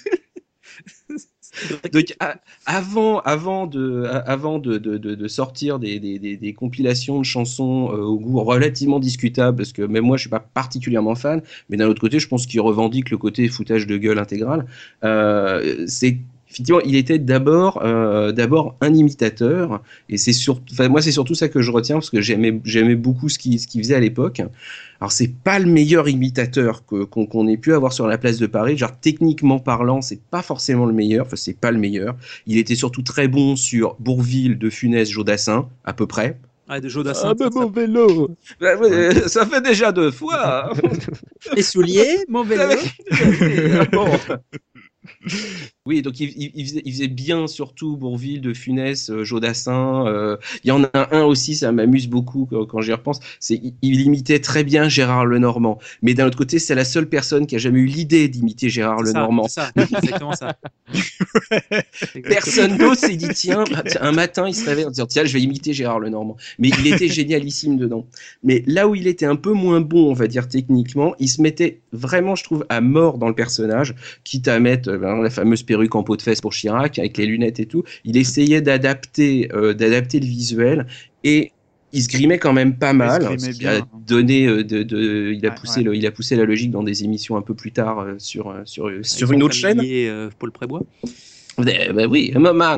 Donc avant de sortir des compilations de chansons au goût relativement discutable, parce que même moi je suis pas particulièrement fan, mais d'un autre côté je pense qu'il revendique le côté foutage de gueule intégral. Effectivement, il était d'abord un imitateur, et moi c'est surtout ça que je retiens, parce que j'aimais beaucoup ce qu'il faisait à l'époque. Alors c'est pas le meilleur imitateur qu'on ait pu avoir sur la place de Paris, genre techniquement parlant, c'est pas forcément le meilleur, enfin c'est pas le meilleur. Il était surtout très bon sur Bourvil, De Funès, Jodassin, à peu près. Ah, de Jodassin. Ah, mon vélo. Ça fait déjà 2 fois. Les souliers, mon vélo. Bon. Oui, donc il faisait bien surtout Bourvil, De Funès, Jodassin. Il y en a un aussi, ça m'amuse beaucoup quand j'y repense. Il imitait très bien Gérard Lenormand. Mais d'un autre côté, c'est la seule personne qui a jamais eu l'idée d'imiter Gérard Lenormand. C'est exactement ça. Personne d'autre s'est dit tiens, un matin, il se réveille en disant tiens, je vais imiter Gérard Lenormand. Mais il était génialissime dedans. Mais là où il était un peu moins bon, on va dire techniquement, il se mettait vraiment, je trouve, à mort dans le personnage, quitte à mettre la fameuse perruque en peau de fesse pour Chirac, avec les lunettes et tout. Il essayait d'adapter le visuel, et il se grimait quand même pas mal. Il a donné il a poussé la logique dans des émissions un peu plus tard sur une autre chaîne. Paul Prébois. Bah oui, maman.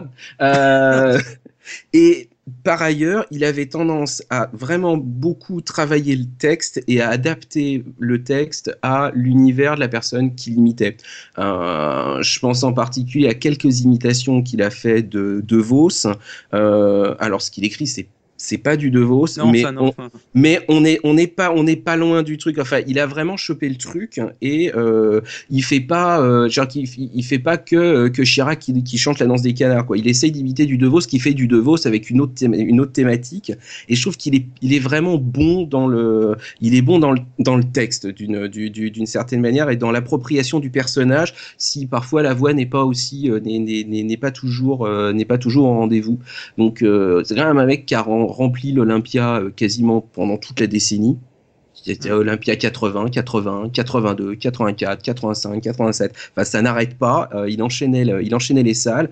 Et par ailleurs, il avait tendance à vraiment beaucoup travailler le texte et à adapter le texte à l'univers de la personne qu'il imitait. Je pense en particulier à quelques imitations qu'il a fait de Vos. Alors, ce qu'il écrit, c'est C'est pas du De Vos, Non, mais, ça, non, mais on n'est pas loin du truc. Enfin, il a vraiment chopé le truc et il fait pas, genre il fait pas que Chirac qui chante la danse des canards, quoi. Il essaye d'imiter du De Vos, qui fait du De Vos avec une autre thématique. Et je trouve qu'il est vraiment bon dans le texte d'une certaine manière et dans l'appropriation du personnage. Si parfois la voix n'est pas aussi n'est pas toujours au rendez-vous. Donc c'est quand même un mec qui a rempli l'Olympia quasiment pendant toute la décennie. C'était Olympia 80, 81, 82, 84, 85, 87. Enfin, ça n'arrête pas. Il enchaînait les salles.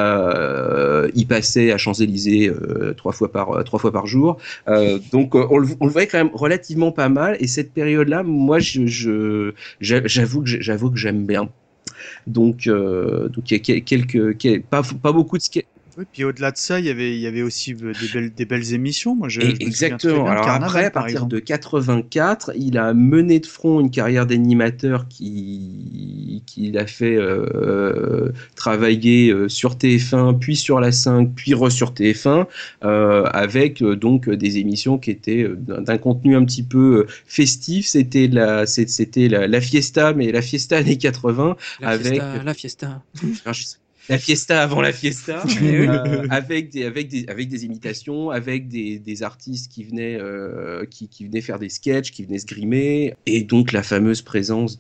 Il passait à Champs-Élysées 3 fois par jour. Donc, on le voyait quand même relativement pas mal. Et cette période-là, moi, j'avoue que j'aime bien. Donc, il y a pas beaucoup de sketchs. Oui, puis au-delà de ça, il y avait aussi des belles émissions. Moi, exactement. Alors après, à partir de 84, il a mené de front une carrière d'animateur qui l'a fait travailler sur TF1, puis sur la 5, puis sur TF1, avec donc des émissions qui étaient d'un contenu un petit peu festif. C'était la Fiesta, mais la Fiesta années 80, La Fiesta. La Fiesta avant la Fiesta, avec des imitations, avec des artistes qui venaient faire des sketchs, qui venaient se grimer, et donc la fameuse présence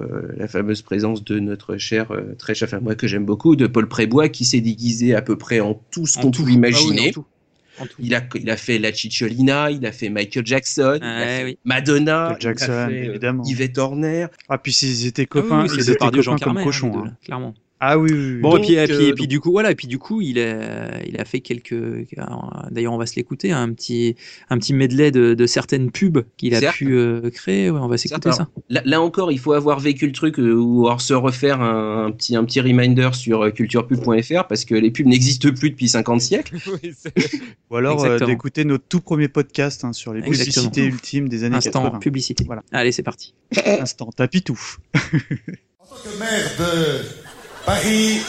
de notre très cher, enfin moi que j'aime beaucoup, de Paul Prébois, qui s'est déguisé à peu près en tout ce qu'on pouvait imaginer. En tout. Il a fait la Cicciolina, il a fait Michael Jackson, Madonna, Jackson, il a fait évidemment. Yvette Horner. Ah, puis ils étaient copains, ils étaient copains comme cochons, clairement. Ah oui. Bon, donc, et puis du coup, voilà, et puis du coup, il a fait quelques. D'ailleurs, on va se l'écouter, un petit medley de certaines pubs qu'il a pu créer. Ouais, on va s'écouter ça. Là encore, il faut avoir vécu le truc ou alors se refaire un petit reminder sur culturepub.fr parce que les pubs n'existent plus depuis 50 siècles. Ou alors d'écouter notre tout premier podcast sur les publicités ultimes des années 80. Instant publicité. Voilà. Allez, c'est parti. Instant tapitouf. En tant que maire de Paris,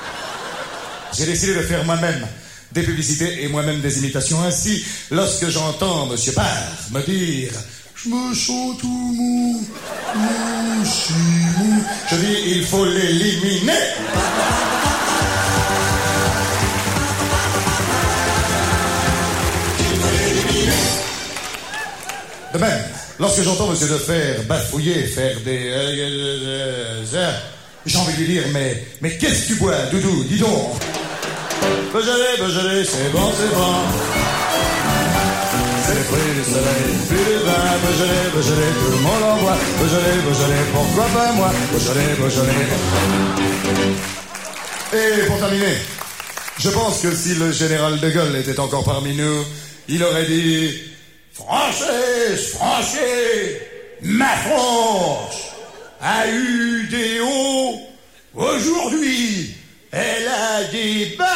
j'ai décidé de faire moi-même des publicités et moi-même des imitations. Ainsi, lorsque j'entends Monsieur Barre me dire « Je me sens tout mou, si mou », je dis « Il faut l'éliminer ». De même, lorsque j'entends Monsieur Defer bafouiller, faire des... j'ai envie de lui dire, mais qu'est-ce que tu bois, Doudou, dis donc. Beaujolais, c'est bon. C'est les fruits du soleil, plus de vin, Beaujolais, tout le monde en boit. Beaujolais, pourquoi pas moi. Beaujolais. Et pour terminer, je pense que si le général de Gaulle était encore parmi nous, il aurait dit « Française, ma France a eu des hauts, aujourd'hui, elle a des bas. »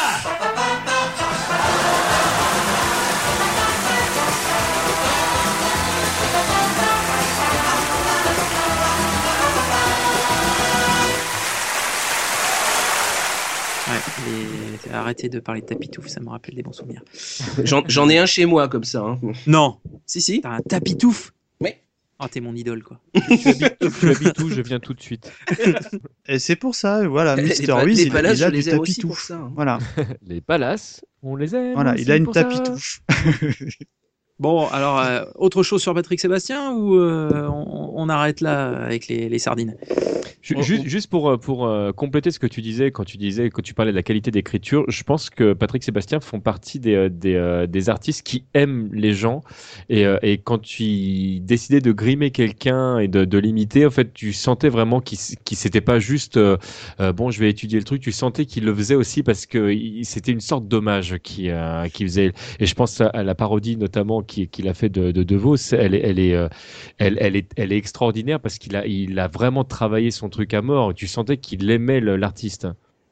Arrêtez de parler de tapitouf, ça me rappelle des bons souvenirs. J'en ai un chez moi comme ça. Hein. Non. Si. T'as un tapitouf? Oui. Oh, t'es mon idole, quoi. Tu habites où? Je viens tout de suite. Et c'est pour ça, voilà, Mister Wiz, il a du tapitouf. Hein. Voilà. Les palaces, on les aime. Voilà, il a une tapitouf. Bon, alors, autre chose sur Patrick Sébastien ou on arrête là avec les sardines? Juste pour compléter ce que tu disais quand tu parlais de la qualité d'écriture, je pense que Patrick Sébastien font partie des artistes qui aiment les gens et quand tu décidais de grimer quelqu'un et de l'imiter, en fait, tu sentais vraiment qu'il c'était pas juste bon, je vais étudier le truc, tu sentais qu'il le faisait aussi parce que c'était une sorte d'hommage qu'il faisait. Et je pense à la parodie notamment qu'il a fait de Vos, elle est extraordinaire parce qu'il a vraiment travaillé son truc à mort. Tu sentais qu'il aimait l'artiste.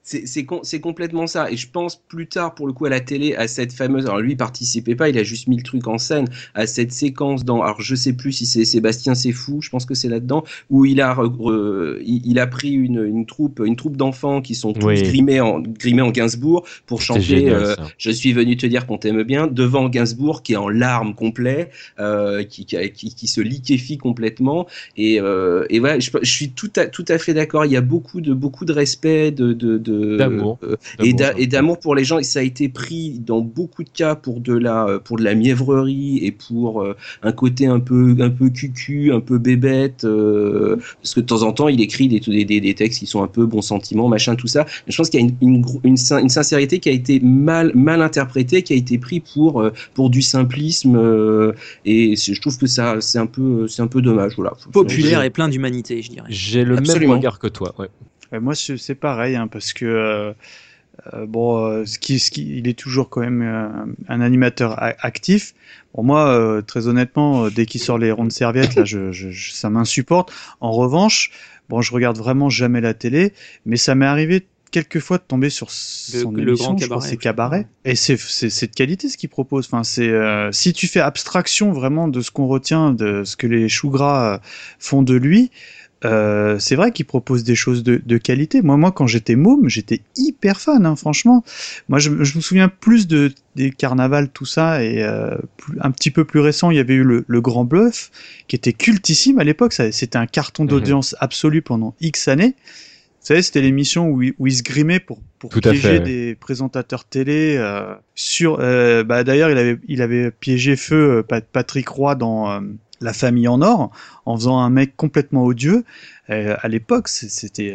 C'est complètement ça. Et je pense plus tard, pour le coup, à la télé, à cette fameuse. Alors lui, il participait pas, il a juste mis le truc en scène, à cette séquence dans. Alors je sais plus si c'est Sébastien C'est Fou, je pense que c'est là-dedans, où il a pris une troupe d'enfants qui sont tous grimés en Gainsbourg pour chanter génial, Je suis venu te dire qu'on t'aime bien, devant Gainsbourg qui est en larmes complet, qui se liquéfie complètement. Et voilà, je suis tout à fait d'accord. Il y a beaucoup de respect, d'amour et d'amour pour les gens, et ça a été pris dans beaucoup de cas pour de la mièvrerie et pour un côté un peu cucu, un peu bébête, parce que de temps en temps il écrit des textes qui sont un peu bon sentiment, machin, tout ça. Mais je pense qu'il y a une sincérité qui a été mal interprétée, qui a été pris pour du simplisme, et je trouve que ça c'est un peu dommage. Voilà. Populaire et plein d'humanité, je dirais. J'ai le même regard que toi. Ouais. Moi, c'est pareil, hein, parce que il est toujours quand même un animateur actif. Bon, moi, très honnêtement, dès qu'il sort les rondes serviettes, là, ça m'insupporte. En revanche, je regarde vraiment jamais la télé, mais ça m'est arrivé quelques fois de tomber sur son émission, je crois que c'est Cabaret, et c'est de qualité ce qu'il propose. Enfin, si tu fais abstraction vraiment de ce qu'on retient, de ce que les choux gras font de lui. C'est vrai qu'il propose des choses de qualité. Moi, quand j'étais môme, j'étais hyper fan, hein, franchement. Moi, je me souviens plus des carnavals, tout ça, et un petit peu plus récent, il y avait eu le Grand Bluff, qui était cultissime à l'époque. C'était un carton d'audience absolu pendant X années. Vous savez, c'était l'émission où il se grimait pour piéger des présentateurs télé. D'ailleurs, il avait piégé feu Patrick Roy dans La Famille en Or, en faisant un mec complètement odieux. À l'époque, c'était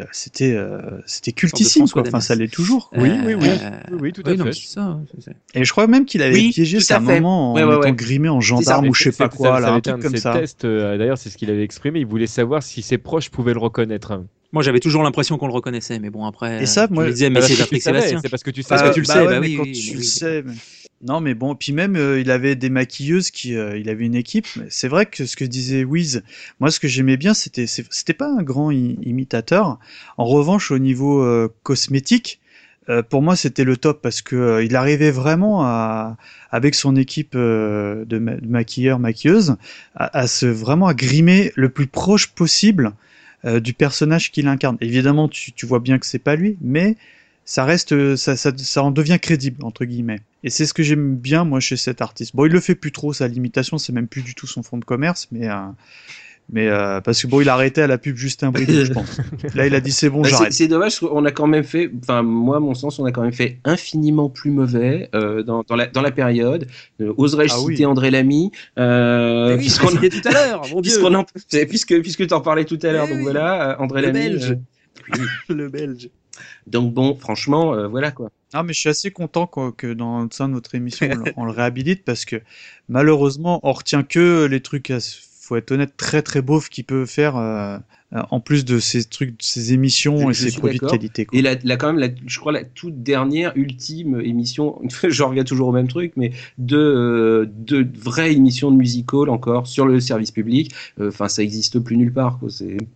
cultissime, quoi. Enfin, ça l'est toujours. Oui, tout à fait. Non, c'est ça. Et je crois même qu'il avait piégé sa maman en étant grimé en gendarme ou je sais pas quoi, là, un truc comme ça. D'ailleurs, c'est ce qu'il avait exprimé. Il voulait savoir si ses proches pouvaient le reconnaître. Moi, j'avais toujours l'impression qu'on le reconnaissait, mais bon, après. Et ça, moi, je me disais, mais c'est Patrick Sébastien. C'est parce que tu sais. Parce que tu le sais, oui. Quand tu le sais. Non, mais bon, puis même, il avait des maquilleuses il avait une équipe. C'est vrai que ce que disait Wiz, moi, ce que j'aimais bien, c'était pas un grand imitateur. En revanche, au niveau cosmétique, pour moi, c'était le top parce que il arrivait vraiment avec son équipe de maquilleurs, maquilleuses, vraiment à grimer le plus proche possible du personnage qu'il incarne. Évidemment, tu vois bien que c'est pas lui, mais ça reste, ça en devient crédible, entre guillemets. Et c'est ce que j'aime bien, moi, chez cet artiste. Bon, il le fait plus trop, sa limitation, c'est même plus du tout son fond de commerce, mais parce que il a arrêté à la pub Justin Brideau, je pense. Là, il a dit c'est bon, j'arrête. C'est dommage, on a quand même fait, enfin, moi, à mon sens, on a quand même fait infiniment plus mauvais dans la période. Oserais-je citer André Lamy puisqu'on cité tout à l'heure, mon Dieu. Puisque tu en parlais tout à l'heure, donc voilà, André Lamy. Belge. Le Belge. Donc bon, franchement, voilà quoi. Ah, mais je suis assez content que dans notre émission, on le réhabilite parce que malheureusement, on retient que les trucs, faut être honnête, très très beaufs qu'il peut faire en plus de ces trucs, ces émissions et ces produits de qualité, quoi. Et je crois la toute dernière, ultime émission, je regarde toujours au même truc, mais de vraies émissions de musical encore sur le service public. Enfin, ça existe plus nulle part, quoi.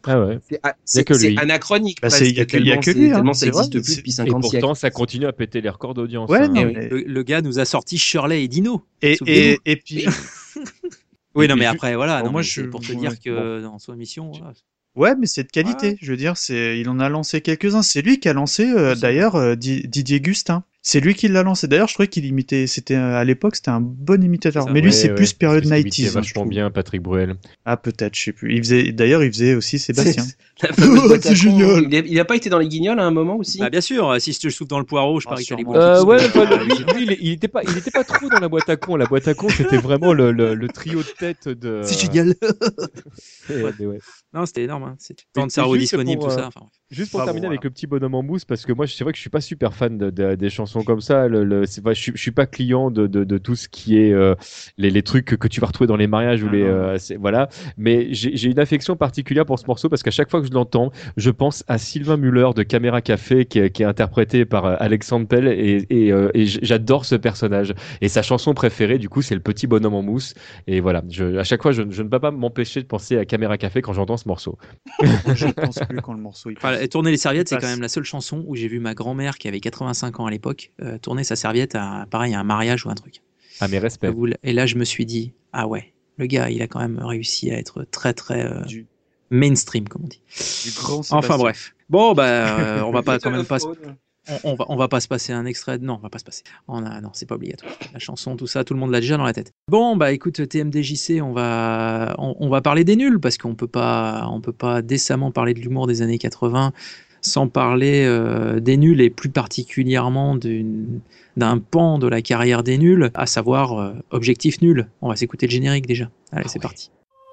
C'est anachronique. Il y a que lui. Tellement ça existe plus depuis 50 siècles. Et pourtant, ça continue à péter les records d'audience. Ouais, le gars nous a sorti Shirley et Dino. Et puis. Oui, non, mais après, voilà. Moi, pour te dire que dans son émission. Voilà. Ouais, mais c'est de qualité. Ouais. Je veux dire, il en a lancé quelques-uns. C'est lui qui a lancé, d'ailleurs, Didier Gustin. C'est lui qui l'a lancé. D'ailleurs, je trouvais qu'il imitait. À l'époque, c'était un bon imitateur. Mais lui, c'est plus période 90s. Il vachement bien, Patrick Bruel. Ah, peut-être, je sais plus. D'ailleurs, il faisait aussi Sébastien. C'est génial. Il a pas été dans les Guignols à un moment aussi? Bah, bien sûr. Si je te souffle dans le poireau, je parie que tu lui, il était pas trop dans la boîte à con. La boîte à con, c'était vraiment le trio de tête de. C'est génial. Ouais. Non, c'était énorme. C'était tant de cerveau disponible, tout ça. Juste pour terminer avec le petit bonhomme en mousse, parce que moi, c'est vrai que je suis pas super fan des chansons comme ça. Je suis pas client de tout ce qui est les trucs que tu vas retrouver dans les mariages ou voilà. Mais j'ai une affection particulière pour ce morceau parce qu'à chaque fois que je l'entends, je pense à Sylvain Muller de Caméra Café qui est interprété par Alexandre Pell et j'adore ce personnage. Et sa chanson préférée, du coup, c'est le petit bonhomme en mousse. Et voilà, à chaque fois, je ne peux pas m'empêcher de penser à Caméra Café quand j'entends ce morceau. Je ne pense plus quand le morceau. Voilà, tourner les serviettes, c'est quand même la seule chanson où j'ai vu ma grand-mère qui avait 85 ans à l'époque tourner sa serviette à un mariage ou un truc. Ah, mes respects. Et là, je me suis dit, ah ouais, le gars, il a quand même réussi à être très très mainstream, comme on dit. Du grand enfin bref. Bon, on va pas quand même pas. On va pas se passer un extrait. Non, on va pas se passer. Non, c'est pas obligatoire. La chanson, tout ça, tout le monde l'a déjà dans la tête. Bon, écoute, TMDJC, on va parler des nuls parce qu'on peut pas décemment parler de l'humour des années 80 sans parler des nuls et plus particulièrement d'un pan de la carrière des nuls, à savoir Objectif Nul. On va s'écouter le générique déjà. Allez, c'est parti.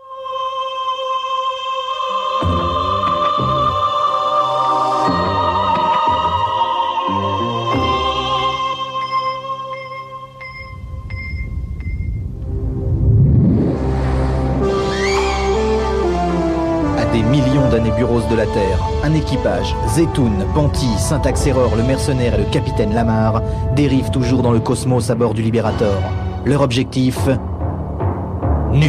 Des millions d'années bureauses de la Terre, un équipage, Zetoun, Panty, Syntax-Error, le mercenaire et le capitaine Lamar, dérivent toujours dans le cosmos à bord du Liberator. Leur objectif, nul.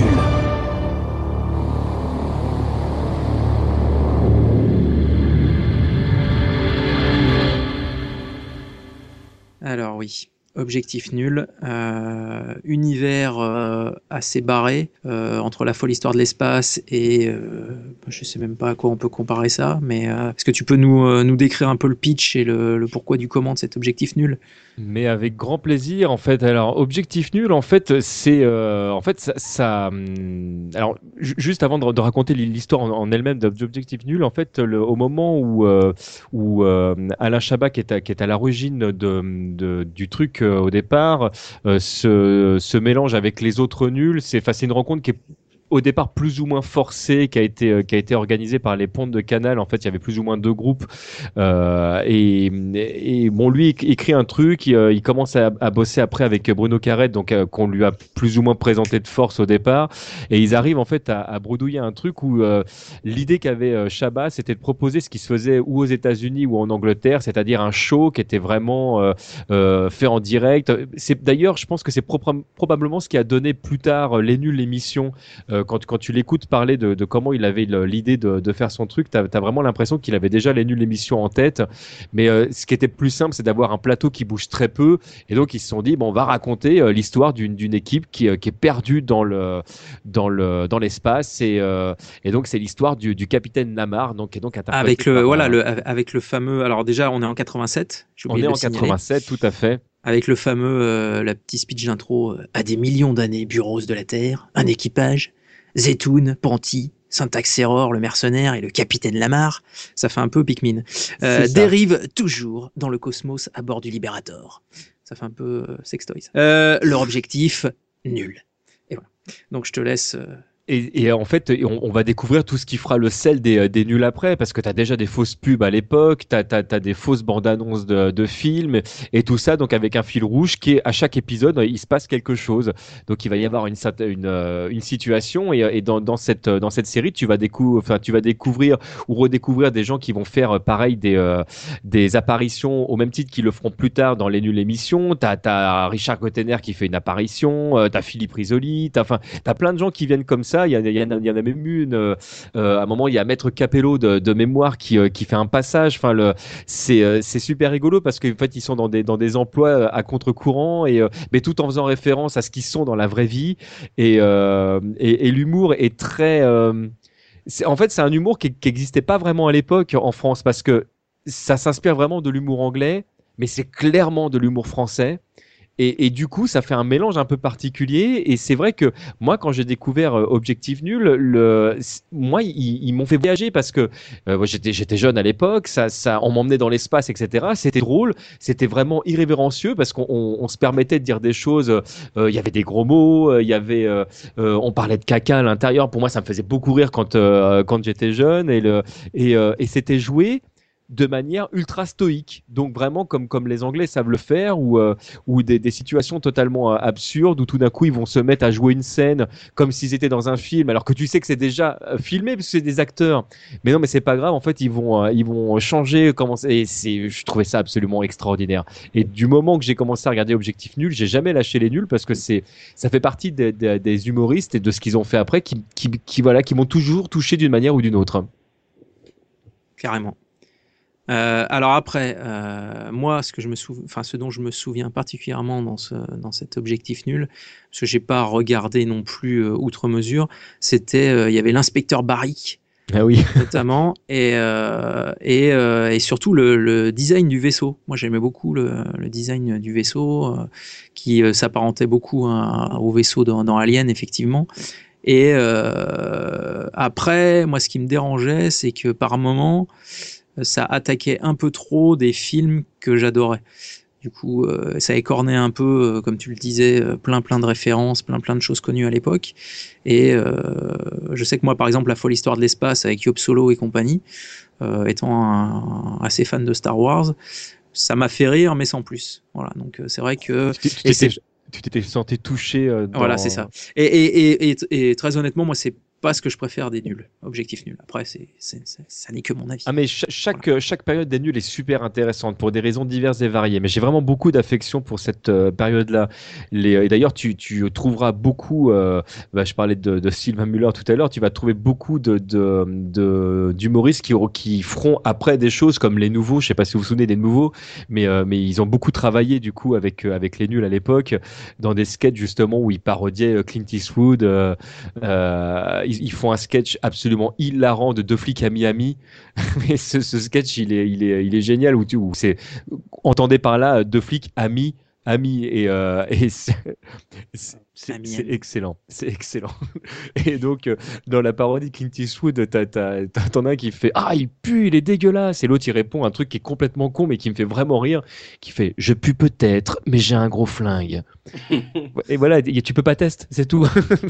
Alors oui. Objectif Nul, univers assez barré entre la folle histoire de l'espace et je sais même pas à quoi on peut comparer ça, mais est-ce que tu peux nous décrire un peu le pitch et le pourquoi du comment de cet Objectif Nul? Mais avec grand plaisir, en fait. Alors, Objectif Nul, en fait, c'est, ça. Alors, juste avant de raconter l'histoire en elle-même d'Objectif Nul, en fait, au moment où Alain Chabat, qui est à l'origine du truc au départ, se mélange avec les autres nuls, c'est une rencontre qui est au départ plus ou moins forcé, qui a été organisé par les pontes de Canal. En fait, il y avait plus ou moins 2 groupes et bon, lui écrit un truc, il commence à bosser après avec Bruno Carrette, donc qu'on lui a plus ou moins présenté de force au départ, et ils arrivent en fait à bredouiller un truc où l'idée qu'avait Chabat, c'était de proposer ce qui se faisait ou aux États-Unis ou en Angleterre, c'est-à-dire un show qui était vraiment fait en direct. C'est d'ailleurs, je pense que c'est probablement ce qui a donné plus tard Les Nuls, l'émission. Quand tu l'écoutes parler de comment il avait l'idée de faire son truc, t'as vraiment l'impression qu'il avait déjà Les Nuls, l'émission en tête. Mais ce qui était plus simple, c'est d'avoir un plateau qui bouge très peu. Et donc ils se sont dit, on va raconter l'histoire d'une équipe qui est perdue dans l'espace. Et donc c'est l'histoire du capitaine Lamar, donc avec le fameux. Alors déjà, on est en 87. On est en 87, tout à fait. Avec le fameux, la petite speech d'intro, à des millions d'années, bureaux de la Terre, un équipage, Zetoun, Panty, Syntax-Error, le mercenaire et le capitaine Lamar. Ça fait un peu Pikmin. Dérive toujours dans le cosmos à bord du Liberator. Ça fait un peu Sextoys. Leur objectif, nul. Et voilà. Donc je te laisse... Et en fait, on va découvrir tout ce qui fera le sel des nuls après, parce que t'as déjà des fausses pubs à l'époque, t'as des fausses bandes annonces de films et tout ça, donc avec un fil rouge qui est à chaque épisode, il se passe quelque chose. Donc il va y avoir une situation et dans cette série, tu vas découvrir ou redécouvrir des gens qui vont faire pareil des apparitions au même titre qu'ils le feront plus tard dans Les Nuls émissions. T'as Richard Gottener qui fait une apparition, t'as Philippe Risoli, t'as plein de gens qui viennent comme ça. Il y en a même une à un moment, il y a Maître Capello de mémoire qui fait un passage. C'est super rigolo parce qu'en fait ils sont dans des emplois à contre-courant mais tout en faisant référence à ce qu'ils sont dans la vraie vie et l'humour est très en fait c'est un humour qui n'existait pas vraiment à l'époque en France, parce que ça s'inspire vraiment de l'humour anglais, mais c'est clairement de l'humour français. Et du coup, ça fait un mélange un peu particulier. Et c'est vrai que moi, quand j'ai découvert Objectif Nul, moi, ils m'ont fait voyager parce que j'étais jeune à l'époque. On m'emmenait dans l'espace, etc. C'était drôle. C'était vraiment irrévérencieux parce qu'on se permettait de dire des choses. Il y avait des gros mots. On parlait de caca à l'intérieur. Pour moi, ça me faisait beaucoup rire quand j'étais jeune. Et c'était joué de manière ultra stoïque, donc vraiment comme les Anglais savent le faire, ou des situations totalement absurdes où tout d'un coup ils vont se mettre à jouer une scène comme s'ils étaient dans un film, alors que tu sais que c'est déjà filmé parce que c'est des acteurs. Mais non, mais c'est pas grave, en fait ils vont changer je trouvais ça absolument extraordinaire. Et du moment que j'ai commencé à regarder Objectif Nul, j'ai jamais lâché Les Nuls parce que ça fait partie des humoristes et de ce qu'ils ont fait après qui m'ont toujours touché d'une manière ou d'une autre. Carrément. Alors après, moi, ce dont je me souviens particulièrement dans cet objectif nul, parce que j'ai pas regardé non plus outre mesure, c'était il y avait l'inspecteur Barrick. Ah oui. Notamment, et surtout le design du vaisseau. Moi, j'aimais beaucoup le design du vaisseau qui s'apparentait beaucoup au vaisseau dans Alien, effectivement. Et après, moi, ce qui me dérangeait, c'est que par moments, ça attaquait un peu trop des films que j'adorais. Du coup, ça écornait un peu, comme tu le disais, plein de références, plein de choses connues à l'époque. Et je sais que moi, par exemple, La folle histoire de l'espace avec Yob Solo et compagnie, étant assez fan de Star Wars, ça m'a fait rire, mais sans plus. Voilà, donc c'est vrai que... Tu t'étais senti touché Voilà, c'est ça. Et très honnêtement, moi, c'est pas ce que je préfère des nuls. Objectif nul. Après, ça n'est que mon avis. Ah, mais chaque période des nuls est super intéressante pour des raisons diverses et variées. Mais j'ai vraiment beaucoup d'affection pour cette période-là. Et d'ailleurs, tu trouveras beaucoup. Je parlais de Sylvain Muller tout à l'heure. Tu vas trouver beaucoup d'humoristes qui feront après des choses comme les nouveaux. Je sais pas si vous vous souvenez des nouveaux, mais ils ont beaucoup travaillé du coup avec les nuls à l'époque dans des sketchs justement où ils parodiaient Clint Eastwood. Ils font un sketch absolument hilarant de deux flics à Miami. Mais ce sketch, il est génial. Où c'est, entendez par là, deux flics amis. Et c'est excellent. C'est excellent. Et donc, dans la parodie Clint Eastwood, t'en as un qui fait « Ah, il pue, il est dégueulasse !» Et l'autre, il répond un truc qui est complètement con, mais qui me fait vraiment rire, qui fait « Je pue peut-être, mais j'ai un gros flingue. » Et voilà, tu peux pas tester, c'est tout.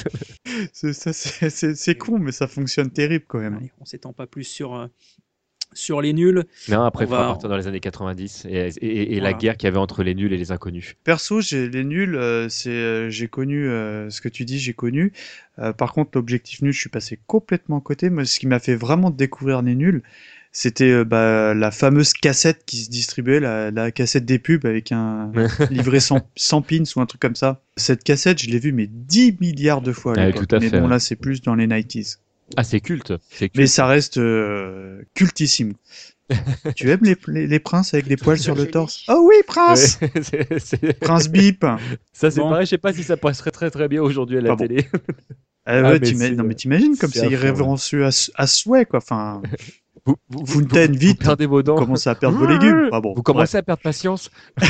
C'est con, mais ça fonctionne terrible quand même. Allez, on s'étend pas plus sur les nuls. Non, après, il faut partir dans les années 90 et la guerre qu'il y avait entre les nuls et les inconnus. Perso, les nuls, j'ai connu ce que tu dis, j'ai connu. Par contre, l'objectif nul, je suis passé complètement à côté. Moi, ce qui m'a fait vraiment découvrir les nuls, c'était la fameuse cassette qui se distribuait, la cassette des pubs avec un livret sans pins ou un truc comme ça. Cette cassette, je l'ai vue mais 10 milliards de fois à l'époque. Tout à fait, bon, là, c'est plus dans les 90s. Ah, c'est culte. Mais ça reste cultissime. Tu aimes les princes avec des poils sur le torse? Oh oui, prince! Ouais, Prince Bip! Ça, c'est pareil, je sais pas si ça passerait très très bien aujourd'hui à la télé. Non, mais t'imagines comme c'est irrévérencieux à souhait, quoi. Enfin, Fontaine, vite! Vous perdez vos dents. Vous commencez à perdre vos légumes. Vous commencez à perdre patience.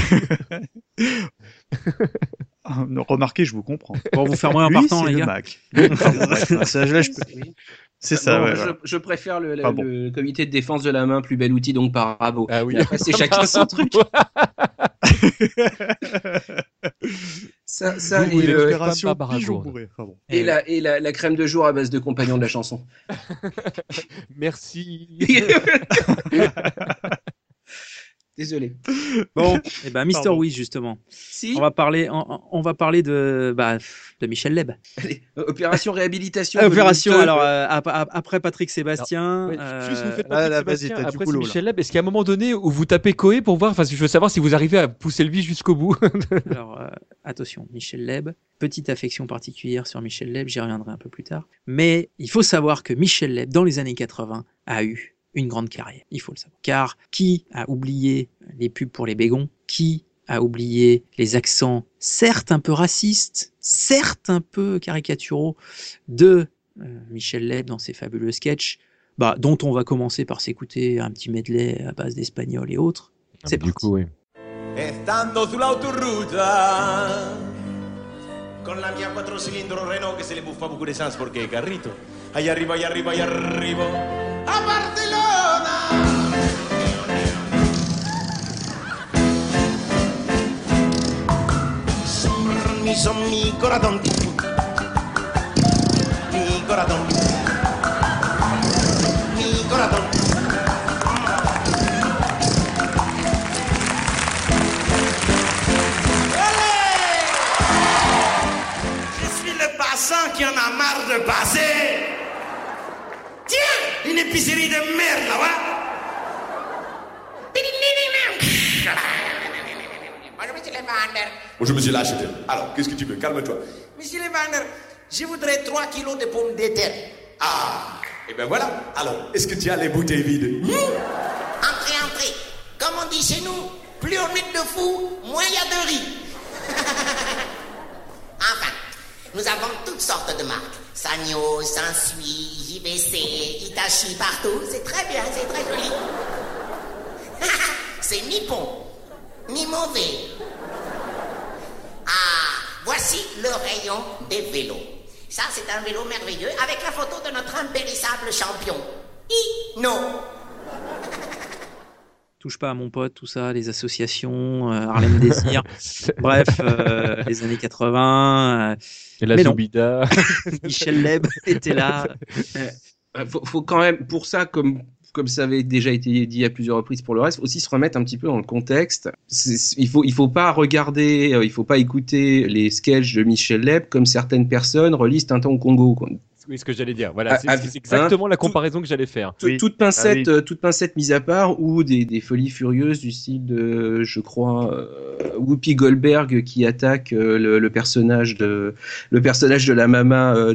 Remarquez, je vous comprends. Bon, vous fermerez en partant, les gars. C'est ça, bon, ouais. Je préfère le comité de défense de la main, plus bel outil donc par Bravo. Ah oui. Et après, c'est chacun son truc. ça et la crème de jour à base de compagnons de la chanson. Merci. Désolé. Bon, et ben Mister Wish justement. Si. On va parler de Michel Leb. Allez, opération réhabilitation. Opération. Alors après Patrick Sébastien. Juste vous faites Patrick Sébastien. Après c'est Michel Leb. Est-ce qu'à un moment donné où vous tapez Coé pour voir, enfin je veux savoir si vous arrivez à pousser le vis jusqu'au bout. Alors attention, Michel Leb. Petite affection particulière sur Michel Leb. J'y reviendrai un peu plus tard. Mais il faut savoir que Michel Leb dans les années 80 a eu une grande carrière, il faut le savoir. Car qui a oublié les pubs pour les bégons? Qui a oublié les accents, certes un peu racistes, certes un peu caricaturaux, de Michel Leb dans ses fabuleux sketchs, dont on va commencer par s'écouter un petit medley à base d'espagnol et autres. C'est parti. Du coup, oui. Estando sull'autoruta con la mia 4 cilindro Renault che se le buffa buco de sans porque carrito. Allá arriba, allá arriba, allá arriba. A Barcelona. Mi corazón. Mi corazón. Mi corazón. Je suis le passant qui en a marre de passer. Tiens, une épicerie de merde là-bas. Bonjour, monsieur l'acheteur. Alors, qu'est-ce que tu veux? Calme-toi. Monsieur le vendeur, je voudrais 3 kilos de pommes de terre. Ah, et ben voilà. Alors, est-ce que tu as les bouteilles vides? Entrez, entrez. dit chez nous, plus on est de fous, moins il y a de riz. Enfin, nous avons toutes sortes de marques. Sanyo, Sansui, JVC, Hitachi, partout. C'est très bien, c'est très joli. C'est ni bon, ni mauvais. Ah, voici le rayon des vélos. Ça, c'est un vélo merveilleux avec la photo de notre impérissable champion. Non. Touche pas à mon pote, tout ça, les associations, Harlem Désir, bref, les années 80. Et la Zoubida. Michel Leb était là. Faut quand même, pour ça, comme ça avait déjà été dit à plusieurs reprises pour le reste, aussi se remettre un petit peu dans le contexte. Il faut pas regarder, il faut pas écouter les sketchs de Michel Leb comme certaines personnes relisent Tintin au Congo, quoi. Oui, ce que j'allais dire. Voilà, c'est exactement la comparaison que j'allais faire. Toute pincette mise à part, ou des folies furieuses du style de, je crois, Whoopi Goldberg qui attaque le personnage de la mama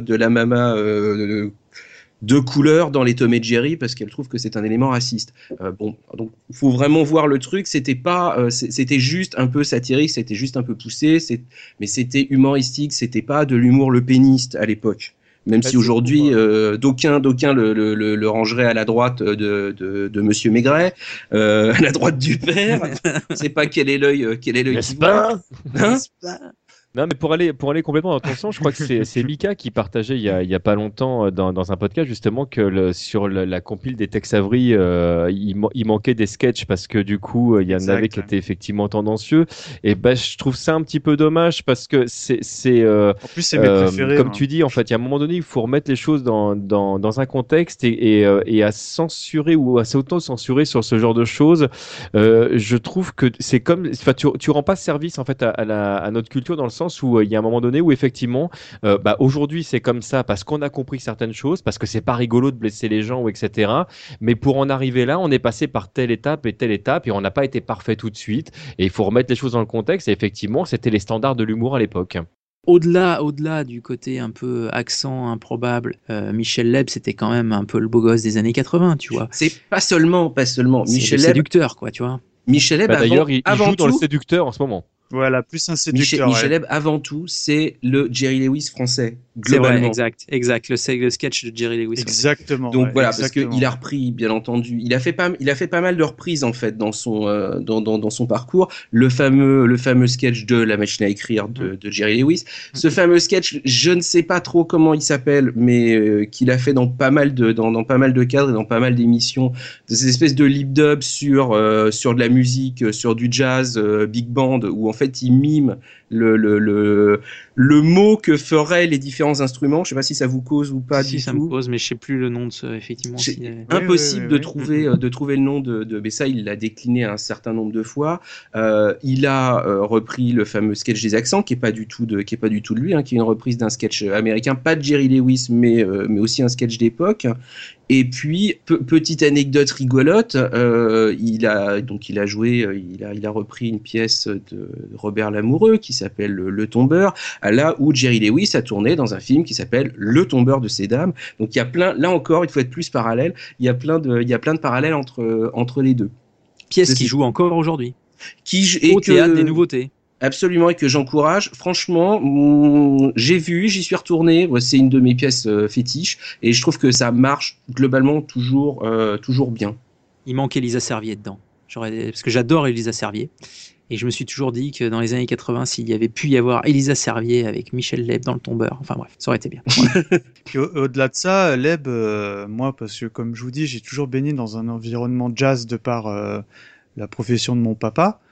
de couleur dans les Tom et Jerry parce qu'elle trouve que c'est un élément raciste. Bon, donc faut vraiment voir le truc. C'était juste un peu satirique, c'était juste un peu poussé, mais c'était humoristique. C'était pas de l'humour le péniste à l'époque. Même si aujourd'hui, d'aucuns le rangeraient à la droite de Monsieur Maigret, à la droite du père. Je sais pas quel est l'œil qui voit. Non, mais pour aller complètement dans ton sens, je crois que c'est Mika qui partageait il y a pas longtemps dans un podcast justement que sur la compile des Tex Avery, il manquait des sketchs parce que du coup il y en avait qui étaient effectivement tendancieux. Et je trouve ça un petit peu dommage parce que c'est en plus c'est mes préférés. Comme tu dis, en fait, il y a un moment donné, il faut remettre les choses dans un contexte et à censurer ou à s'auto-censurer sur ce genre de choses. Je trouve que c'est comme, enfin, tu rends pas service en fait à notre culture dans le sens où il y a un moment donné où effectivement aujourd'hui c'est comme ça parce qu'on a compris certaines choses, parce que c'est pas rigolo de blesser les gens ou etc. Mais pour en arriver là, on est passé par telle étape et on n'a pas été parfait tout de suite, et il faut remettre les choses dans le contexte, et effectivement c'était les standards de l'humour à l'époque. Au-delà du côté un peu accent improbable, Michel Leb c'était quand même un peu le beau gosse des années 80, tu vois. C'est pas seulement Michel Leb, séducteur quoi, tu vois. Michel Leb d'ailleurs il joue dans le séducteur en ce moment. Voilà, plus un séducteur. Michel Leb, avant tout, c'est le Jerry Lewis français. Globalement. C'est vrai, exact. Le sketch de Jerry Lewis. Exactement. Donc voilà, parce qu'il a repris, bien entendu, il a fait pas mal de reprises en fait dans son parcours. Le fameux sketch de La machine à écrire de Jerry Lewis. Ce fameux sketch, je ne sais pas trop comment il s'appelle, mais qu'il a fait dans pas mal de cadres et dans pas mal d'émissions, de ces espèces de lip dub sur de la musique, sur du jazz, big band, où en fait il mime le mot que feraient les différents instruments. Je sais pas si ça vous cause ou pas. Si ça me cause, mais je sais plus le nom de ce, effectivement. C'est impossible de trouver le nom de mais ça il l'a décliné un certain nombre de fois. Il a repris le fameux sketch des accents qui est pas du tout de lui, qui est une reprise d'un sketch américain, pas de Jerry Lewis mais aussi un sketch d'époque. Et puis petite anecdote rigolote, il a repris une pièce de Robert Lamoureux qui s'appelle Le Tombeur, là où Jerry Lewis a tourné dans un film qui s'appelle Le Tombeur de ces dames. Donc il y a plein, là encore, il faut être plus parallèle. Il y a plein de parallèles entre les deux. Pièce qui joue encore aujourd'hui. Au théâtre des nouveautés. Absolument, et que j'encourage. Franchement, j'y suis retourné. C'est une de mes pièces fétiches, et je trouve que ça marche globalement toujours bien. Il manque Elisa Servier dedans. Parce que j'adore Elisa Servier. Et je me suis toujours dit que dans les années 80, s'il y avait pu y avoir Elisa Servier avec Michel Leb dans Le Tombeur, enfin bref, ça aurait été bien. Puis au-delà de ça, Leb, moi, parce que comme je vous dis, j'ai toujours baigné dans un environnement jazz de par la profession de mon papa.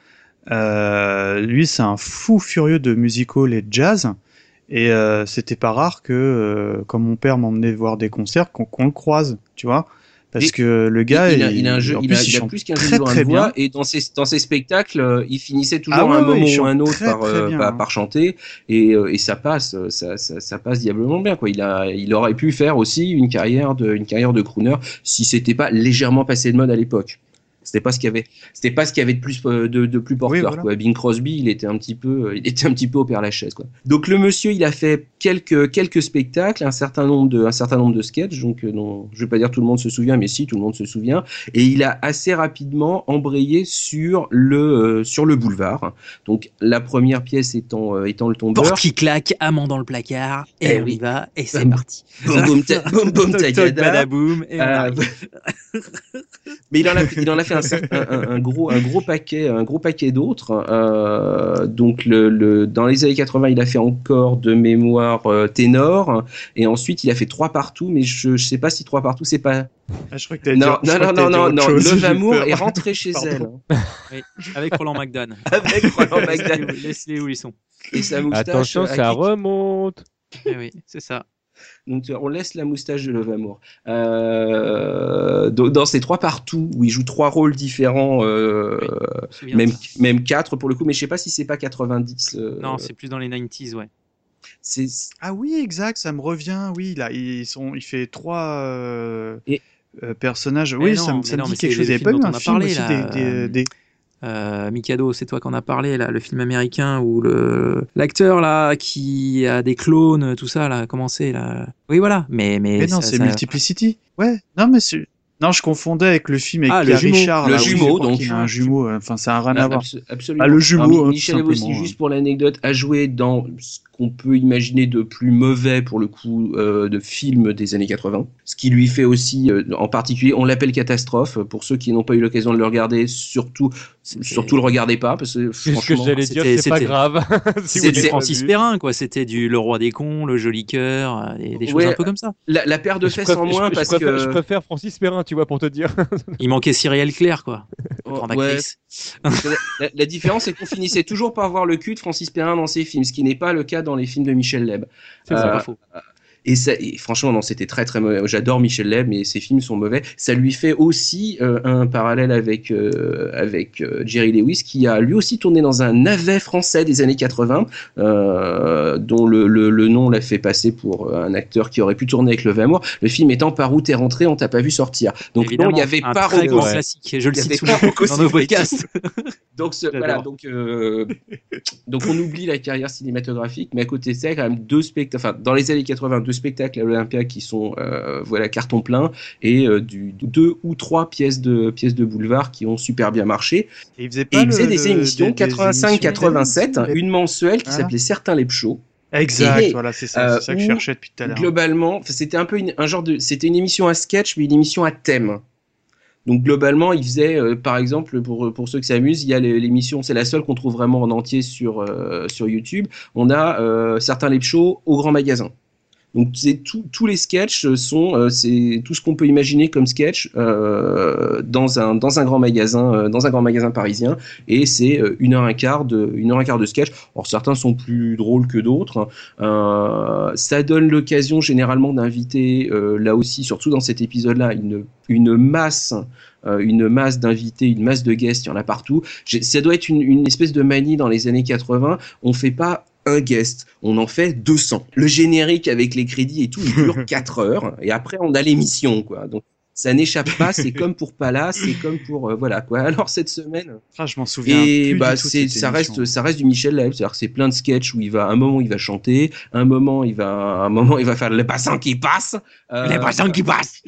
Lui, c'est un fou furieux de music-hall et de jazz. Et c'était pas rare que, quand mon père m'emmenait voir des concerts, qu'on le croise, tu vois. Parce que le gars, il a plus qu'un jeu de voix, et dans ses spectacles, il finissait toujours à un moment ou un autre par chanter, et ça passe diablement bien, quoi. Il aurait pu faire aussi une carrière de crooner si c'était pas légèrement passé de mode à l'époque. C'était pas ce qu'il y avait de plus de plus porteur. Oui, voilà. Quoi. Bing Crosby, il était un petit peu au Père Lachaise. Quoi. Donc le monsieur, il a fait quelques spectacles, un certain nombre de sketchs. Donc non, je vais pas dire tout le monde se souvient, mais si tout le monde se souvient. Et il a assez rapidement embrayé sur le boulevard. Donc la première pièce étant le tombeur. Porte qui claque, amant dans le placard, et on y va, et c'est parti. Boum boum tagada. Badaboum, et on arrive. Mais il en a fait un gros paquet d'autres. Donc dans les années 80, il a fait encore de mémoire ténor, et ensuite il a fait 3 partout, mais je sais pas si 3 partout c'est pas. Je crois que t'allais dire. Non. Chose, Love Amour est rentré chez elle. Oui, avec Roland McDan. Avec Roland McDan. Laisse-les où ils sont. Et sa moustache. Attention, ça remonte. Eh oui, c'est ça. Donc on laisse la moustache de Love Amour. Dans ces 3 partout où il joue 3 rôles différents, même 4 pour le coup, mais je sais pas si c'est pas 90. Non, c'est plus dans les 90s, ouais. Ah oui, exact, ça me revient. Oui, là, il fait 3 personnages. Oui, ça me dit quelque chose. Il n'y avait pas eu un film aussi des... Mikado, c'est toi qu'on a parlé là, le film américain où l'acteur là qui a des clones, tout ça là, comment c'est là? Oui voilà, mais non, c'est Multiplicity. Ouais, non mais non, je confondais avec le film avec Richard. Le jumeau, donc il a un jumeau. Enfin, ça a rien à voir. Absolument. Ah, le jumeau. Michel aussi, juste pour l'anecdote, a joué dans ce qu'on peut imaginer de plus mauvais pour le coup de films des années 80. Ce qui lui fait aussi, en particulier, on l'appelle Catastrophe. Pour ceux qui n'ont pas eu l'occasion de le regarder, surtout le regardez pas parce que franchement, ce que j'allais dire, c'est pas grave. C'était Francis Perrin, quoi. C'était du Le Roi des cons, Le Joli Cœur, des choses un peu comme ça. La paire de fesses en moins parce que je préfère Francis Perrin, tu vois, pour te dire. Il manquait Cyrielle Claire, quoi. La différence, c'est qu'on finissait toujours par voir le cul de Francis Perrin dans ses films, ce qui n'est pas le cas dans les films de Michel Leb. C'est pas faux. Et franchement, non, c'était très très mauvais. J'adore Michel Leb, mais ses films sont mauvais. Ça lui fait aussi un parallèle avec Jerry Lewis, qui a lui aussi tourné dans un navet français des années 80, dont le nom l'a fait passer pour un acteur qui aurait pu tourner avec Love Amour. Le film étant Par où t'es rentré, on t'a pas vu sortir. Donc évidemment, non, il y avait pas très grand classique. Je le cite souvent dans nos podcasts. Donc voilà, donc on oublie la carrière cinématographique, mais à côté de ça, il y a quand même 2 spectacles. Enfin, dans les années 80, 2 spectacles à l'Olympia qui sont carton plein, et 2 ou 3 pièces de boulevard qui ont super bien marché. Et il faisait des émissions 85-87, une mensuelle qui s'appelait Certains Lep Show. Exact, voilà, c'est ça que je cherchais depuis tout à l'heure. Globalement, c'était un peu c'était une émission à sketch, mais une émission à thème. Donc globalement, il faisait, par exemple, pour ceux qui s'amusent, il y a l'émission, c'est la seule qu'on trouve vraiment en entier sur YouTube. On a Certains Lep Show au Grand Magasin. Donc tous les sketchs c'est tout ce qu'on peut imaginer comme sketch dans un grand magasin parisien, et c'est 1h15 de sketch. Alors certains sont plus drôles que d'autres. Ça donne l'occasion généralement d'inviter là aussi, surtout dans cet épisode-là, une masse d'invités, une masse de guests, il y en a partout. Ça doit être une espèce de manie dans les années 80. On fait pas un guest, on en fait 200. Le générique avec les crédits et tout, il dure 4 heures, et après on a l'émission, quoi. Donc ça n'échappe pas, c'est comme pour Pala, c'est comme pour voilà quoi. Alors cette semaine, je m'en souviens. Et ça reste du Michel Leb, c'est-à-dire que c'est plein de sketchs où un moment il va chanter, un moment il va faire les passants qui passent, les passants qui passent.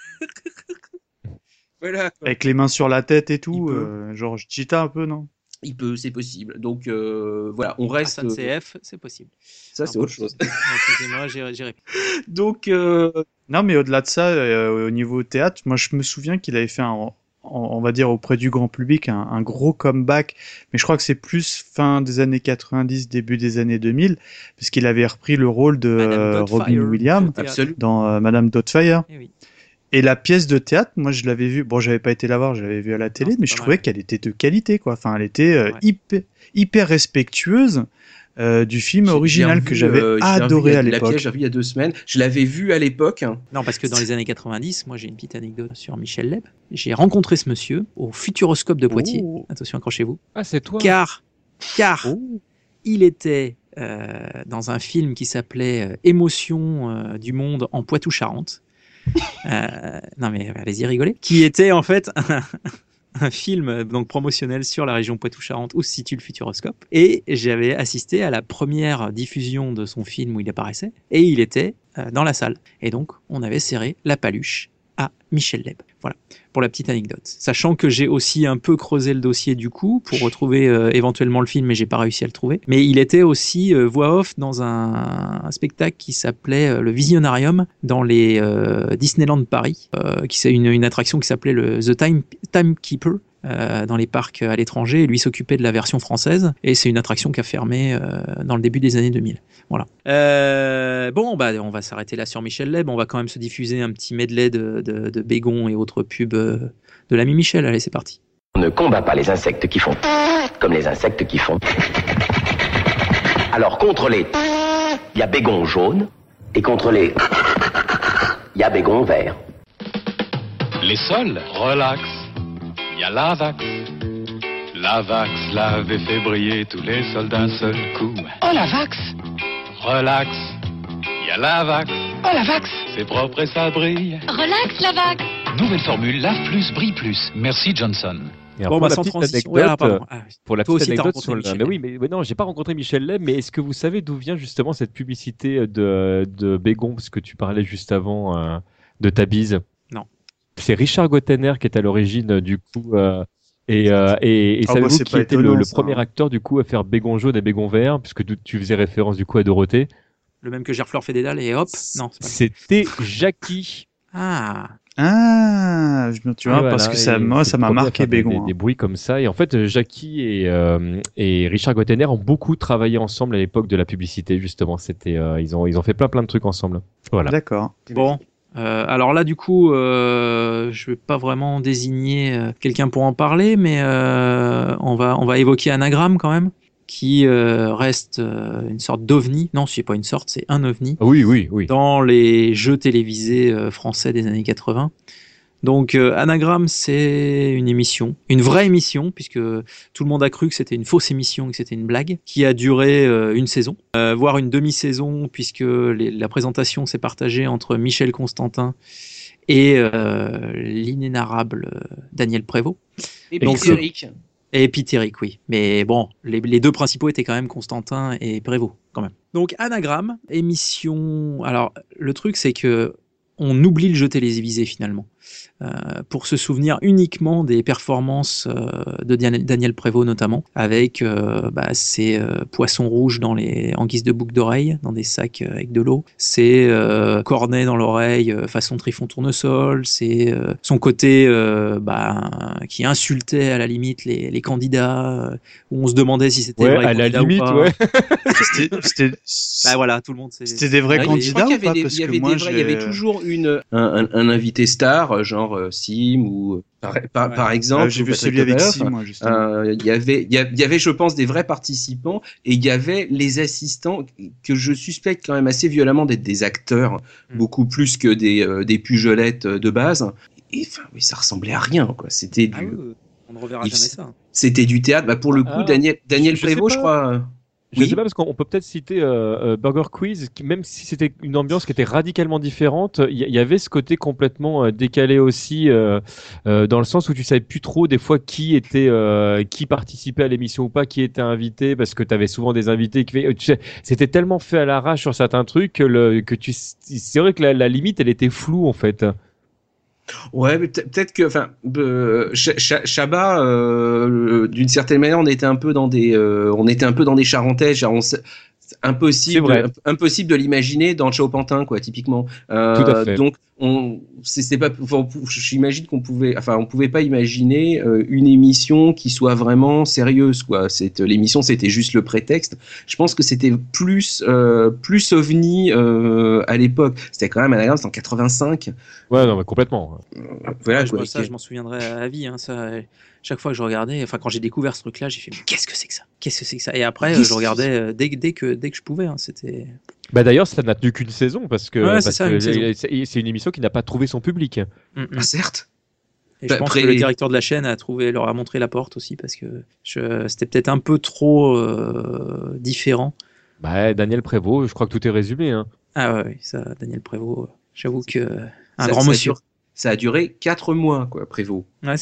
Voilà, quoi. Avec les mains sur la tête et tout, genre Chita un peu, non? Il peut, c'est possible. Donc voilà, on reste. CF, c'est possible. Ça, c'est autre chose. Excusez-moi, j'ai. Donc non, mais au-delà de ça, au niveau théâtre, moi je me souviens qu'il avait fait on va dire auprès du grand public un gros comeback, mais je crois que c'est plus fin des années 90, début des années 2000, parce qu'il avait repris le rôle de Robin Williams dans Madame Doubtfire. Oui. Et la pièce de théâtre, moi je l'avais vue, bon j'avais pas été la voir, je l'avais vue à la télé, mais je trouvais qu'elle était de qualité, quoi. Enfin, elle était hyper respectueuse du film original que j'avais adoré à l'époque. La pièce, j'ai vu il y a 2 semaines. Je l'avais vu à l'époque. Non, parce que dans les années 90, moi j'ai une petite anecdote sur Michel Leb. J'ai rencontré ce monsieur au Futuroscope de Poitiers. Oh. Attention, accrochez-vous. Ah, c'est toi. Car il était dans un film qui s'appelait Émotion du monde en Poitou-Charentes. Non mais allez-y rigoler. Qui était en fait un film donc promotionnel sur la région Poitou-Charentes où se situe le Futuroscope. Et j'avais assisté à la première diffusion de son film où il apparaissait. Et il était dans la salle. Et donc, on avait serré la paluche à Michel Leb. Voilà, pour la petite anecdote. Sachant que j'ai aussi un peu creusé le dossier du coup pour retrouver éventuellement le film, mais j'ai pas réussi à le trouver. Mais il était aussi voix off dans un spectacle qui s'appelait le Visionarium dans les Disneyland Paris, qui c'est une attraction qui s'appelait le The Timekeeper. Dans les parcs à l'étranger, et lui s'occupait de la version française, et c'est une attraction qui a fermé dans le début des années 2000. Voilà. Bon, bah, on va s'arrêter là sur Michel Leb, on va quand même se diffuser un petit medley de Bégon et autres pubs de l'ami Michel. Allez, c'est parti. On ne combat pas les insectes qui font comme les insectes qui font. Alors contre les il y a Bégon jaune, et contre les il y a Bégon vert. Les sols, relax. Il y a l'Avax. L'Avax lave et fait briller tous les sols d'un seul coup. Oh l'Avax. Relax. Il y a l'Avax. Oh l'Avax. C'est propre et ça brille. Relax l'Avax. Nouvelle formule, lave plus, brille plus. Merci Johnson. Et alors, Bon, pour bah, la sans petite transition. anecdote, pour la Toi petite aussi, t'as anecdote rencontré sur le... Michel Mais Leb. oui, mais non, j'ai pas rencontré Michel Leb, mais est-ce que vous savez d'où vient justement cette publicité de Bégon, parce que tu parlais juste avant de ta bise? Non. C'est Richard Gottener qui est à l'origine du coup. Et savez-vous c'est qui pas était étonnant, le ça, premier acteur du coup à faire Bégon jaune et Bégon vert, puisque tu faisais référence du coup à Dorothée? Le même que Gerfleur Fédédal et hop. Non, c'est pas C'était Jackie. Tu vois, parce que ça m'a marqué Bégon. Des bruits comme ça. Et en fait, Jackie et Richard Gottener ont beaucoup travaillé ensemble à l'époque de la publicité, justement. Ils ont fait plein de trucs ensemble. Voilà. D'accord. Bon. Alors là, du coup, je vais pas vraiment désigner quelqu'un pour en parler, mais on va évoquer Anagramme quand même, qui reste une sorte d'ovni. Non, c'est pas une sorte, c'est un ovni. Oui. Dans les jeux télévisés français des années 80. Donc Anagramme, c'est une émission, une vraie émission, puisque tout le monde a cru que c'était une fausse émission, que c'était une blague, qui a duré une saison, voire une demi-saison, puisque la présentation s'est partagée entre Michel Constantin et l'inénarrable Daniel Prévost. Et Pitéric. Et Pitéric, oui. Mais bon, les deux principaux étaient quand même Constantin et Prévost, quand même. Donc Anagramme, émission... Alors, le truc, c'est que on oublie le jeu télévisé finalement, pour se souvenir uniquement des performances de Daniel Prévost notamment, avec ces poissons rouges en guise de boucle d'oreille, dans des sacs avec de l'eau, c'est cornet dans l'oreille façon Trifon Tournesol, c'est son côté qui insultait à la limite les candidats, où on se demandait si c'était vrai à la limite, ou pas. ouais. Bah voilà, tout le monde. C'était des vrais candidats ou pas? Parce que moi, il y avait toujours un invité star, genre Sim ou par exemple. J'ai vu celui avec Sim, moi, justement. Il y avait, je pense, des vrais participants, et il y avait les assistants que je suspecte quand même assez violemment d'être des acteurs, beaucoup plus que des pujolettes de base. Et enfin, oui, ça ressemblait à rien, quoi. C'était du. On ne reverra jamais ça. C'était du théâtre. Pour le coup, Daniel Prévost, je crois. Je sais pas, parce qu'on peut peut-être citer Burger Quiz, même si c'était une ambiance qui était radicalement différente, il y avait ce côté complètement décalé aussi, dans le sens où tu savais plus trop des fois qui participait à l'émission ou pas, qui était invité, parce que tu avais souvent des invités c'était tellement fait à l'arrache sur certains trucs c'est vrai que la limite elle était floue en fait. Ouais, mais peut-être que, Chabat, d'une certaine manière, on était un peu dans des charentaises, genre impossible de l'imaginer dans le Chao-Pantin, quoi, typiquement. Tout à fait. Donc, j'imagine on pouvait pas imaginer une émission qui soit vraiment sérieuse, quoi. L'émission, c'était juste le prétexte. Je pense que c'était plus ovni à l'époque. C'était quand même Anagramme, c'était en 85. Ouais, non, mais complètement. Voilà, je m'en souviendrai à vie. Hein, ça, chaque fois que je regardais, quand j'ai découvert ce truc-là, j'ai fait mais qu'est-ce que c'est que ça? Et après, je regardais dès que je pouvais. Hein, c'était. D'ailleurs, ça n'a tenu qu'une saison parce que c'est une émission qui n'a pas trouvé son public. Ah, certes. Et je pense que le directeur de la chaîne leur a montré la porte aussi parce que c'était peut-être un peu trop différent. Daniel Prévost, je crois que tout est résumé. Hein. Ah ouais, ça, Daniel Prévost, j'avoue que un grand monsieur. Ça a duré 4 mois, quoi, Prévost. Ouais, c'est ça.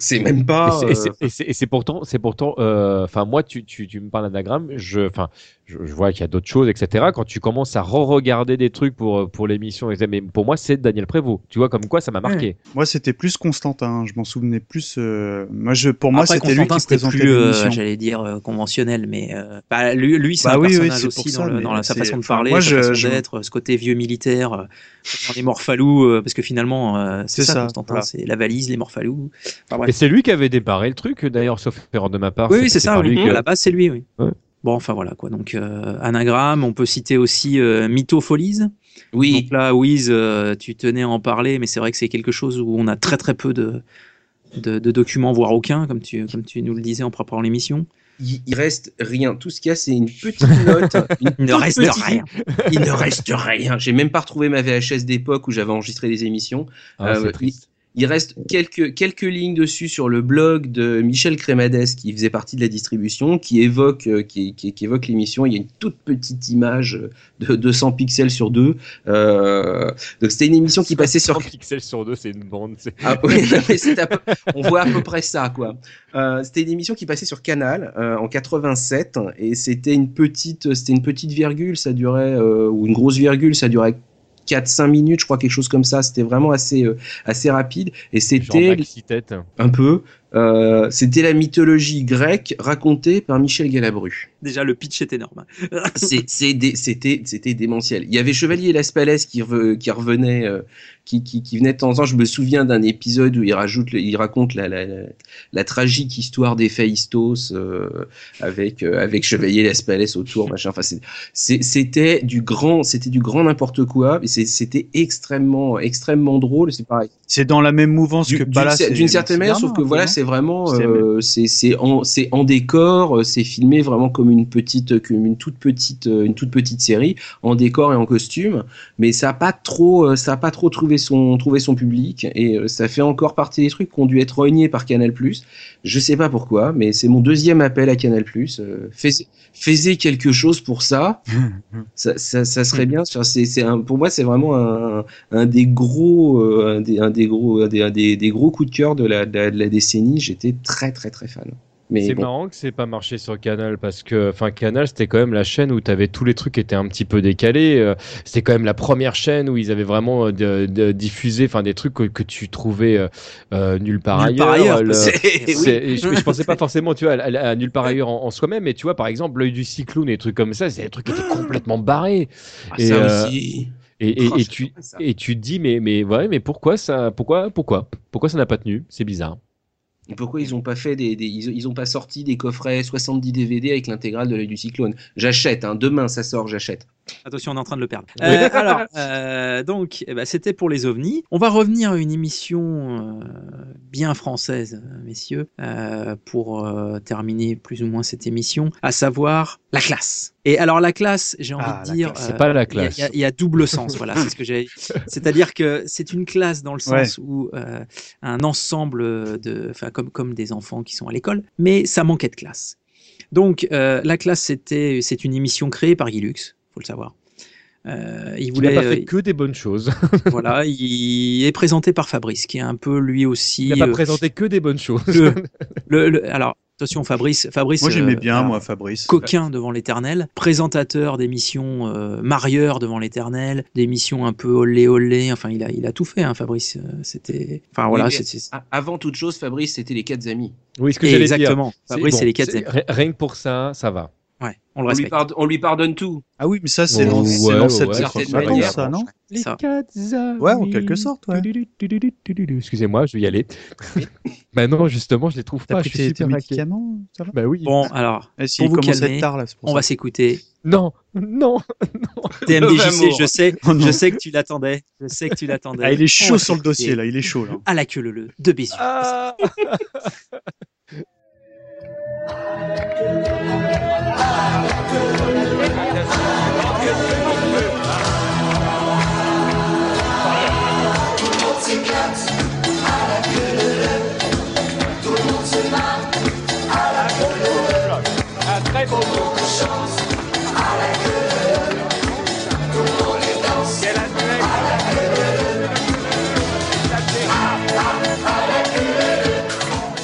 C'est même pas. Et c'est pourtant, enfin moi, tu me parles d'anagramme, je vois qu'il y a d'autres choses, etc. Quand tu commences à re-regarder des trucs pour l'émission, mais pour moi, c'est Daniel Prévost. Tu vois, comme quoi, ça m'a marqué. Ouais. Moi, c'était plus Constantin. Je m'en souvenais plus. Pour moi, c'était lui qui présentait plus, l'émission. j'allais dire conventionnel, mais lui, c'est un personnage aussi dans sa façon de parler, sa façon d'être, ce côté vieux militaire, dans les Morphalous, parce que finalement, c'est ça, Constantin, voilà. C'est la valise, les Morphalous. Enfin, et c'est lui qui avait débarré le truc, d'ailleurs, sauf erreur de ma part. Oui, c'est ça. À la base, c'est lui, oui. Ouais. Bon, enfin voilà quoi. Donc anagramme, on peut citer aussi Mythofolies. Oui. Donc là, Wiz, tu tenais à en parler, mais c'est vrai que c'est quelque chose où on a très très peu de documents, voire aucun, comme tu nous le disais en préparant l'émission. Il reste rien. Tout ce qu'il y a, c'est une petite note. Il ne reste rien. Il ne reste rien. J'ai même pas retrouvé ma VHS d'époque où j'avais enregistré les émissions. Il reste quelques lignes dessus sur le blog de Michel Crémades qui faisait partie de la distribution, qui évoque l'émission. Il y a une toute petite image de 200 pixels sur 2. Donc c'était une émission qui passait sur 200 pixels sur 2, c'est une bande. Ah, oui, mais on voit à peu près ça quoi. C'était une émission qui passait sur Canal en 87 et c'était une petite virgule, ça durait ou une grosse virgule, ça durait 4-5 minutes, je crois, quelque chose comme ça. C'était vraiment assez rapide. Et c'était un peu. C'était la mythologie grecque racontée par Michel Galabru. Déjà, le pitch est énorme. C'était démentiel. Il y avait Chevalier Las Palais qui revenait, qui venait de temps en temps. Je me souviens d'un épisode où il raconte la tragique histoire d'Héphaïstos avec Chevalier Las Palais autour, machin. Enfin, c'était du grand n'importe quoi. Et c'était extrêmement drôle. C'est pareil. C'est dans la même mouvance que Palace. D'une certaine manière, sauf que voilà, c'est vraiment, c'est en décor, c'est filmé vraiment comme une toute petite série, en décor et en costume, mais ça a pas trop trouvé son public, et ça fait encore partie des trucs qui ont dû être rognés par Canal+. Je sais pas pourquoi, mais c'est mon deuxième appel à Canal+. Faisez quelque chose pour ça. ça serait bien. Pour moi, c'est vraiment un des gros coups de cœur de la décennie. J'étais très très très fan. Mais c'est marrant que c'est pas marché sur Canal, parce que Canal, c'était quand même la chaîne où t'avais tous les trucs qui étaient un petit peu décalés. C'était quand même la première chaîne où ils avaient vraiment diffusé des trucs que tu trouvais nulle part ailleurs. Je pensais pas forcément, tu vois, à nulle part ailleurs en soi-même, mais tu vois, par exemple, l'œil du cyclone et des trucs comme ça, c'est des trucs qui étaient complètement barrés. Ça aussi. Et tu te dis mais pourquoi ça n'a pas tenu? C'est bizarre. Pourquoi ils ont pas fait ils ont pas sorti des coffrets 70 DVD avec l'intégrale de l'œil du cyclone? J'achète, demain ça sort, j'achète. Attention, on est en train de le perdre. Alors, donc, c'était pour les ovnis. On va revenir à une émission bien française, messieurs, pour terminer plus ou moins cette émission, à savoir la classe. Et alors la classe, j'ai envie de dire, c'est pas la classe. Il y a double sens, voilà, c'est ce que j'ai. C'est-à-dire que c'est une classe dans le sens où un ensemble comme des enfants qui sont à l'école, mais ça manquait de classe. Donc la classe, c'est une émission créée par Guy Lux, faut le savoir. Il n'a pas fait que des bonnes choses. Voilà, il est présenté par Fabrice, qui est un peu lui aussi. Il n'a pas présenté que des bonnes choses. Alors, attention, Fabrice. Moi, j'aimais bien, Fabrice. Coquin devant l'éternel, présentateur d'émissions marieurs devant l'éternel, d'émissions un peu olé. Enfin, il a tout fait, Fabrice. C'était. Enfin, voilà. Avant toute chose, Fabrice, c'était les 4 amis. Oui, ce que j'allais dire. Exactement. Fabrice, c'est les 4 amis. Rien que pour ça va. Ouais, on lui pardonne tout. Ah oui, mais ça, c'est l'ancêtre ça, non? Les 4 amis. Ouais, en quelque sorte, ouais. Excusez-moi, je vais y aller. Non, justement, je les trouve pas. Je suis super médicaments, ça va? Bah oui. Bon, alors, pour vous calmer, on va s'écouter. Non. TMDJC, je sais que tu l'attendais. Ah, il est chaud sur le dossier, là. Il est chaud, là. À la queue leu de Bézieux. Très beau mot. Chance à la gueule. Tout le monde les danse. Quelle annuelle à la gueule. À la gueule.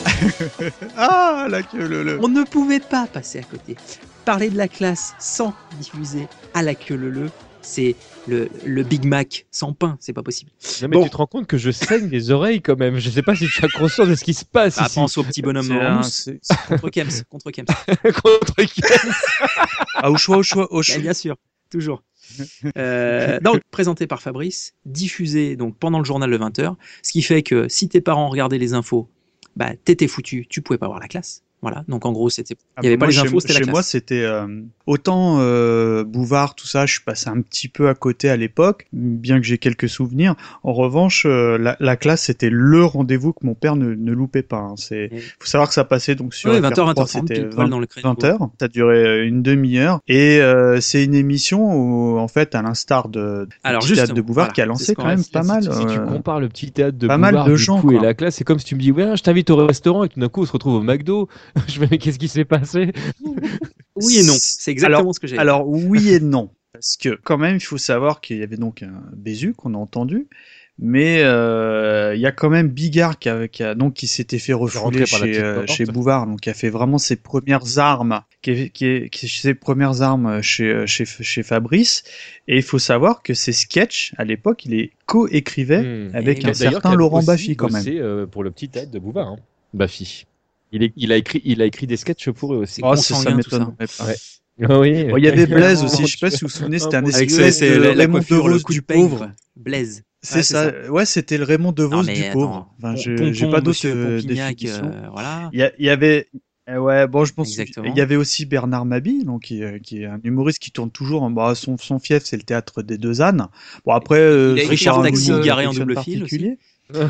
Ah, la queue leu-leu. On ne pouvait pas passer à côté. Parler de la classe sans diffuser à la queue leu-leu, c'est le Big Mac sans pain, c'est pas possible. Non, mais tu te rends compte que je saigne les oreilles quand même. Je sais pas si tu as conscience de ce qui se passe ici. Pense au petit bonhomme en mousse. Contre Kems. Contre Kems. Ah, au choix. Bien sûr, toujours. Donc, présenté par Fabrice, diffusé donc pendant le journal de 20h, ce qui fait que si tes parents regardaient les infos, bah t'étais foutu, tu pouvais pas voir la classe. Voilà, donc en gros, il n'y avait pas les infos, c'était la classe. Chez moi, c'était autant Bouvard, tout ça, je suis passé un petit peu à côté à l'époque, bien que j'ai quelques souvenirs. En revanche, la classe, c'était le rendez-vous que mon père ne loupait pas. Hein. Faut savoir que ça passait donc sur 20h, 20h30, c'était 20h. Ça durait une demi-heure. Et c'est une émission où, en fait, à l'instar de Petit Théâtre de Bouvard, qui a lancé quand même pas mal. Si tu compares le Petit Théâtre de pas Bouvard mal de gens, et la classe, c'est comme si tu me dis, ouais, je t'invite au restaurant et tout d'un coup, on se retrouve au McDo. Je me dis, mais qu'est-ce qui s'est passé? Oui et non, c'est exactement ce que j'ai dit. Alors oui et non, parce que quand même il faut savoir qu'il y avait donc un Bézu qu'on a entendu, mais il y a quand même Bigard qui s'était fait refouler chez Bouvard, donc qui a fait vraiment ses premières armes, ses premières armes chez Fabrice, et il faut savoir que ses sketchs à l'époque il les co-écrivait avec un certain Laurent Baffy quand même. C'est pour le Petit Théâtre de Bouvard, hein. Baffy. Il a écrit des sketchs pour eux aussi. Oh, ça m'étonne pas. Ouais. Oui. Il y avait Blaise aussi, je sais pas si vous vous souvenez, c'était un espèce de Raymond DeVos du pauvre. Blaise. C'est ça. Ouais, c'était le Raymond DeVos du pauvre. Enfin, j'ai pas d'autres définitions. Voilà. Il y avait ouais, bon, je pense il y avait aussi Bernard Mabille, donc qui est un humoriste qui tourne toujours. Bah, son fief, c'est le théâtre des Deux Ânes. Bon, après, Richard Taxi garé en double fil aussi.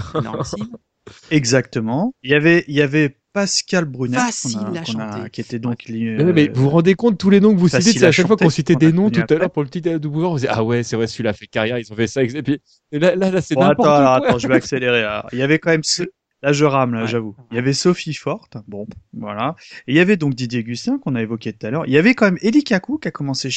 Exactement. Il y avait Pascal Brunet, qui était donc. Mais vous vous rendez compte tous les noms que vous citez, c'est à chaque fois qu'on citait des noms tout à l'heure pour le Petit Théâtre de Bouvard, on disait ah ouais, c'est vrai, celui-là a fait carrière, ils ont fait ça, et puis là c'est n'importe quoi. Attends, je vais accélérer. Alors, il y avait quand même là je rame, j'avoue. Il y avait Sophie Forte, bon, voilà. Et il y avait donc Didier Gustin qu'on a évoqué tout à l'heure. Il y avait quand même Élie Kakou qui a commencé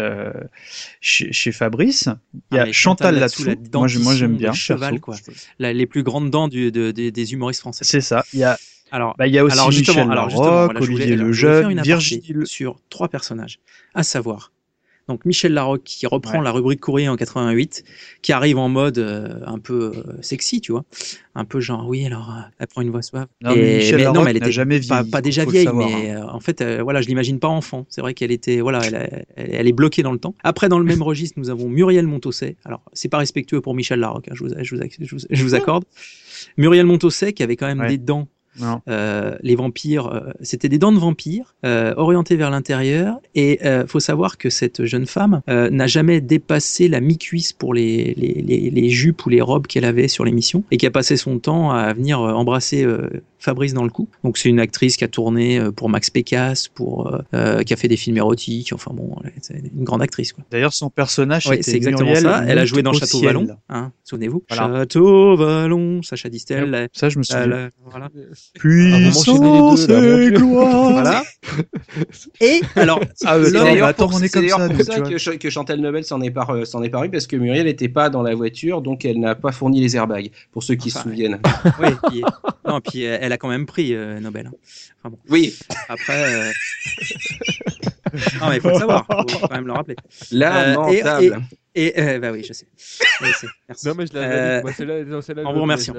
chez Fabrice. Il y a Chantal là-dessous. Moi j'aime bien. Cheval, quoi. Les plus grandes dents des humoristes français. C'est ça. Il y a aussi Michel Larocque, Olivier Lejeune, Virgile sur 3 personnages, à savoir donc Michel Larocque qui reprend la rubrique courrier en 88, qui arrive en mode un peu sexy, tu vois, un peu genre oui alors elle prend une voix suave. Non, mais Michel Larocque elle était jamais vieillie, pas déjà vieille, mais en fait voilà, je l'imagine pas enfant. C'est vrai qu'elle était elle est bloquée dans le temps. Après dans le même registre nous avons Muriel Montauset. Alors c'est pas respectueux pour Michel Larocque, hein, je vous accorde. Muriel Montauset qui avait quand même des dents. Les vampires, c'était des dents de vampires orientées vers l'intérieur, et faut savoir que cette jeune femme n'a jamais dépassé la mi-cuisse pour les jupes ou les robes qu'elle avait sur l'émission, et qui a passé son temps à venir embrasser Fabrice dans le cou. Donc c'est une actrice qui a tourné pour Max Pécasse, qui a fait des films érotiques, enfin bon, c'est une grande actrice, quoi. D'ailleurs son personnage c'était c'est exactement Muriel ça. Elle a joué dans Château Vallon, hein, souvenez-vous. Voilà. Château Vallon, Sacha Distel. Ça je me souviens. Voilà. Puissance et gloire. Voilà. Et alors, c'est d'ailleurs pour ça que Chantal Nobel s'en est paru, parce que Muriel n'était pas dans la voiture, donc elle n'a pas fourni les airbags, pour ceux qui se souviennent. Oui, puis elle a quand même pris Nobel. Enfin, bon. Oui. Après, non mais il faut le savoir, faut quand même le rappeler. Lamentable. Bah oui, je sais. Merci. Non mais je l'ai validé. En vous remerciant.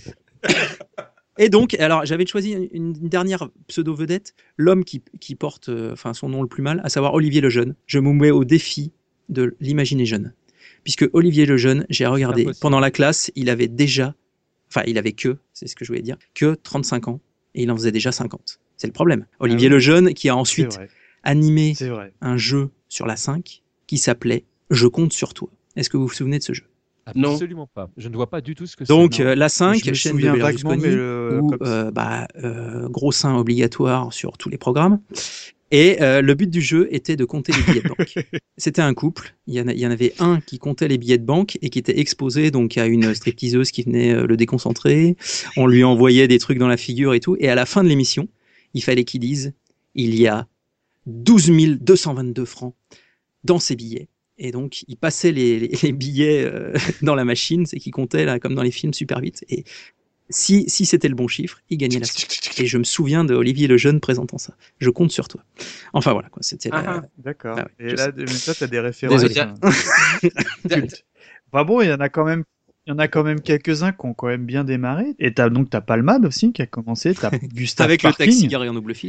Et donc, alors j'avais choisi une dernière pseudo-vedette, l'homme qui porte son nom le plus mal, à savoir Olivier Lejeune. Je me mets au défi de l'imaginer jeune. Puisque Olivier Lejeune, j'ai regardé, pendant la classe, il avait c'est ce que je voulais dire, que 35 ans, et il en faisait déjà 50. C'est le problème. Olivier Lejeune, qui a ensuite animé un jeu sur la 5, qui s'appelait « Je compte sur toi ». Est-ce que vous vous souvenez de ce jeu ? Non. Absolument pas. Je ne vois pas du tout ce que c'est. Donc la 5, chaîne de Berlusconi, où gros sein obligatoire sur tous les programmes. Et le but du jeu était de compter les billets de banque. C'était un couple. Il y en avait un qui comptait les billets de banque et qui était exposé donc à une stripteaseuse qui venait le déconcentrer. On lui envoyait des trucs dans la figure et tout. Et à la fin de l'émission, il fallait qu'il dise « Il y a 12 222 francs dans ces billets ». Et donc, il passait les billets dans la machine, c'est qu'il comptait, là, comme dans les films, super vite. Et Si c'était le bon chiffre, il gagnait la somme. Et je me souviens de Olivier Lejeune présentant ça. Je compte sur toi. Enfin voilà, quoi. C'était D'accord. Ah ouais, et là, mais toi, t'as des références. Cultes. Enfin bon, il y en a quand même quelques-uns qui ont quand même bien démarré. Et t'as Palmade aussi qui a commencé. T'as Gustave avec Parking, le taxi garé en double fil.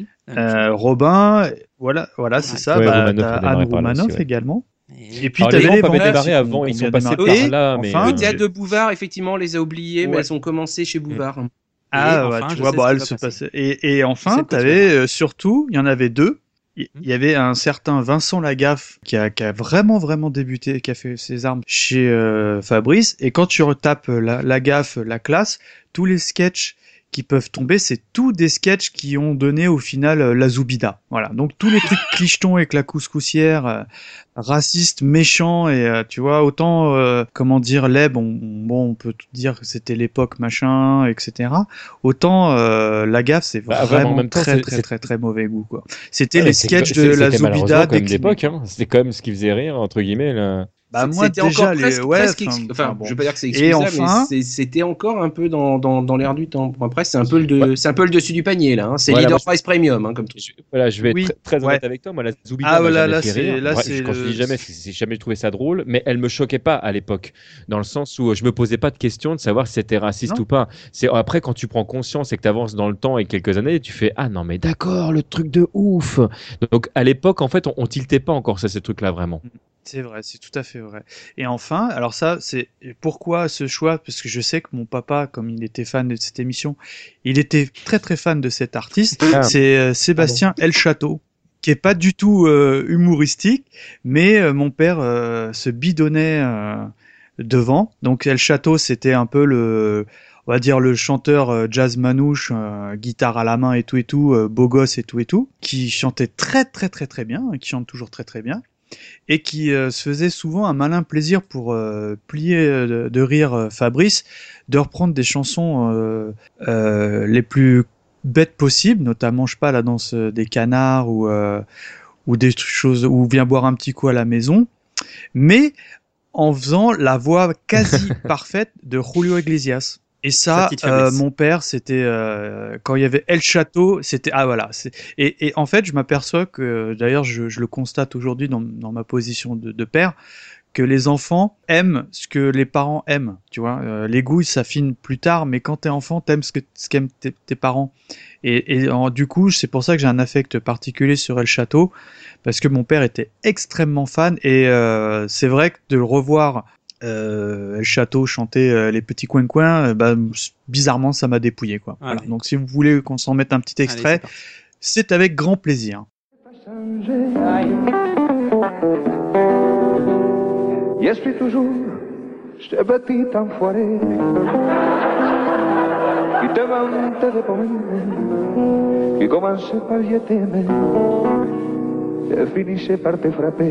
Robin, voilà, c'est ça. Ouais, Bah, Romanoff t'as a démarré Anne par là Romanoff aussi, ouais. également. Et puis Alors, t'avais les les rampes avaient Vampires démarré qui avant, ont ils sont bien passés démarré. par là, mais enfin, Le théâtre de Bouvard, effectivement, on les a oubliés, mais Ouais. elles ont commencé chez Bouvard. Ah, enfin, ouais, tu je vois, sais bon, ce qui elle va se passer. passait. Et enfin, C'est t'avais surtout, il y en avait deux. Il y avait un certain Vincent Lagaffe qui a vraiment débuté, qui a fait ses armes chez Fabrice. Et quand tu retapes Lagaffe, la classe, tous les sketchs qui peuvent tomber, c'est tous des sketchs qui ont donné au final la Zoubida. Voilà. Donc tous les trucs clichetons avec la couscoussière, racistes, méchants, et tu vois, autant, comment dire, Leb, on peut tout dire que c'était l'époque machin, etc. Autant Lagaffe, c'est vraiment en même temps, très mauvais goût, quoi. C'était Ouais, les c'est- sketchs c'est- de la c'était malheureusement Zoubida comme déclinés. d'époque, hein. C'était quand même ce qui faisait rire, entre guillemets, là. Bah, moi, C'était déjà, encore les... presque, ouais, presque enfin, bon. je veux pas dire que c'est Et excusable, enfin, mais c'était encore un peu dans l'air du temps. Bon, après, c'est un peu le dessus du panier, là. Hein. C'est Voilà, Leader moi, Price Premium, hein, comme tout. Voilà, je vais Oui, être très ouais. honnête avec toi. Moi, la Zoubida Ah, m'a voilà, jamais là, fait c'est- rire. là, Ouais, c'est quand je le- dis jamais, j'ai jamais trouvé ça drôle, mais elle me choquait pas à l'époque, dans le sens où je me posais pas de question de savoir si c'était raciste Non. ou pas. C'est après quand tu prends conscience et que tu avances dans le temps et quelques années, tu fais ah non mais d'accord, le truc de ouf. Donc à l'époque, en fait, on tiltait pas encore ces trucs-là vraiment. C'est vrai, c'est tout à fait vrai. Et enfin, alors ça, c'est pourquoi ce choix? Parce que je sais que mon papa, comme il était fan de cette émission, il était très fan de cet artiste. Ah. C'est Sébastien El Château, qui est pas du tout humoristique, mais mon père se bidonnait devant. Donc El Château, c'était un peu on va dire le chanteur jazz manouche, guitare à la main et tout, beau gosse et tout, qui chantait très bien, et qui chante toujours très bien. Et qui se faisait souvent un malin plaisir pour plier de rire Fabrice, de reprendre des chansons les plus bêtes possibles, notamment, je sais pas, la danse des canards ou des choses, ou Viens boire un petit coup à la maison, mais en faisant la voix quasi parfaite de Julio Iglesias. Et ça, petite faiblesse. mon père, c'était quand il y avait El Château, c'était voilà. Et en fait, je m'aperçois que, d'ailleurs, je le constate aujourd'hui dans ma position de père, que les enfants aiment ce que les parents aiment. Tu vois, les goûts ils s'affinent plus tard, mais quand t'es enfant, t'aimes ce qu'aiment tes parents. Et du coup, c'est pour ça que j'ai un affect particulier sur El Château, parce que mon père était extrêmement fan, et c'est vrai que de le revoir. El Château chanter les petits coins-coins, bizarrement ça m'a dépouillé quoi. Voilà. Donc si vous voulez qu'on s'en mette un petit extrait, c'est avec grand plaisir. I suis toujours ce petit enfoiré qui te vantait de pommer, qui commençait par je t'aimais et finissait par te frapper.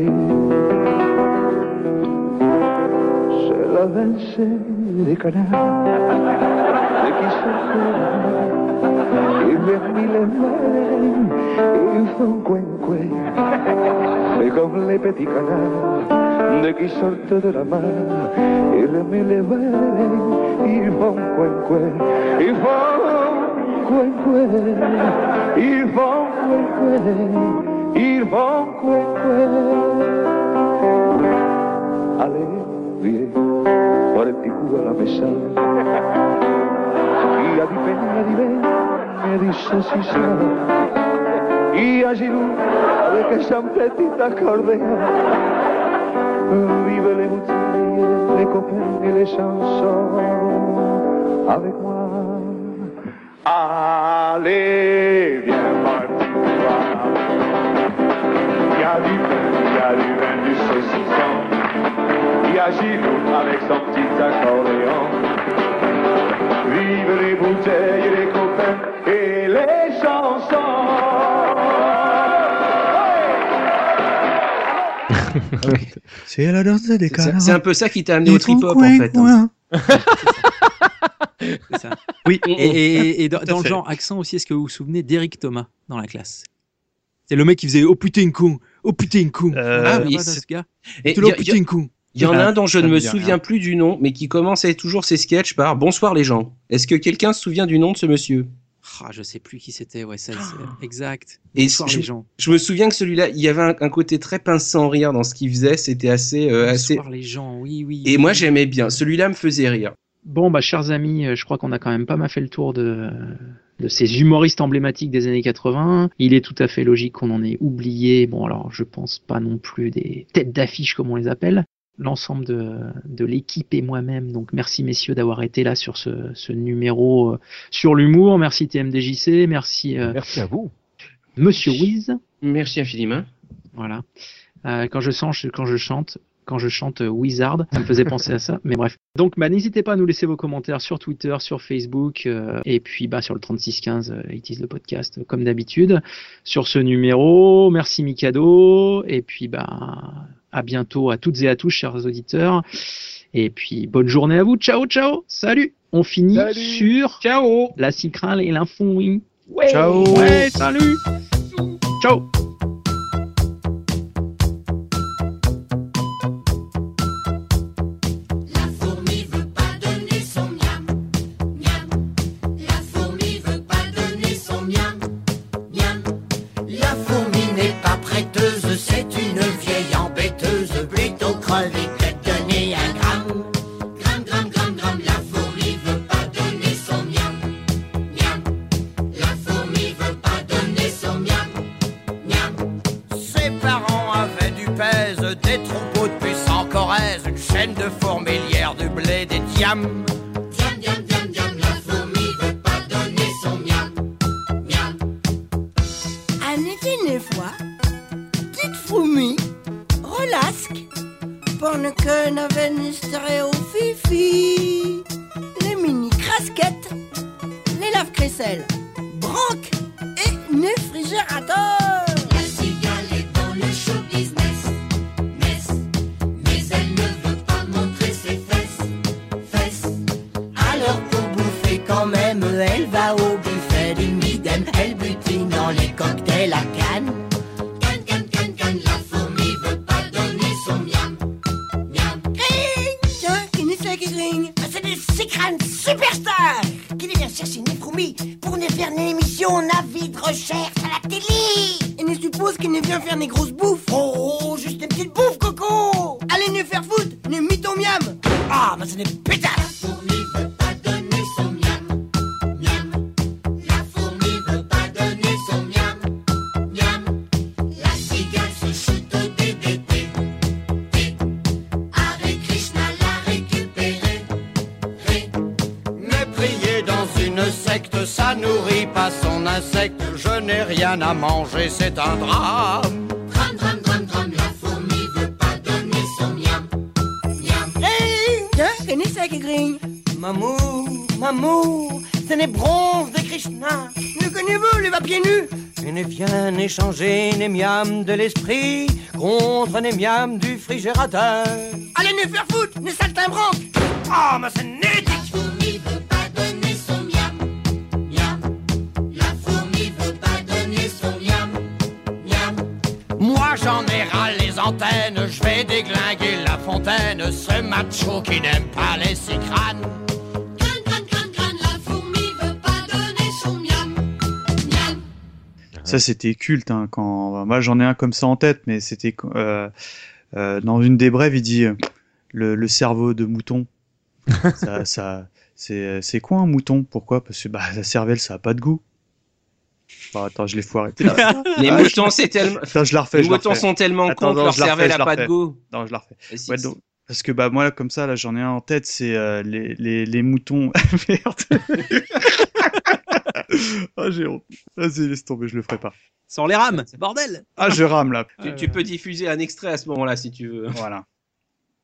C'est la danse des canards de qui sortent, ils viennent les mains, ils font coin-coin, et comme les petits canards de qui sortent de la mer, ils remuent les mains, ils font coin-coin, ils font coin-coin, ils font coin-coin, ils font coin-coin. Allez, viens, fare il culo alla messa. Chi ha di bene, mi disse si sa. Chi ha giù, avec sa petite accordéon. Vive les bouteilles, les copains et les chansons. Avec moi. Allez, viens, Martina. Il y a du vin, du saucisson. Il y a Gilou avec son petit accordéon. Vive les bouteilles, les copains et les chansons. C'est la danse des canards. C'est un peu ça qui t'a amené au trip-hop en fait. Hein. C'est ça. Oui, et dans le genre accent aussi, est-ce que vous vous souvenez d'Éric Thomas dans la classe? C'est le mec qui faisait oh putain con, oh putain con. Ah oui, ce gars. Et oh putain con. Il y en a un dont je ne me ça me dit souviens rien. plus du nom, mais qui commençait toujours ses sketchs par Bonsoir les gens. Est-ce que quelqu'un se souvient du nom de ce monsieur? Ah, je sais plus qui c'était, ouais, ça, c'est exact. Et Bonsoir les gens. je me souviens que celui-là, il y avait un côté très pince sans rire dans ce qu'il faisait. C'était assez. Bonsoir les gens, oui, oui. Et moi, j'aimais bien. Celui-là me faisait rire. Bon, bah, chers amis, je crois qu'on a quand même pas mal fait le tour de ces humoristes emblématiques des années 80. Il est tout à fait logique qu'on en ait oublié. Bon, alors, je pense pas non plus des têtes d'affiche comme on les appelle. L'ensemble de l'équipe et moi-même. Donc, merci messieurs d'avoir été là sur ce numéro sur l'humour. Merci TMDJC. Merci. Merci à vous. Monsieur Wiz. Merci infiniment. Voilà. Quand je chante Wizard, ça me faisait penser à ça, mais bref. Donc n'hésitez pas à nous laisser vos commentaires sur Twitter, sur Facebook, et puis sur le 3615, It is le podcast, comme d'habitude, sur ce numéro. Merci Mikado, et puis à bientôt à toutes et à tous, chers auditeurs, et puis bonne journée à vous, ciao ciao, salut. On finit sur ciao, la Cicrale et l'info, oui. Ouais, ciao. Ouais, salut. Ciao. De fourmilière, du blé, des diams. Diam, diam, diam, diam, la fourmi veut pas donner son miam, miam. En était une fois, petite fourmi, relasque, pendant que n'avait ni stéréo fifi, les mini crasquettes, les lave-crécelles, branques et néfrigérateurs. La cigale est dans le show business. Quand même, elle va au buffet du Midem, elle butine dans les cocktails à Cannes. Canne, canne, canne, canne, la fourmi veut pas donner son miam, miam. Cring, tiens, qui n'est ça qui cring? C'est des Cicrane superstars qui viennent chercher une fourmi pour nous faire une émission navi de recherche à la télé. Et ne suppose qu'il ne vient faire des grosses bouffes. Oh, juste des petites bouffes, coco. Allez, ne faire foutre, ne mis ton miam. Ah, mais c'est des pétasses. La fourmi veut pas donner son miam, miam. La fourmi veut pas donner son miam, miam. La cigale se chute au DDT. Avec Krishna l'a récupéré. Mais prier dans une secte, ça nourrit pas son insecte. Je n'ai rien à manger, c'est un drame. Drame, drame, drame, drame. La fourmi veut pas donner son miam, miam. Tiens, qui n'est ça qui cring? Mamou, mamou, c'est les bronzes de Krishna. Ne connais-vous les va pieds nus? Et ne viennent échanger les miams de l'esprit contre les miams du frigérateur. Allez, ne faire foutre, ne saltimbanque. Ah, mais c'est nétique. La fourmi veut pas donner son miam, miam. La fourmi veut pas donner son miam, miam. Moi j'en ai ras les antennes, je vais déglinguer la fontaine, ce macho qui n'aime pas les Cicrane. Crâne, crâne, crâne, crâne, la fourmi veut pas donner son miam, miam. Ça, c'était culte. Hein, moi, j'en ai un comme ça en tête, mais c'était dans une des brèves, il dit le cerveau de mouton. C'est quoi un mouton? Pourquoi? Parce que la cervelle, ça a pas de goût. Bon, attends, je l'ai foiré. Les moutons, c'est tellement. Attends, je la refais. Les moutons sont tellement cons que leur cervelle n'a pas de goût. Non, je la refais. Si, Ouais, donc, parce que moi, comme ça, là, j'en ai un en tête, c'est les moutons. Merde. Ah, j'ai honte. Vas-y, laisse tomber, je le ferai pas. Sans les rames, bordel. Ah, je rame là. Tu peux diffuser un extrait à ce moment-là si tu veux. Voilà.